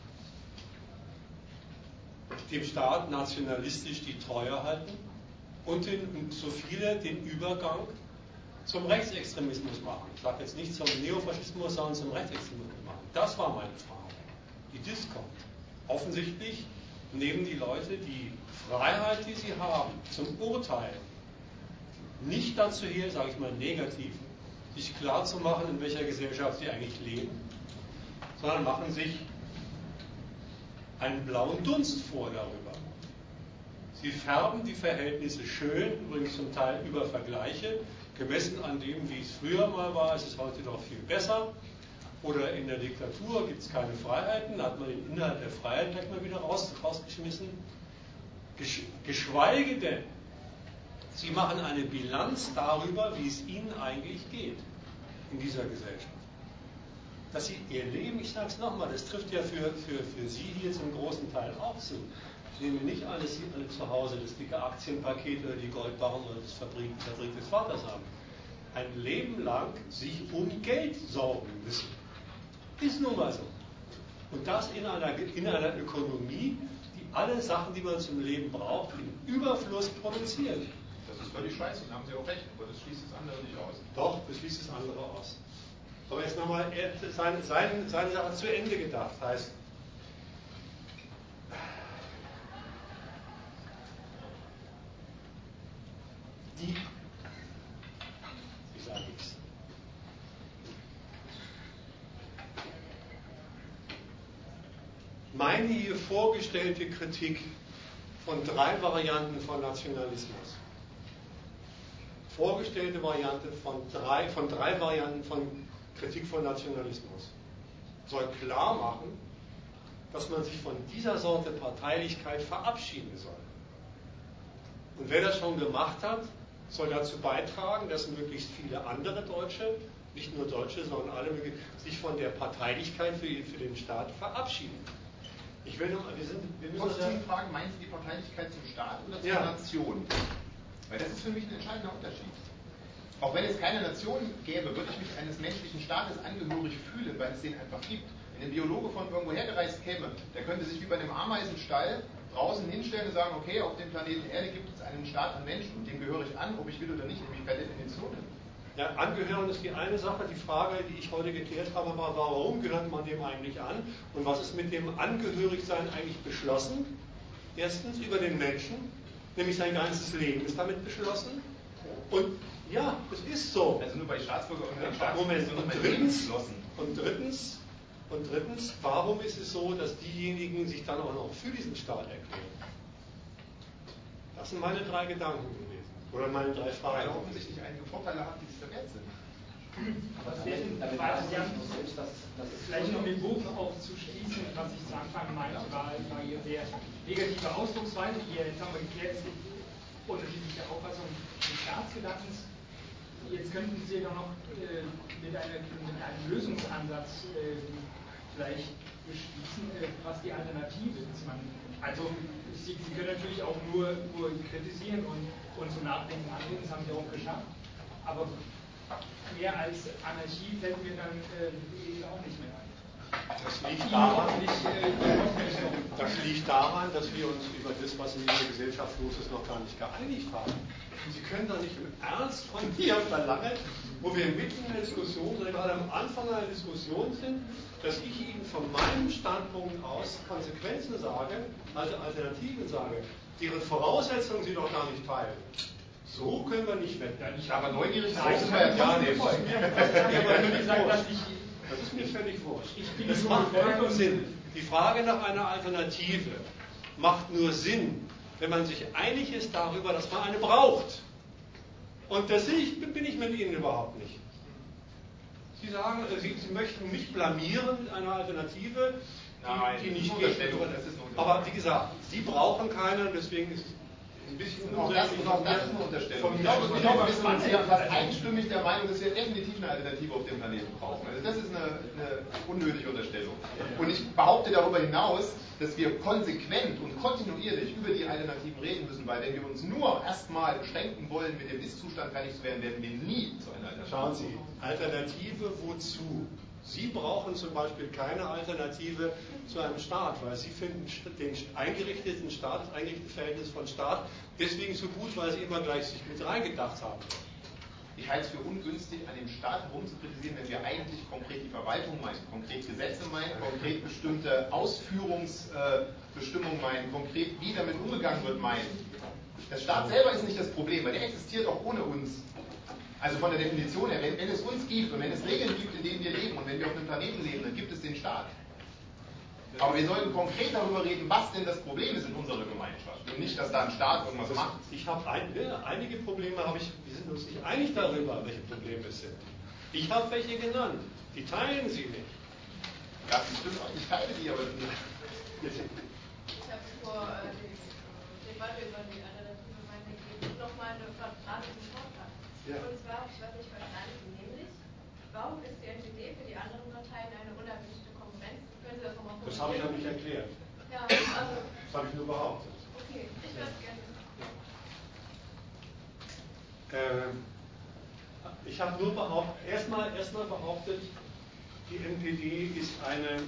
[SPEAKER 1] dem Staat nationalistisch die Treue halten und, den, und so viele den Übergang zum Rechtsextremismus machen. Ich sage jetzt nicht zum Neofaschismus, sondern zum Rechtsextremismus machen. Das war meine Frage. Wie das kommt. Offensichtlich nehmen die Leute die
[SPEAKER 8] Freiheit, die sie haben, zum Urteilen, nicht dazu her, sage ich mal negativ, sich klar zu machen, in welcher Gesellschaft sie eigentlich leben, sondern machen sich einen blauen Dunst vor darüber. Sie färben die Verhältnisse schön, übrigens zum Teil über Vergleiche, gemessen an dem, wie es früher mal war, ist es heute doch viel besser. Oder in der Diktatur gibt es keine Freiheiten, da hat man den Inhalt der Freiheit gleich mal wieder raus, rausgeschmissen. Geschweige denn, sie machen eine Bilanz darüber, wie es ihnen eigentlich geht in dieser Gesellschaft. Dass sie ihr Leben, ich sage es nochmal, das trifft ja für, für, für Sie hier zum großen Teil auch zu. Ich nehme nicht an, dass Sie alle zu Hause das dicke Aktienpaket oder die Goldbarren oder das Fabrik, Fabrik des Vaters haben. Ein Leben lang sich um Geld sorgen müssen. Ist nun mal so. Und das in einer, in einer Ökonomie, die alle Sachen, die man zum Leben braucht, im Überfluss produziert.
[SPEAKER 2] Das ist völlig scheiße, da haben Sie auch recht, aber das schließt das andere nicht aus.
[SPEAKER 8] Doch, das schließt das andere aus. Aber jetzt nochmal seine, seine, seine Sache zu Ende gedacht. Heißt, die, wie sage ich es, meine hier vorgestellte Kritik von drei Varianten von Nationalismus, vorgestellte Variante von drei, von drei Varianten von Kritik von Nationalismus, soll klar machen, dass man sich von dieser Sorte Parteilichkeit verabschieden soll. Und wer das schon gemacht hat, soll dazu beitragen, dass möglichst viele andere Deutsche, nicht nur Deutsche, sondern alle, sich von der Parteilichkeit für, für den Staat verabschieden. Ich will nur, wir sind, wir müssen
[SPEAKER 2] Sie fragen, meinen Sie die Parteilichkeit zum Staat oder zur
[SPEAKER 8] ja.
[SPEAKER 2] Nation? Weil das ist für mich ein entscheidender Unterschied. Auch wenn es keine Nation gäbe, würde ich mich eines menschlichen Staates angehörig fühlen, weil es den einfach gibt. Wenn ein Biologe von irgendwo hergereist käme, der könnte sich wie bei einem Ameisenstall draußen hinstellen und sagen, okay, auf dem Planeten Erde gibt es einen Staat an Menschen und dem gehöre ich an, ob ich will oder nicht, nämlich per Definition.
[SPEAKER 8] Ja, angehören ist die eine Sache. Die Frage, die ich heute geklärt habe, war, warum gehört man dem eigentlich an? Und was ist mit dem Angehörigsein eigentlich beschlossen? Erstens über den Menschen, nämlich sein ganzes Leben ist damit beschlossen. Und ja, es ist so.
[SPEAKER 2] Also nur bei Staatsbürger und
[SPEAKER 8] ja,
[SPEAKER 2] Staatsbürger
[SPEAKER 8] Moment. Und drittens, und drittens, und drittens, warum ist es so, dass diejenigen sich dann auch noch für diesen Staat erklären? Das sind meine drei Gedanken gewesen. Oder meine drei Fragen.
[SPEAKER 2] Weil er offensichtlich einige Vorteile hat, die es verwehrt sind.
[SPEAKER 3] Aber Sie haben vielleicht um den Bogen aufzuschließen, was ich zu Anfang meinte, war, war Ihre sehr negative Ausdrucksweise, die jetzt haben wir geklärt, es gibt unterschiedliche Auffassungen des Staatsgedankens. Jetzt könnten Sie doch noch äh, mit, einer, mit einem Lösungsansatz äh, vielleicht beschließen, äh, was die Alternative ist. Man, also Sie, Sie können natürlich auch nur, nur kritisieren und, und zum Nachdenken anregen, das haben Sie auch geschafft. Aber mehr als Anarchie fällt mir dann äh, auch nicht mehr ein.
[SPEAKER 8] Das liegt, daran, das liegt daran, dass wir uns über das, was in dieser Gesellschaft los ist, noch gar nicht geeinigt haben. Sie können doch nicht im Ernst von mir verlangen, wo wir mitten in der Diskussion sind, gerade am Anfang einer Diskussion sind, dass ich Ihnen von meinem Standpunkt aus Konsequenzen sage, also Alternativen sage, deren Voraussetzungen Sie doch gar nicht teilen. So können wir nicht wetten.
[SPEAKER 2] Ich habe neugierig,
[SPEAKER 8] das ist mir gar nicht. Das ist mir völlig wurscht. Das macht keinen Sinn. Die Frage nach einer Alternative macht nur Sinn, wenn man sich einig ist darüber, dass man eine braucht. Und das bin ich mit Ihnen überhaupt nicht. Sie sagen, Sie, Sie möchten mich blamieren mit einer Alternative, die,
[SPEAKER 2] Nein,
[SPEAKER 8] die nicht
[SPEAKER 2] geht.
[SPEAKER 8] Aber wie gesagt, Sie brauchen keine, deswegen ist ein bisschen
[SPEAKER 2] auch das, und auch das ist eine Unterstellung. Ich glaube, ich glaube, wir sind hier fast einstimmig der Meinung, dass wir definitiv eine Alternative auf dem Planeten brauchen. Also das ist eine, eine unnötige Unterstellung. Und ich behaupte darüber hinaus, dass wir konsequent und kontinuierlich über die Alternativen reden müssen, weil wenn wir uns nur erstmal beschränken wollen, mit dem Ist-Zustand fertig zu werden, werden wir nie zu einer Alternative.
[SPEAKER 8] Schauen Sie, Alternative wozu? Sie brauchen zum Beispiel keine Alternative zu einem Staat, weil Sie finden den eingerichteten Staat, das eingerichtete Verhältnis von Staat deswegen so gut, weil Sie immer gleich sich mit reingedacht haben.
[SPEAKER 2] Ich halte es für ungünstig, an dem Staat herumzukritisieren, wenn wir eigentlich konkret die Verwaltung meinen, konkret Gesetze meinen, konkret bestimmte Ausführungsbestimmungen meinen, konkret wie damit umgegangen wird meinen. Der Staat selber ist nicht das Problem, weil der existiert auch ohne uns. Also von der Definition her, wenn, wenn es uns gibt und wenn es Regeln gibt, in denen wir leben und wenn wir auf einem Planeten leben, dann gibt es den Staat. Aber wir sollten konkret darüber reden, was denn das Problem ist in unserer Gemeinschaft und nicht, dass da ein Staat irgendwas macht.
[SPEAKER 1] Ich habe ein, ja, einige Probleme, habe ich, wir sind uns nicht einig darüber, welche Probleme es sind. Ich habe welche genannt, die teilen Sie nicht.
[SPEAKER 2] Ja, das stimmt auch, ich teile die, aber...
[SPEAKER 5] Ich habe vor äh, die Debatte über die alternative Meinung gegeben nochmal eine Frage zum Vortrag. Ja. Und zwar, ich weiß nicht verstanden, nämlich, warum ist die N P D für die anderen Parteien eine unerwünschte Konkurrenz? Können Sie das nochmal
[SPEAKER 1] Das habe ich noch nicht erklärt.
[SPEAKER 5] Ja, also...
[SPEAKER 1] Das habe ich nur behauptet.
[SPEAKER 5] Okay, ich würde es gerne.
[SPEAKER 1] Äh, ich habe nur behauptet, erstmal erstmal behauptet, die N P D ist eine,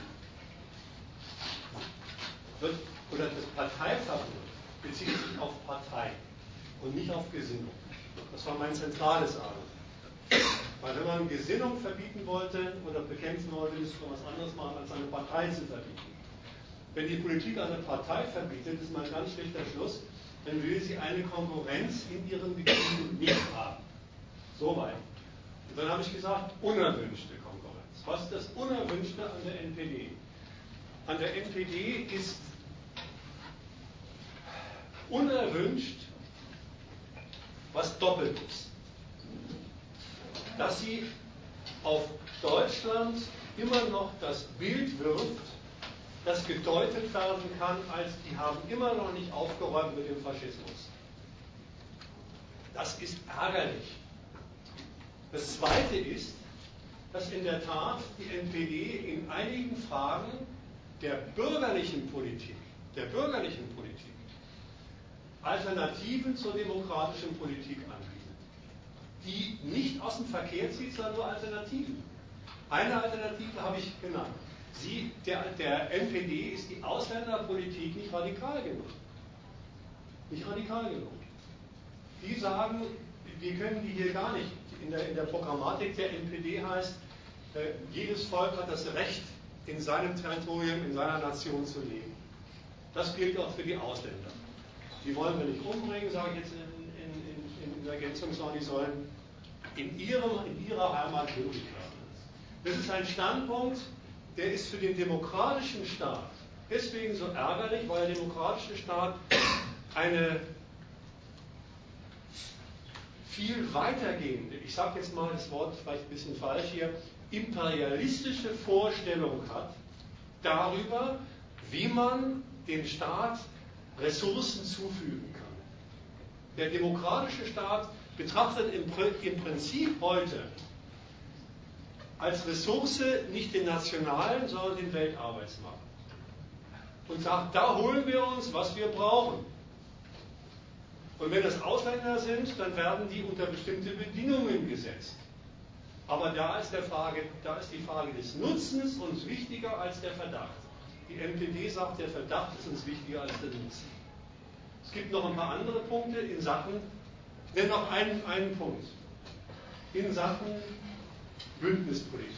[SPEAKER 1] wird, oder das Parteiverbot bezieht sich auf Partei und nicht auf Gesinnung. Das war mein zentrales Argument. Weil wenn man Gesinnung verbieten wollte oder bekämpfen wollte, müsste man was anderes machen, als eine Partei zu verbieten. Wenn die Politik eine Partei verbietet, ist mal ein ganz schlechter Schluss, dann will sie eine Konkurrenz in ihren Gebieten nicht haben. Soweit. Und dann habe ich gesagt, unerwünschte Konkurrenz. Was ist das Unerwünschte an der N P D? An der N P D ist unerwünscht was doppelt ist. Dass sie auf Deutschland immer noch das Bild wirft, das gedeutet werden kann, als die haben immer noch nicht aufgeräumt mit dem Faschismus. Das ist ärgerlich. Das Zweite ist, dass in der Tat die N P D in einigen Fragen der bürgerlichen Politik, der bürgerlichen Politik, Alternativen zur demokratischen Politik anbietet, die nicht aus dem Verkehr zieht, sondern nur Alternativen. Eine Alternative habe ich genannt. Sie, der, der N P D ist die Ausländerpolitik nicht radikal genug. Nicht radikal genug. Die sagen, wir können die hier gar nicht. In der, in der Programmatik der N P D heißt, äh, jedes Volk hat das Recht, in seinem Territorium, in seiner Nation zu leben. Das gilt auch für die Ausländer. Die wollen wir nicht umbringen, sage ich jetzt in, in, in, in Ergänzung, sondern die sollen in, ihrem, in ihrer Heimat glücklich werden. Das ist ein Standpunkt, der ist für den demokratischen Staat deswegen so ärgerlich, weil der demokratische Staat eine viel weitergehende, ich sage jetzt mal das Wort vielleicht ein bisschen falsch hier, imperialistische Vorstellung hat darüber, wie man dem Staat Ressourcen zufügen kann. Der demokratische Staat betrachtet im, im Prinzip heute als Ressource nicht den nationalen, sondern den Weltarbeitsmarkt. Und sagt, da holen wir uns, was wir brauchen. Und wenn es Ausländer sind, dann werden die unter bestimmte Bedingungen gesetzt. Aber da ist, der Frage, da ist die Frage des Nutzens uns wichtiger als der Verdacht. Die N P D sagt, der Verdacht ist uns wichtiger als der Nutzen. Es gibt noch ein paar andere Punkte in Sachen, ich nenne noch einen, einen Punkt, in Sachen Bündnispolitik.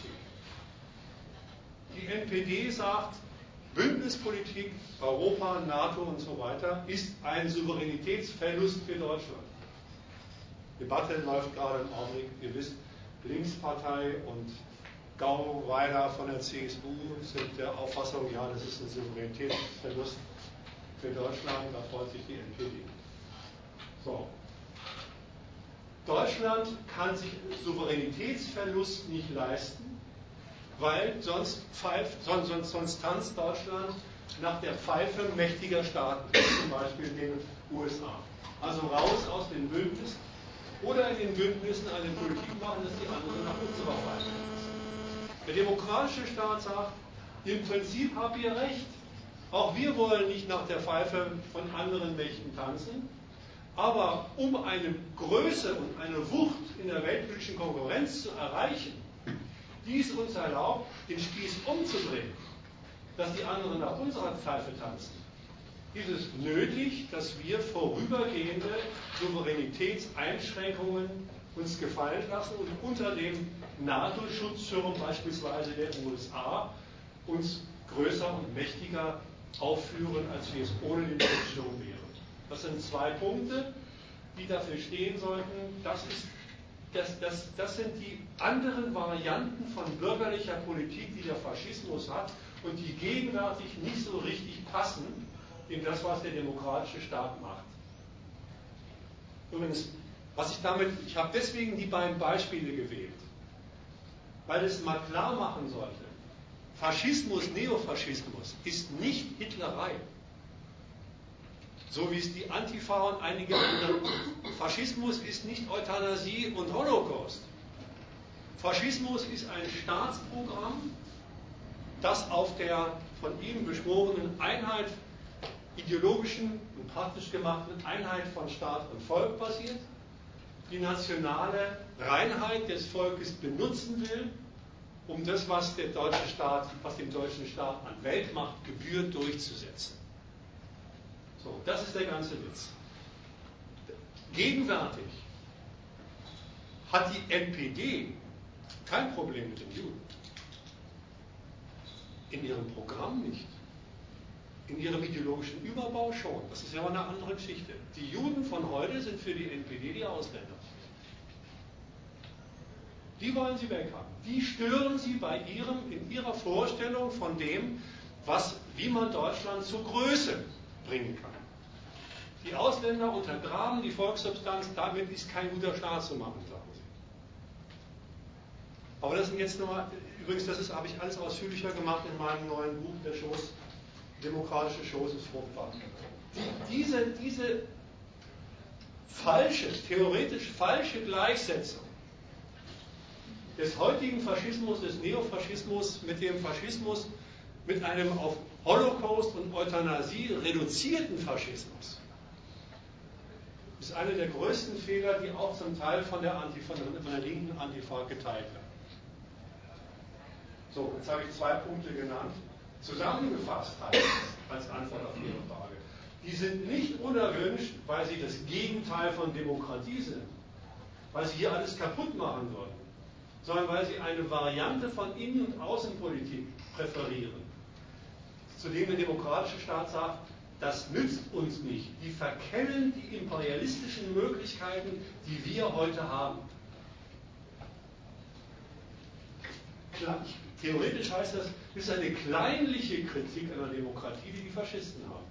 [SPEAKER 1] Die N P D sagt, Bündnispolitik, Europa, NATO und so weiter, ist ein Souveränitätsverlust für Deutschland. Die Debatte läuft gerade im Augenblick, ihr wisst, Linkspartei und Gauweiler von der C S U sind der Auffassung, ja, das ist ein Souveränitätsverlust für Deutschland, da freut sich die N P D. So. Deutschland kann sich Souveränitätsverlust nicht leisten, weil sonst, pfeift, sonst, sonst, sonst tanzt Deutschland nach der Pfeife mächtiger Staaten, zum Beispiel den U S A. Also raus aus den Bündnissen oder in den Bündnissen eine Politik machen, dass die anderen nach unserer Pfeife tanzen. Der demokratische Staat sagt, im Prinzip habt ihr recht, auch wir wollen nicht nach der Pfeife von anderen Mächten tanzen, aber um eine Größe und eine Wucht in der weltpolitischen Konkurrenz zu erreichen, die es uns erlaubt, den Spieß umzudrehen, dass die anderen nach unserer Pfeife tanzen, ist es nötig, dass wir vorübergehende Souveränitätseinschränkungen
[SPEAKER 8] uns gefallen lassen und unter dem NATO-Schutzschirm beispielsweise der U S A uns größer und mächtiger aufführen, als wir es ohne den Schutzschirm wären. Das sind zwei Punkte, die dafür stehen sollten. Das, ist, das, das, das sind die anderen Varianten von bürgerlicher Politik, die der Faschismus hat und die gegenwärtig nicht so richtig passen in das, was der demokratische Staat macht. Übrigens, was ich damit, ich habe deswegen die beiden Beispiele gewählt, weil es mal klar machen sollte, Faschismus, Neofaschismus ist nicht Hitlerei. So wie es die Antifa und einige andere. Faschismus ist nicht Euthanasie und Holocaust. Faschismus ist ein Staatsprogramm, das auf der von ihm beschworenen Einheit, ideologischen und praktisch gemachten Einheit von Staat und Volk basiert, die nationale Reinheit des Volkes benutzen will, um das, was der deutsche Staat, was dem deutschen Staat an Weltmacht gebührt, durchzusetzen. So, das ist der ganze Witz. Gegenwärtig hat die N P D kein Problem mit den Juden. In ihrem Programm nicht. In ihrem ideologischen Überbau schon. Das ist ja aber eine andere Geschichte. Die Juden von heute sind für die N P D die Ausländer. Die wollen sie weghaben. Die stören sie bei ihrem, in ihrer Vorstellung von dem, was, wie man Deutschland zur Größe bringen kann. Die Ausländer untergraben die Volkssubstanz, damit ist kein guter Staat zu machen, sagen sie. Aber das sind jetzt nochmal, übrigens, das ist, habe ich alles ausführlicher gemacht in meinem neuen Buch, der Schoß, Demokratische Schoß ist fruchtbar. Die, diese, diese falsche, theoretisch falsche Gleichsetzung des heutigen Faschismus, des Neofaschismus mit dem Faschismus, mit einem auf Holocaust und Euthanasie reduzierten Faschismus, ist einer der größten Fehler, die auch zum Teil von der, Antifa, von der linken Antifa geteilt werden. So, jetzt habe ich zwei Punkte genannt. Zusammengefasst heißt es, als Antwort auf Ihre Frage, die sind nicht unerwünscht, weil sie das Gegenteil von Demokratie sind, weil sie hier alles kaputt machen würden, sondern weil sie eine Variante von Innen- und Außenpolitik präferieren, zu dem der demokratische Staat sagt, das nützt uns nicht. Die verkennen die imperialistischen Möglichkeiten, die wir heute haben. Klar, theoretisch heißt das, es ist eine kleinliche Kritik an der Demokratie, die die Faschisten haben.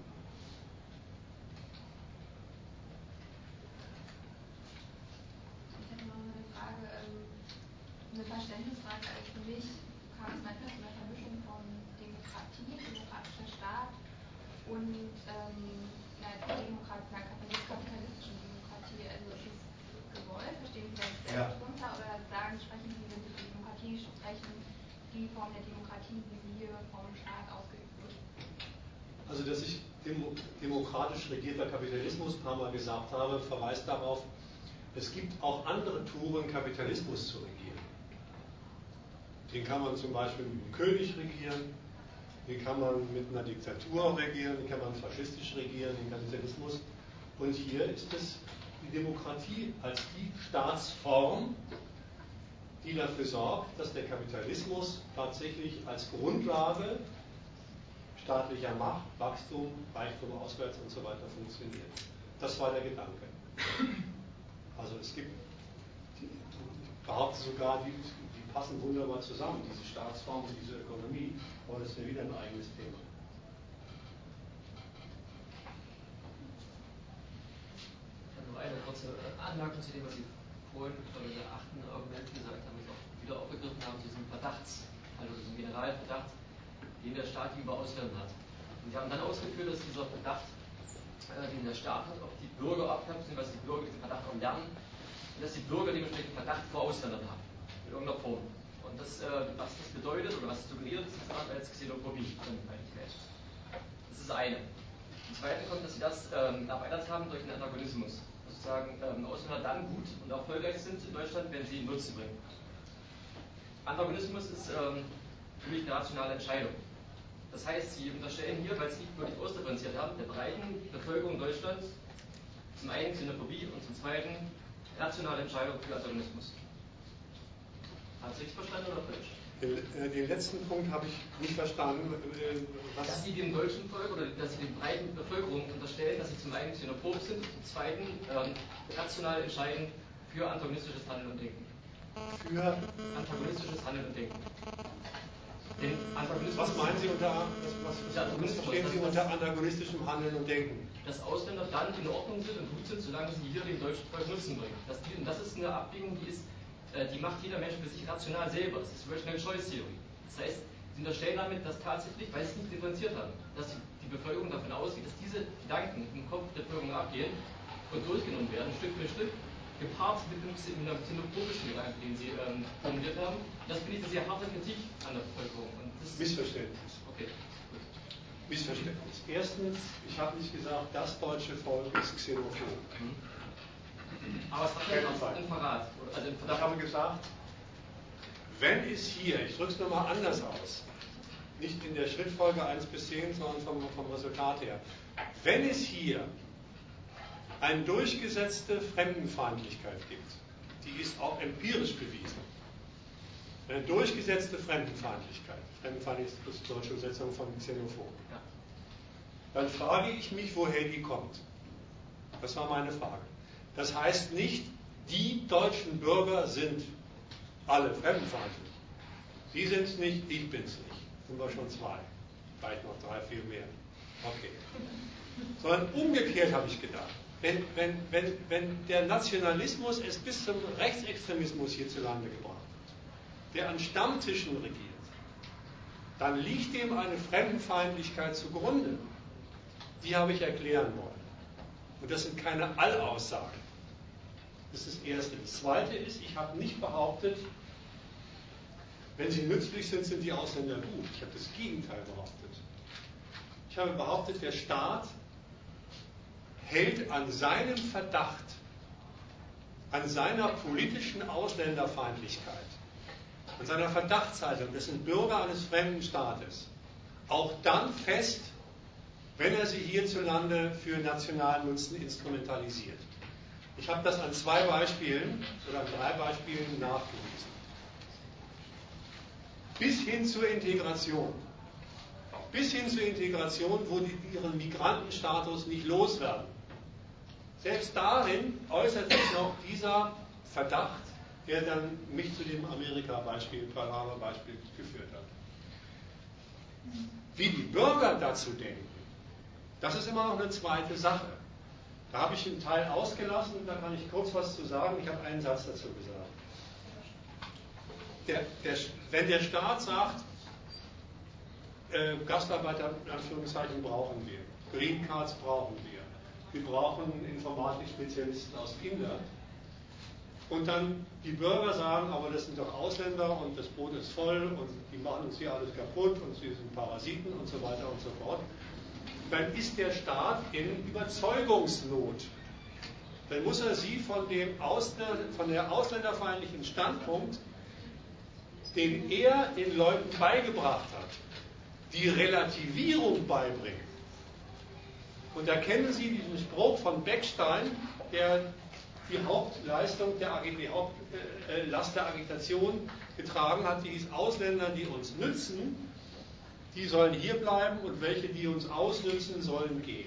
[SPEAKER 5] Ich hätte noch eine Frage, eine Verständnisfrage. Also für mich kam es manchmal zu einer Vermischung von Demokratie, demokratischer Staat und ähm, einer Demokrat, einer kapitalistischen Demokratie. Also ist es gewollt, verstehen Sie das
[SPEAKER 8] Ja.
[SPEAKER 5] darunter oder sagen, sprechen Sie, wenn Sie über Demokratie sprechen, die Form der Demokratie, wie sie hier vom Staat ausgeübt wird?
[SPEAKER 8] Also, dass ich demo demokratisch regierter Kapitalismus ein paar Mal gesagt habe, verweist darauf, es gibt auch andere Touren, Kapitalismus zu regieren. Den kann man zum Beispiel mit einem König regieren, den kann man mit einer Diktatur regieren, den kann man faschistisch regieren, den Kapitalismus. Und hier ist es die Demokratie als die Staatsform, die dafür sorgt, dass der Kapitalismus tatsächlich als Grundlage staatlicher Macht, Wachstum, Reichtum auswärts und so weiter funktioniert. Das war der Gedanke. Also es gibt, die, ich behaupte sogar, die, die passen wunderbar zusammen, diese Staatsform und diese Ökonomie, aber das wäre wieder ein eigenes Thema.
[SPEAKER 9] Also eine kurze Anmerkung zu dem, was Sie vorhin bei der achten Argument gesagt haben, und auch wieder aufgegriffen haben, zu diesem Verdachts, also diesem Generalverdacht, den der Staat gegenüber Ausländern hat. Und Sie haben dann ausgeführt, dass dieser Verdacht, äh, den der Staat hat, auf die Bürger abfärbt, was die Bürger diesen Verdacht auch lernen, und dass die Bürger dementsprechend Verdacht vor Ausländern haben, in irgendeiner Form. Und das, äh, was das bedeutet, oder was suggeriert, ist als Xenophobie. Das ist das eine. Zum Zweiten kommt, dass Sie das ähm, erweitert haben durch einen Antagonismus. Sozusagen ähm, Ausländer dann gut und erfolgreich sind in Deutschland, wenn sie Nutzen bringen. Antagonismus ist ähm, für mich eine rationale Entscheidung. Das heißt, Sie unterstellen hier, weil Sie wirklich ausdifferenziert haben, der breiten Bevölkerung Deutschlands zum einen Xenophobie und zum zweiten rationale Entscheidung für Antagonismus. Haben Sie richtig verstanden oder falsch?
[SPEAKER 8] Den, äh, den letzten Punkt habe ich nicht verstanden. Äh, was
[SPEAKER 9] dass Sie dem deutschen Volk oder dass Sie den breiten Bevölkerung unterstellen, dass sie zum einen xenophob sind und zum zweiten ähm, rational entscheiden für antagonistisches Handeln und Denken.
[SPEAKER 8] Für
[SPEAKER 9] antagonistisches Handeln und Denken. Den Antagonismus,
[SPEAKER 8] was meinen Sie unter was, was, was, was verstehen Sie unter antagonistischem Handeln und Denken?
[SPEAKER 9] Dass Ausländer dann in Ordnung sind und gut sind, solange sie hier dem deutschen Volk Nutzen bringen. Das, und das ist eine Abwägung, die ist die macht jeder Mensch für sich rational selber. Das ist Rational Choice Theory. Das heißt, Sie unterstellen damit, dass tatsächlich, weil Sie es nicht differenziert haben, dass die, die Bevölkerung davon ausgeht, dass diese Gedanken im Kopf der Bevölkerung abgehen und durchgenommen werden, Stück für Stück, gepaart mit einem xenophobischen Gedanken, den Sie ähm, formuliert haben. Das finde ich eine sehr harte Kritik an der Bevölkerung. Und das
[SPEAKER 8] Missverständnis.
[SPEAKER 9] Okay, gut.
[SPEAKER 8] Missverständnis. Erstens, ich habe nicht gesagt, das deutsche Volk ist xenophob.
[SPEAKER 9] Mhm. Aber es hat ja ein Verrat. Also
[SPEAKER 8] ich habe gesagt, wenn es hier, ich drücke es nochmal anders aus, nicht in der Schrittfolge eins bis zehn, sondern vom, vom Resultat her, wenn es hier eine durchgesetzte Fremdenfeindlichkeit gibt, die ist auch empirisch bewiesen, eine durchgesetzte Fremdenfeindlichkeit, Fremdenfeindlichkeit ist die deutsche Übersetzung von xenophob, dann frage ich mich, woher die kommt. Das war meine Frage. Das heißt nicht, die deutschen Bürger sind alle fremdenfeindlich. Sie sind es nicht, ich bin es nicht. Sind wir schon zwei. Vielleicht noch drei, vier mehr. Okay. Sondern umgekehrt habe ich gedacht. Wenn, wenn, wenn, wenn der Nationalismus es bis zum Rechtsextremismus hierzulande gebracht hat, der an Stammtischen regiert, dann liegt dem eine Fremdenfeindlichkeit zugrunde. Die habe ich erklären wollen. Und das sind keine Allaussagen. Das ist das Erste. Das Zweite ist, ich habe nicht behauptet, wenn sie nützlich sind, sind die Ausländer gut. Ich habe das Gegenteil behauptet. Ich habe behauptet, der Staat hält an seinem Verdacht, an seiner politischen Ausländerfeindlichkeit, an seiner Verdachtshaltung, das sind Bürger eines fremden Staates, auch dann fest, wenn er sie hierzulande für nationalen Nutzen instrumentalisiert. Ich habe das an zwei Beispielen oder an drei Beispielen nachgewiesen. Bis hin zur Integration. Bis hin zur Integration, wo die ihren Migrantenstatus nicht loswerden. Selbst darin äußert sich noch dieser Verdacht, der dann mich zu dem Amerika-Beispiel, Pearl Harbor-Beispiel geführt hat. Wie die Bürger dazu denken, das ist immer noch eine zweite Sache. Da habe ich einen Teil ausgelassen und da kann ich kurz was zu sagen. Ich habe einen Satz dazu gesagt. Der, der, wenn der Staat sagt, äh, Gastarbeiter in Anführungszeichen brauchen wir, Green Cards brauchen wir, wir brauchen Informatikspezialisten aus India, und dann die Bürger sagen, aber das sind doch Ausländer und das Boot ist voll und die machen uns hier alles kaputt und sie sind Parasiten und so weiter und so fort, dann ist der Staat in Überzeugungsnot. Dann muss er sie von, dem Ausländer, von der ausländerfeindlichen Standpunkt, den er den Leuten beigebracht hat, die Relativierung beibringen. Und da kennen Sie diesen Spruch von Beckstein, der die Hauptleistung, der, die Hauptlast der Agitation getragen hat, die hieß: Ausländer, die uns nützen, die sollen hier bleiben und welche, die uns ausnützen, sollen gehen.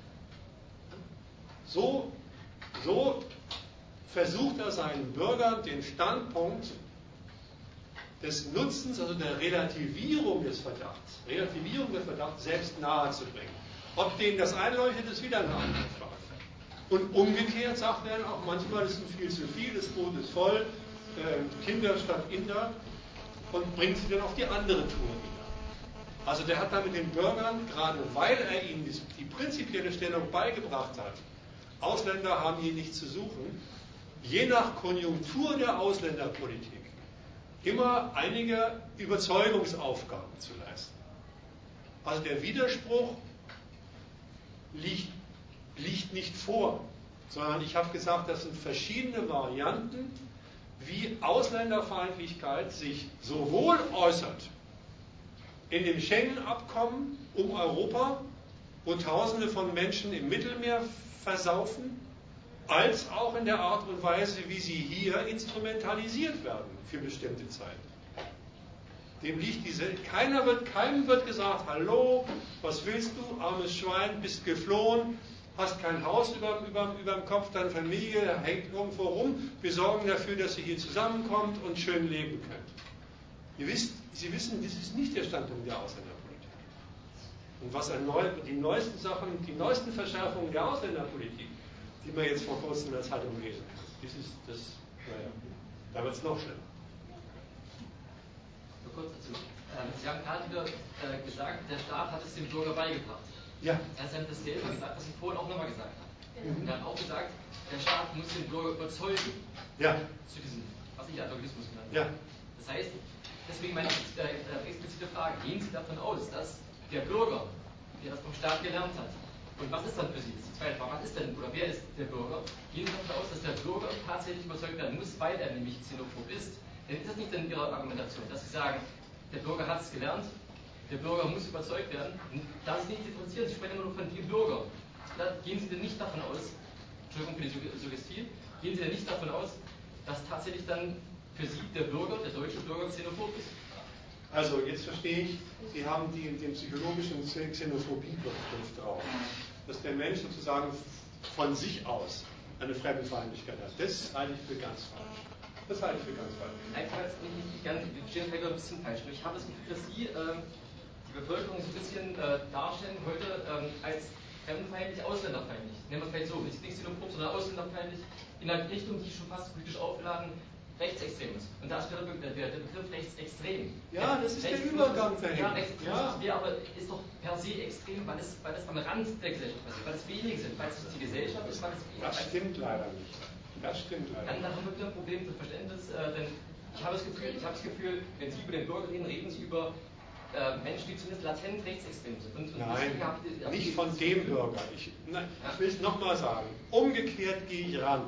[SPEAKER 8] So, so versucht er seinen Bürgern den Standpunkt des Nutzens, also der Relativierung des Verdachts, Relativierung des Verdachts selbst nahezubringen. Ob denen das einleuchtet, ist wieder eine andere Frage. Und umgekehrt sagt er auch manchmal, es ist viel zu viel, das Boot ist voll, äh, Kinder statt Inder, und bringt sie dann auf die andere Tour wieder. Also der hat da mit den Bürgern, gerade weil er ihnen die, die prinzipielle Stellung beigebracht hat, Ausländer haben hier nichts zu suchen, je nach Konjunktur der Ausländerpolitik immer einige Überzeugungsaufgaben zu leisten. Also der Widerspruch liegt, liegt nicht vor, sondern ich habe gesagt, das sind verschiedene Varianten, wie Ausländerfeindlichkeit sich sowohl äußert in dem Schengen-Abkommen um Europa, wo Tausende von Menschen im Mittelmeer versaufen, als auch in der Art und Weise, wie sie hier instrumentalisiert werden für bestimmte Zeiten. Dem liegt diese, keiner wird, keinem wird gesagt, hallo, was willst du, armes Schwein, bist geflohen, hast kein Haus über, über, über dem Kopf, deine Familie hängt irgendwo rum, wir sorgen dafür, dass ihr hier zusammenkommt und schön leben könnt. Ihr wisst, Sie wissen, das ist nicht der Standpunkt der Ausländerpolitik. Und was an neu, die neuesten Sachen, die neuesten Verschärfungen der Ausländerpolitik, die man jetzt vor kurzem in der Zeitung lesen kann, das ist das, naja, da wird es noch schlimmer.
[SPEAKER 9] Kurz dazu. Sie haben gerade wieder äh, gesagt, der Staat hat es dem Bürger beigebracht.
[SPEAKER 8] Ja.
[SPEAKER 9] Das heißt, Sie haben dasselbe gesagt, was Sie vorhin auch nochmal gesagt haben.
[SPEAKER 8] Mhm.
[SPEAKER 9] Wir haben auch gesagt, der Staat muss den Bürger überzeugen.
[SPEAKER 8] Ja.
[SPEAKER 9] Zu diesem, was ich Antagonismus genannt
[SPEAKER 8] Ja.
[SPEAKER 9] habe. Das heißt, deswegen meine äh, explizite Frage, gehen Sie davon aus, dass der Bürger, der das vom Staat gelernt hat, und was ist dann für Sie, das ist die zweite Frage, was ist denn, oder wer ist der Bürger, gehen Sie davon aus, dass der Bürger tatsächlich überzeugt werden muss, weil er nämlich xenophob ist? Denn ist das nicht in Ihrer Argumentation, dass Sie sagen, der Bürger hat es gelernt, der Bürger muss überzeugt werden? Da Sie nicht differenzieren, Sie sprechen immer nur von dem Bürger. Da gehen Sie denn nicht davon aus, Entschuldigung für die Suggestie, gehen Sie denn nicht davon aus, dass tatsächlich dann für Sie der Bürger, der deutsche Bürger, xenophob ist?
[SPEAKER 8] Also, jetzt verstehe ich, Sie haben die, den psychologischen Xenophobie-Begriff drauf, dass der Mensch sozusagen von sich aus eine Fremdenfeindlichkeit hat. Das halte ich für ganz falsch. Das halte ich für ganz falsch.
[SPEAKER 9] Einfach jetzt nicht ganz, wir stehen vielleicht ein bisschen falsch. Ich habe das Gefühl, dass Sie äh, die Bevölkerung so ein bisschen äh, darstellen heute ähm, als fremdenfeindlich, ausländerfeindlich. Nehmen wir es vielleicht so, nicht xenophob, sondern ausländerfeindlich in einer Richtung, die schon fast politisch aufladen, rechtsextrem ist. Und da ist der, der, der Begriff rechtsextrem.
[SPEAKER 8] Ja, das ist der Übergang dahin.
[SPEAKER 9] Ja, rechtsextrem
[SPEAKER 8] ja.
[SPEAKER 9] aber ist doch per se extrem, weil es, weil es am Rand der Gesellschaft passiert, weil es wenig sind, weil es nicht die Gesellschaft ist, weil es wenig
[SPEAKER 8] Das stimmt leider nicht. Das stimmt leider.
[SPEAKER 9] Dann, dann haben wir wieder ein Problem des Verständnisses, äh, denn ich habe das Gefühl, ich habe das Gefühl, wenn Sie über den Bürger reden, reden Sie über äh, Menschen, die zumindest latent rechtsextrem sind. Und, und
[SPEAKER 8] Nein,
[SPEAKER 9] habt ihr, habt
[SPEAKER 8] nicht
[SPEAKER 9] ihr
[SPEAKER 8] von dem Bürger. Ich, nein, ich will es nochmal sagen. Umgekehrt gehe ich ran.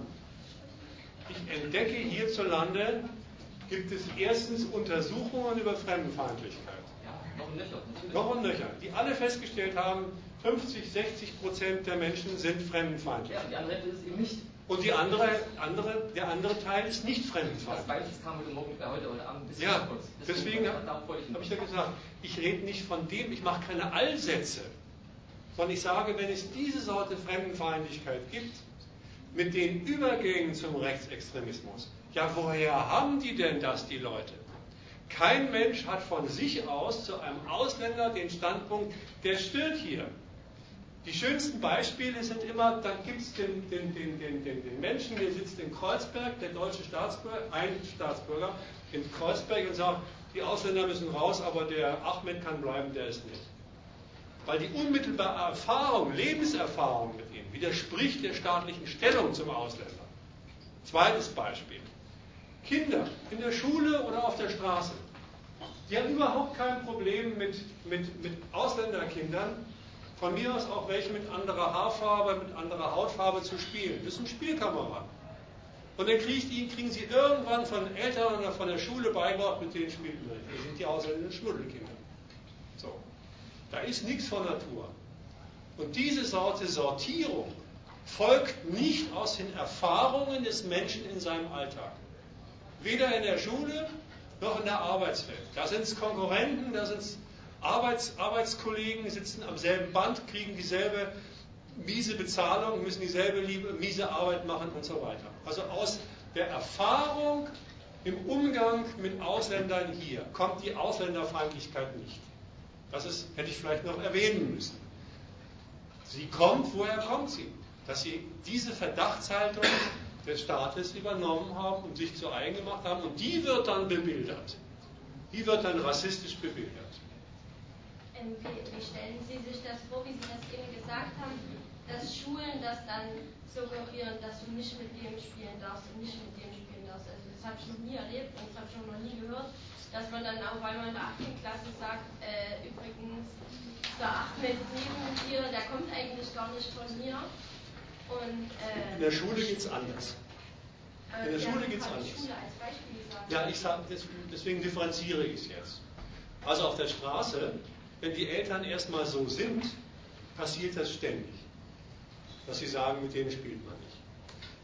[SPEAKER 8] Ich entdecke hierzulande, gibt es erstens Untersuchungen über Fremdenfeindlichkeit.
[SPEAKER 9] Ja, noch und nöcher. Natürlich.
[SPEAKER 8] Noch und nöcher. Die alle festgestellt haben, fünfzig, sechzig Prozent der Menschen sind fremdenfeindlich.
[SPEAKER 9] Ja, die andere Hälfte ist es eben nicht.
[SPEAKER 8] Und die andere, andere, der andere Teil ist nicht
[SPEAKER 9] Das
[SPEAKER 8] fremdenfeindlich.
[SPEAKER 9] weiß ich, kam heute Morgen, äh, heute, heute Abend ein bisschen
[SPEAKER 8] Ja,
[SPEAKER 9] kurz.
[SPEAKER 8] deswegen habe hab ich ja gesagt, ich rede nicht von dem, ich mache keine Allsätze, sondern ich sage, wenn es diese Sorte Fremdenfeindlichkeit gibt, mit den Übergängen zum Rechtsextremismus, ja, woher haben die denn das, die Leute? Kein Mensch hat von sich aus zu einem Ausländer den Standpunkt, der stört hier. Die schönsten Beispiele sind immer, dann gibt es den, den, den, den, den Menschen, der sitzt in Kreuzberg, der deutsche Staatsbürger, ein Staatsbürger in Kreuzberg und sagt, die Ausländer müssen raus, aber der Ahmed kann bleiben, der ist nicht. Weil die unmittelbare Erfahrung, Lebenserfahrung mit ihm widerspricht der staatlichen Stellung zum Ausländer. Zweites Beispiel. Kinder in der Schule oder auf der Straße, die haben überhaupt kein Problem mit, mit, mit Ausländerkindern, von mir aus auch welche mit anderer Haarfarbe, mit anderer Hautfarbe zu spielen. Das sind Spielkameraden. Und dann kriegt ihn, kriegen sie irgendwann von Eltern oder von der Schule beigebracht, mit denen spielt man nicht. Das sind die ausländischen Schmuddelkinder. So. Da ist nichts von Natur. Und diese Sorte Sortierung folgt nicht aus den Erfahrungen des Menschen in seinem Alltag. Weder in der Schule noch in der Arbeitswelt. Da sind es Konkurrenten, da sind es Arbeits, Arbeitskollegen, sitzen am selben Band, kriegen dieselbe miese Bezahlung, müssen dieselbe liebe, miese Arbeit machen und so weiter. Also aus der Erfahrung im Umgang mit Ausländern hier kommt die Ausländerfeindlichkeit nicht. Das ist, hätte ich vielleicht noch erwähnen müssen. Sie kommt, woher kommt sie? Dass sie diese Verdachtshaltung des Staates übernommen haben und sich zu eigen gemacht haben und die wird dann bebildert. Die wird dann rassistisch bebildert.
[SPEAKER 10] Wie, wie stellen Sie sich das vor, wie Sie das eben gesagt haben, dass Schulen das dann suggerieren, dass du nicht mit dem spielen darfst und nicht mit dem spielen darfst? Also das habe ich noch nie erlebt und das habe ich auch noch nie gehört, dass man dann auch, weil man in der achten Klasse sagt, äh, übrigens, der Ahmed neben dir, der kommt eigentlich gar nicht von mir. Und, äh,
[SPEAKER 8] in der Schule geht es anders. In der
[SPEAKER 10] äh,
[SPEAKER 8] Schule
[SPEAKER 10] ja,
[SPEAKER 8] geht es anders.
[SPEAKER 10] Schule als Beispiel gesagt.
[SPEAKER 8] Ja, ich sag, deswegen differenziere ich es jetzt. Also auf der Straße, wenn die Eltern erstmal so sind, passiert das ständig. Dass sie sagen, mit denen spielt man nicht.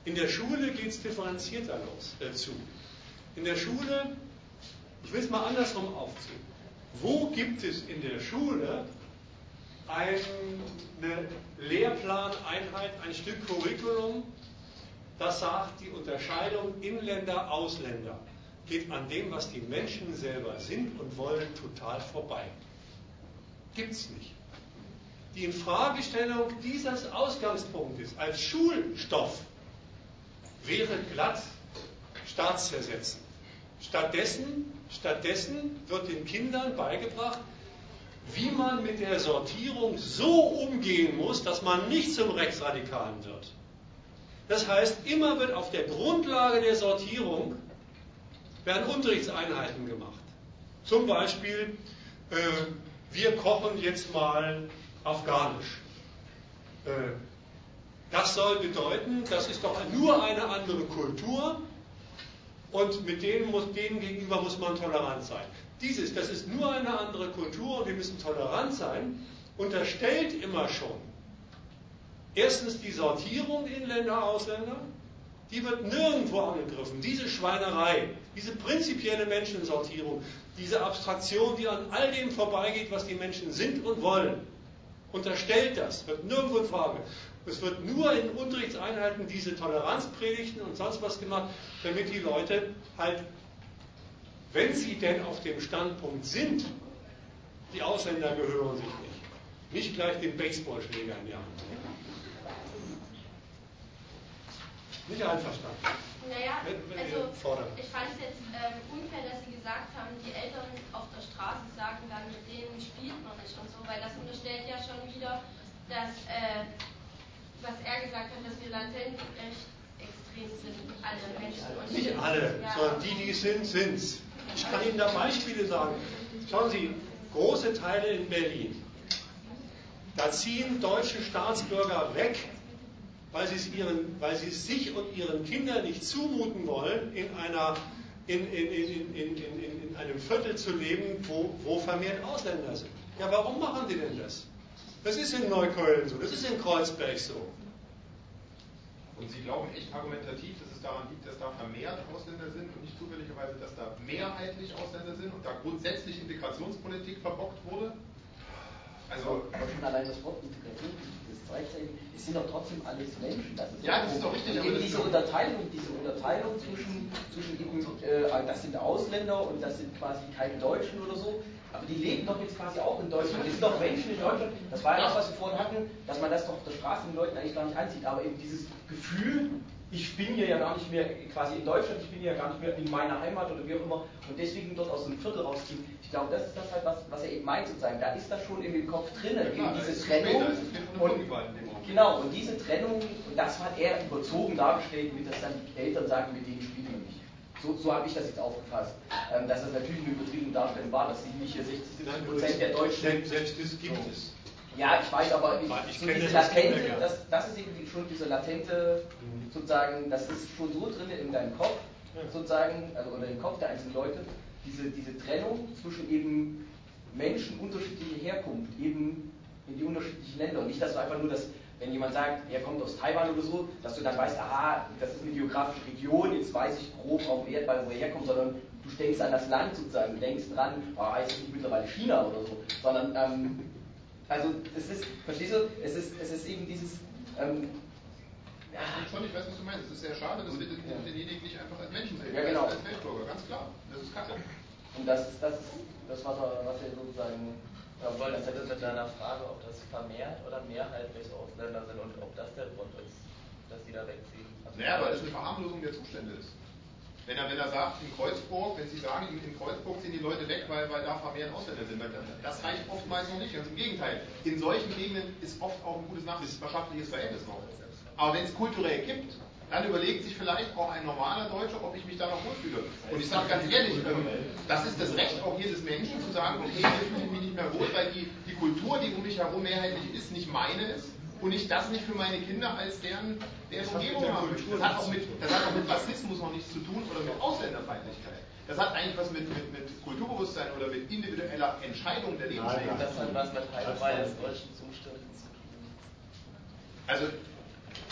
[SPEAKER 8] In der Schule geht es differenzierter los, äh, zu. In der Schule, ich will es mal andersrum aufziehen. Wo gibt es in der Schule eine Lehrplaneinheit, ein Stück Curriculum, das sagt, die Unterscheidung Inländer, Ausländer geht an dem, was die Menschen selber sind und wollen, total vorbei. Gibt es nicht. Die Infragestellung dieses Ausgangspunktes als Schulstoff wäre glatt staatszersetzend. Stattdessen, stattdessen wird den Kindern beigebracht, wie man mit der Sortierung so umgehen muss, dass man nicht zum Rechtsradikalen wird. Das heißt, immer wird auf der Grundlage der Sortierung werden Unterrichtseinheiten gemacht. Zum Beispiel, äh, wir kochen jetzt mal afghanisch. Äh, das soll bedeuten, das ist doch nur eine andere Kultur und mit denen, muss, denen gegenüber muss man tolerant sein. Dieses, das ist nur eine andere Kultur und wir müssen tolerant sein, unterstellt immer schon erstens die Sortierung Inländer, Ausländer, die wird nirgendwo angegriffen. Diese Schweinerei, diese prinzipielle Menschensortierung, diese Abstraktion, die an all dem vorbeigeht, was die Menschen sind und wollen, unterstellt das, wird nirgendwo in Frage. Es wird nur in Unterrichtseinheiten diese Toleranzpredigten und sonst was gemacht, damit die Leute halt, wenn sie denn auf dem Standpunkt sind, die Ausländer gehören sich nicht, nicht gleich den Baseballschläger in die Hand nehmen. Nicht einverstanden.
[SPEAKER 10] Naja,
[SPEAKER 8] wenn, wenn
[SPEAKER 10] also
[SPEAKER 8] fordern.
[SPEAKER 10] ich fand es jetzt ähm, unfair, dass Sie gesagt haben, die Eltern auf der Straße sagen dann, mit denen spielt man nicht und so, weil das unterstellt ja schon wieder, dass, äh, was er gesagt hat, dass wir latent recht extrem sind, alle Menschen. Und
[SPEAKER 8] nicht alle,
[SPEAKER 10] ja,
[SPEAKER 8] sondern die, die sind, sind's. Ich kann Ihnen da Beispiele sagen. Schauen Sie, große Teile in Berlin, da ziehen deutsche Staatsbürger weg, weil sie, es ihren, weil sie es sich und ihren Kindern nicht zumuten wollen, in, einer, in, in, in, in, in, in einem Viertel zu leben, wo, wo vermehrt Ausländer sind. Ja, warum machen die denn das? Das ist in Neukölln so, das ist in Kreuzberg so.
[SPEAKER 2] Und Sie glauben echt argumentativ, dass es daran liegt, dass da vermehrt Ausländer sind und nicht zufälligerweise, dass da mehrheitlich Ausländer sind und da grundsätzlich Integrationspolitik verbockt wurde? Also,
[SPEAKER 11] aber schon allein das Wort Integration, das zeigt ja, es sind doch trotzdem alles Menschen. Das ist
[SPEAKER 2] ja, das ist doch richtig.
[SPEAKER 11] Und eben diese Unterteilung, diese Unterteilung zwischen, zwischen eben, äh, das sind Ausländer und das sind quasi keine Deutschen oder so, aber die leben doch jetzt quasi auch in Deutschland. Das sind doch Menschen in Deutschland. Das war ja das, was wir vorhin hatten, dass man das doch auf der Straße den Leuten eigentlich gar nicht anzieht. Aber eben dieses Gefühl, ich bin hier ja gar nicht mehr quasi in Deutschland, ich bin hier ja gar nicht mehr in meiner Heimat oder wie auch immer und deswegen dort aus dem Viertel rausziehen. Ich glaube, das ist das halt, was, was er eben meint sozusagen. Da ist das schon in dem Kopf drin, ja, eben diese Trennung. Und, genau, und diese Trennung, und das hat er überzogen dargestellt, mit dass dann die Eltern sagen, mit denen spielt man nicht. So, so habe ich das jetzt aufgefasst. Ähm, dass das natürlich eine übertriebene Darstellung war, dass sie nicht hier sechzig, siebzig Prozent der Deutschen.
[SPEAKER 8] Selbst, selbst das gibt so. Es.
[SPEAKER 11] Ja, ich weiß, aber ich,
[SPEAKER 8] ich
[SPEAKER 11] so
[SPEAKER 8] diese
[SPEAKER 11] diese latente, das, das ist eben schon diese latente, sozusagen, das ist schon so drin in deinem Kopf, sozusagen, also oder im Kopf der einzelnen Leute, diese, diese Trennung zwischen eben Menschen unterschiedlicher Herkunft, eben in die unterschiedlichen Länder. Und nicht, dass du einfach nur das, wenn jemand sagt, er kommt aus Taiwan oder so, dass du dann weißt, aha, das ist eine geografische Region, jetzt weiß ich grob auf dem Erdball, wo er herkommt, sondern du denkst an das Land sozusagen, du denkst dran, oh, heißt es nicht mittlerweile China oder so, sondern, ähm, also es ist, verstehst du, es ist, es ist eben dieses, ähm,
[SPEAKER 2] ja, schon, ich weiß, was du meinst. Es ist sehr schade, dass wir den, denjenigen nicht einfach als Menschen sehen,
[SPEAKER 11] ja, genau.
[SPEAKER 2] als Weltbürger, ganz klar. Das ist Kacke.
[SPEAKER 11] Und das ist das, das was, er, was er sozusagen...
[SPEAKER 6] Ja, wollte das mit deiner Frage, ob das vermehrt oder mehrheitlich Ausländer sind und ob das der Grund ist, dass die da wegziehen. Also
[SPEAKER 2] naja, weil es eine Verharmlosung der Zustände ist. Wenn er, wenn er sagt, in Kreuzburg, wenn Sie sagen, in Kreuzburg ziehen die Leute weg, weil, weil da vermehrt Ausländer sind, das reicht oftmals noch nicht. Ganz im Gegenteil. In solchen Gegenden ist oft auch ein gutes nachbarschaftliches Verhältnis noch. Aber wenn es kulturell gibt, dann überlegt sich vielleicht auch ein normaler Deutscher, ob ich mich da noch wohlfühle. Und ich sage ganz ehrlich, ähm, das ist das Recht auch jedes Menschen zu sagen, okay, hier fühle ich mich nicht mehr wohl, weil die, die Kultur, die um mich herum mehrheitlich ist, nicht meine ist und ich das nicht für meine Kinder als deren, deren Umgebung haben möchte. Das hat, auch mit, das hat auch mit Rassismus noch nichts zu tun oder mit Ausländerfeindlichkeit. Das hat eigentlich was mit, mit, mit Kulturbewusstsein oder mit individueller Entscheidung der Lebenswege.
[SPEAKER 6] Das hat was mit Heilfrei des deutschen Zuständen zu tun.
[SPEAKER 2] Also,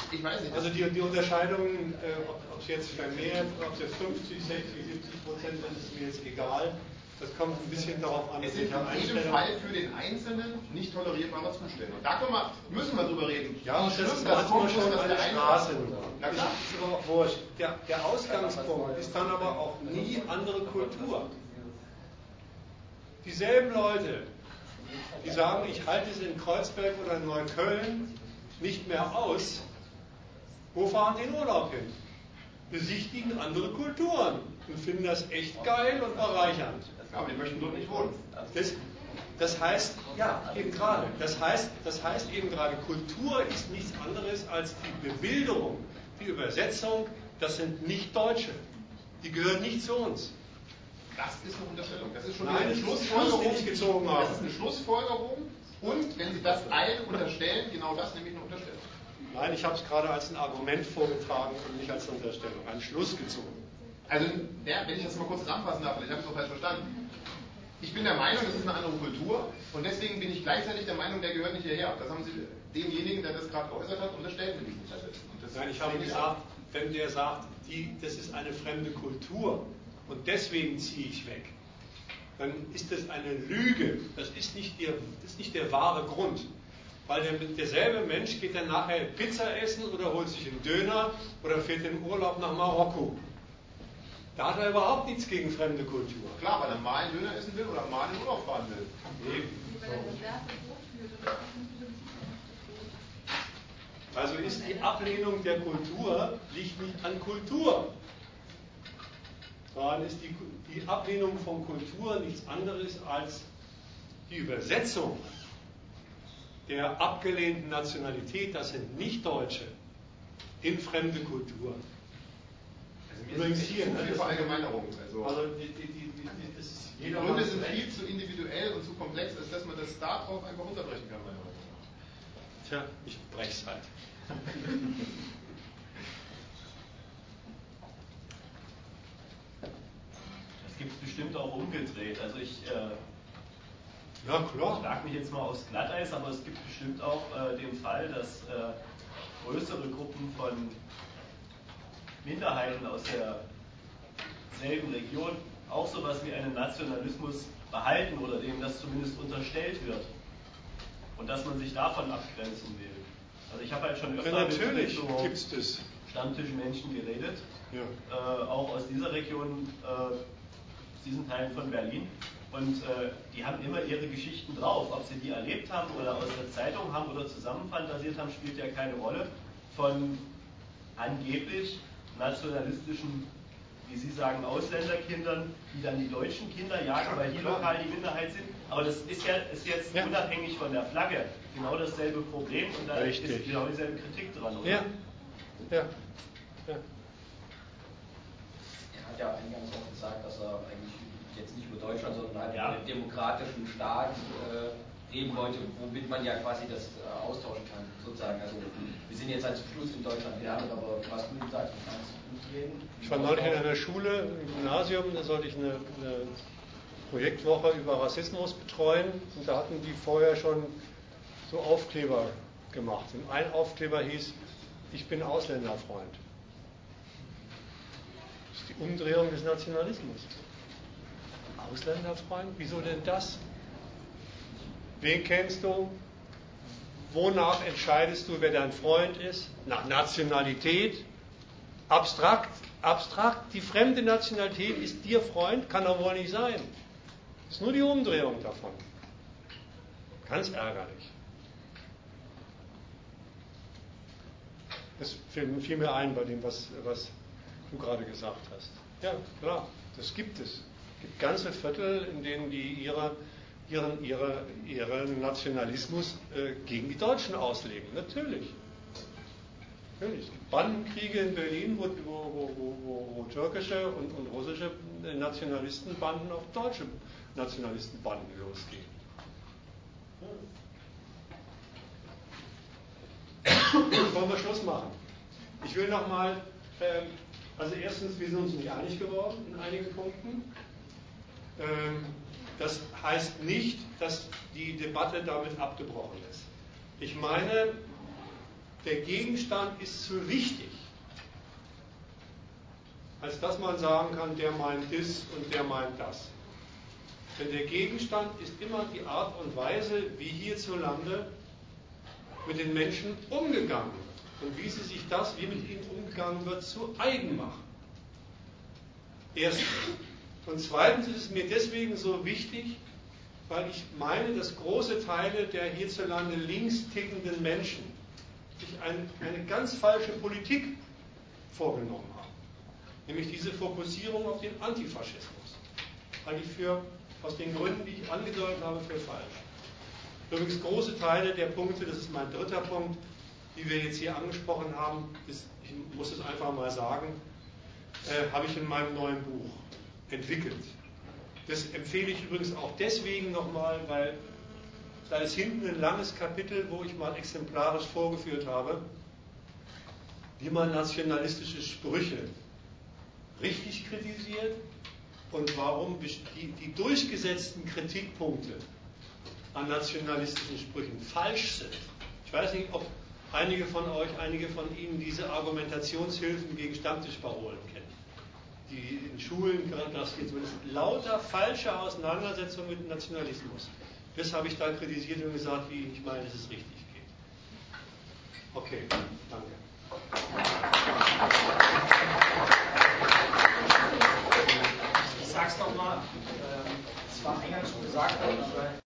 [SPEAKER 2] ich weiß nicht.
[SPEAKER 1] Also die, die Unterscheidung, äh, ob es jetzt vermehrt, ob es jetzt fünfzig, sechzig, siebzig Prozent sind, ist mir jetzt egal. Das kommt ein bisschen darauf an.
[SPEAKER 2] Es sind in jedem Fall für den Einzelnen nicht tolerierbare Zustände. Und da können wir, müssen wir drüber reden.
[SPEAKER 1] Ja, und das ist manchmal schon eine Straße nur. Das ist aber auch wurscht. Der, der Ausgangspunkt ist dann aber auch nie andere Kultur. Dieselben Leute, die sagen, ich halte es in Kreuzberg oder in Neukölln nicht mehr aus, wo fahren die in Urlaub hin? Besichtigen andere Kulturen und finden das echt geil und bereichernd.
[SPEAKER 2] Aber die möchten dort nicht wohnen.
[SPEAKER 1] Das, das heißt, ja, eben gerade. Das heißt, das heißt eben gerade, Kultur ist nichts anderes als die Bebilderung, die Übersetzung. Das sind nicht Deutsche. Die gehören nicht zu uns.
[SPEAKER 2] Das ist eine Unterstellung. Das ist schon
[SPEAKER 1] Nein,
[SPEAKER 2] eine
[SPEAKER 1] das ist
[SPEAKER 2] Schlussfolgerung,
[SPEAKER 1] Schluss, den ich gezogen habe.
[SPEAKER 2] Das ist eine Schlussfolgerung. Und wenn Sie das allen unterstellen, genau das nämlich eine Unterstellung.
[SPEAKER 1] Nein, ich habe es gerade als ein Argument vorgetragen und nicht als Unterstellung. Einen Schluss gezogen.
[SPEAKER 2] Also, ja, wenn ich das mal kurz zusammenfassen darf, vielleicht habe ich es auch falsch verstanden. Ich bin der Meinung, das ist eine andere Kultur und deswegen bin ich gleichzeitig der Meinung, der gehört nicht hierher. Das haben Sie demjenigen, der das gerade geäußert hat, unterstellt mit diesem Teil.
[SPEAKER 1] Nein, ich habe gesagt, wenn der sagt, die, das ist eine fremde Kultur und deswegen ziehe ich weg, dann ist das eine Lüge. Das ist nicht der, das ist nicht der wahre Grund. Weil der, derselbe Mensch geht dann nachher Pizza essen oder holt sich einen Döner oder fährt in Urlaub nach Marokko. Da hat er überhaupt nichts gegen fremde Kultur.
[SPEAKER 2] Klar, weil er mal einen Döner essen will oder mal in Urlaub fahren will.
[SPEAKER 1] Eben. Also ist die Ablehnung der Kultur liegt nicht an Kultur, sondern ist die, die Ablehnung von Kultur nichts anderes als die Übersetzung der abgelehnten Nationalität, das sind Nicht-Deutsche, in fremde Kultur.
[SPEAKER 2] Also Übrigens hier, ne, das Verallgemeinerung. Also, also die, die, die, die, das ist die Gründe sind viel zu individuell und zu komplex, als dass man das darauf einfach runterbrechen kann, meiner Meinung nach.
[SPEAKER 1] Tja, ich brech's halt.
[SPEAKER 7] Das gibt es bestimmt auch umgedreht. Also ich, äh,
[SPEAKER 1] ja, klar.
[SPEAKER 7] ich lag mich jetzt mal aufs Glatteis, aber es gibt bestimmt auch äh, den Fall, dass äh, größere Gruppen von Minderheiten aus derselben Region auch sowas wie einen Nationalismus behalten oder dem das zumindest unterstellt wird. Und dass man sich davon abgrenzen will. Also ich habe halt schon öfter
[SPEAKER 1] ja, natürlich
[SPEAKER 7] mit so
[SPEAKER 1] gibt's das.
[SPEAKER 7] Stammtischmenschen geredet,
[SPEAKER 1] ja.
[SPEAKER 7] äh, auch aus dieser Region, äh, aus diesen Teilen von Berlin. Und äh, die haben immer ihre Geschichten drauf. Ob sie die erlebt haben oder aus der Zeitung haben oder zusammenfantasiert haben, spielt ja keine Rolle. Von angeblich nationalistischen, wie Sie sagen, Ausländerkindern, die dann die deutschen Kinder jagen, weil die lokal die Minderheit sind. Aber das ist ja ist jetzt ja. unabhängig von der Flagge genau dasselbe Problem und da
[SPEAKER 1] Richtig.
[SPEAKER 7] ist genau dieselbe Kritik dran, oder?
[SPEAKER 1] Ja. Ja. Ja.
[SPEAKER 11] Er hat ja eingangs auch gesagt, dass er eigentlich jetzt nicht über Deutschland, sondern halt ja. über den demokratischen Staat äh, reden wollte, womit man ja quasi das äh, austauschen kann, sozusagen. Also wir sind jetzt halt zum Schluss in Deutschland gelandet, aber was du gesagt hast, kannst du gut reden.
[SPEAKER 1] Ich war neulich in einer Schule, im Gymnasium, da sollte ich eine, eine Projektwoche über Rassismus betreuen und da hatten die vorher schon so Aufkleber gemacht. Und ein Aufkleber hieß, ich bin Ausländerfreund. Das ist die Umdrehung des Nationalismus. Ausländerfreund? Wieso denn das? Wen kennst du? Wonach entscheidest du, wer dein Freund ist? Nach Nationalität? Abstrakt? Abstrakt? Die fremde Nationalität ist dir Freund? Kann doch wohl nicht sein. Das ist nur die Umdrehung davon. Ganz ärgerlich. Das fiel, fiel mir ein bei dem, was, was du gerade gesagt hast. Ja, klar, das gibt es. Es gibt ganze Viertel, in denen die ihre, ihren, ihre, ihren Nationalismus äh, gegen die Deutschen ausleben. Natürlich. Natürlich. Es gibt Bandenkriege in Berlin, wo, wo, wo, wo, wo türkische und, und russische Nationalistenbanden auf deutsche Nationalistenbanden losgehen. Ja. Wollen wir Schluss machen? Ich will nochmal, ähm, also erstens, wir sind uns nicht einig geworden in einigen Punkten. Ähm, das heißt nicht, dass die Debatte damit abgebrochen ist. Ich meine,
[SPEAKER 8] der Gegenstand ist zu wichtig, als dass man sagen kann, der meint das und der meint das. Denn der Gegenstand ist immer die Art und Weise, wie hierzulande mit den Menschen umgegangen wird und wie sie sich das, wie mit ihnen umgegangen wird, zu eigen machen. Erstens. Und zweitens ist es mir deswegen so wichtig, weil ich meine, dass große Teile der hierzulande links tickenden Menschen sich ein, eine ganz falsche Politik vorgenommen haben. Nämlich diese Fokussierung auf den Antifaschismus. Halte ich für, aus den Gründen, die ich angedeutet habe, für falsch. Übrigens große Teile der Punkte, das ist mein dritter Punkt, die wir jetzt hier angesprochen haben, ist, ich muss es einfach mal sagen, äh, habe ich in meinem neuen Buch entwickelt. Das empfehle ich übrigens auch deswegen nochmal, weil da ist hinten ein langes Kapitel, wo ich mal exemplarisch vorgeführt habe, wie man nationalistische Sprüche richtig kritisiert und warum die, die durchgesetzten Kritikpunkte an nationalistischen Sprüchen falsch sind. Ich weiß nicht, ob einige von euch, einige von Ihnen diese Argumentationshilfen gegen Stammtischparolen kennen, die in Schulen grassiert sind. Das sind lauter falsche Auseinandersetzungen mit dem Nationalismus. Das habe ich da kritisiert und gesagt, wie ich meine, dass es richtig geht. Okay, danke.
[SPEAKER 11] Ich sage es nochmal, ähm, es war eingangs schon gesagt worden, aber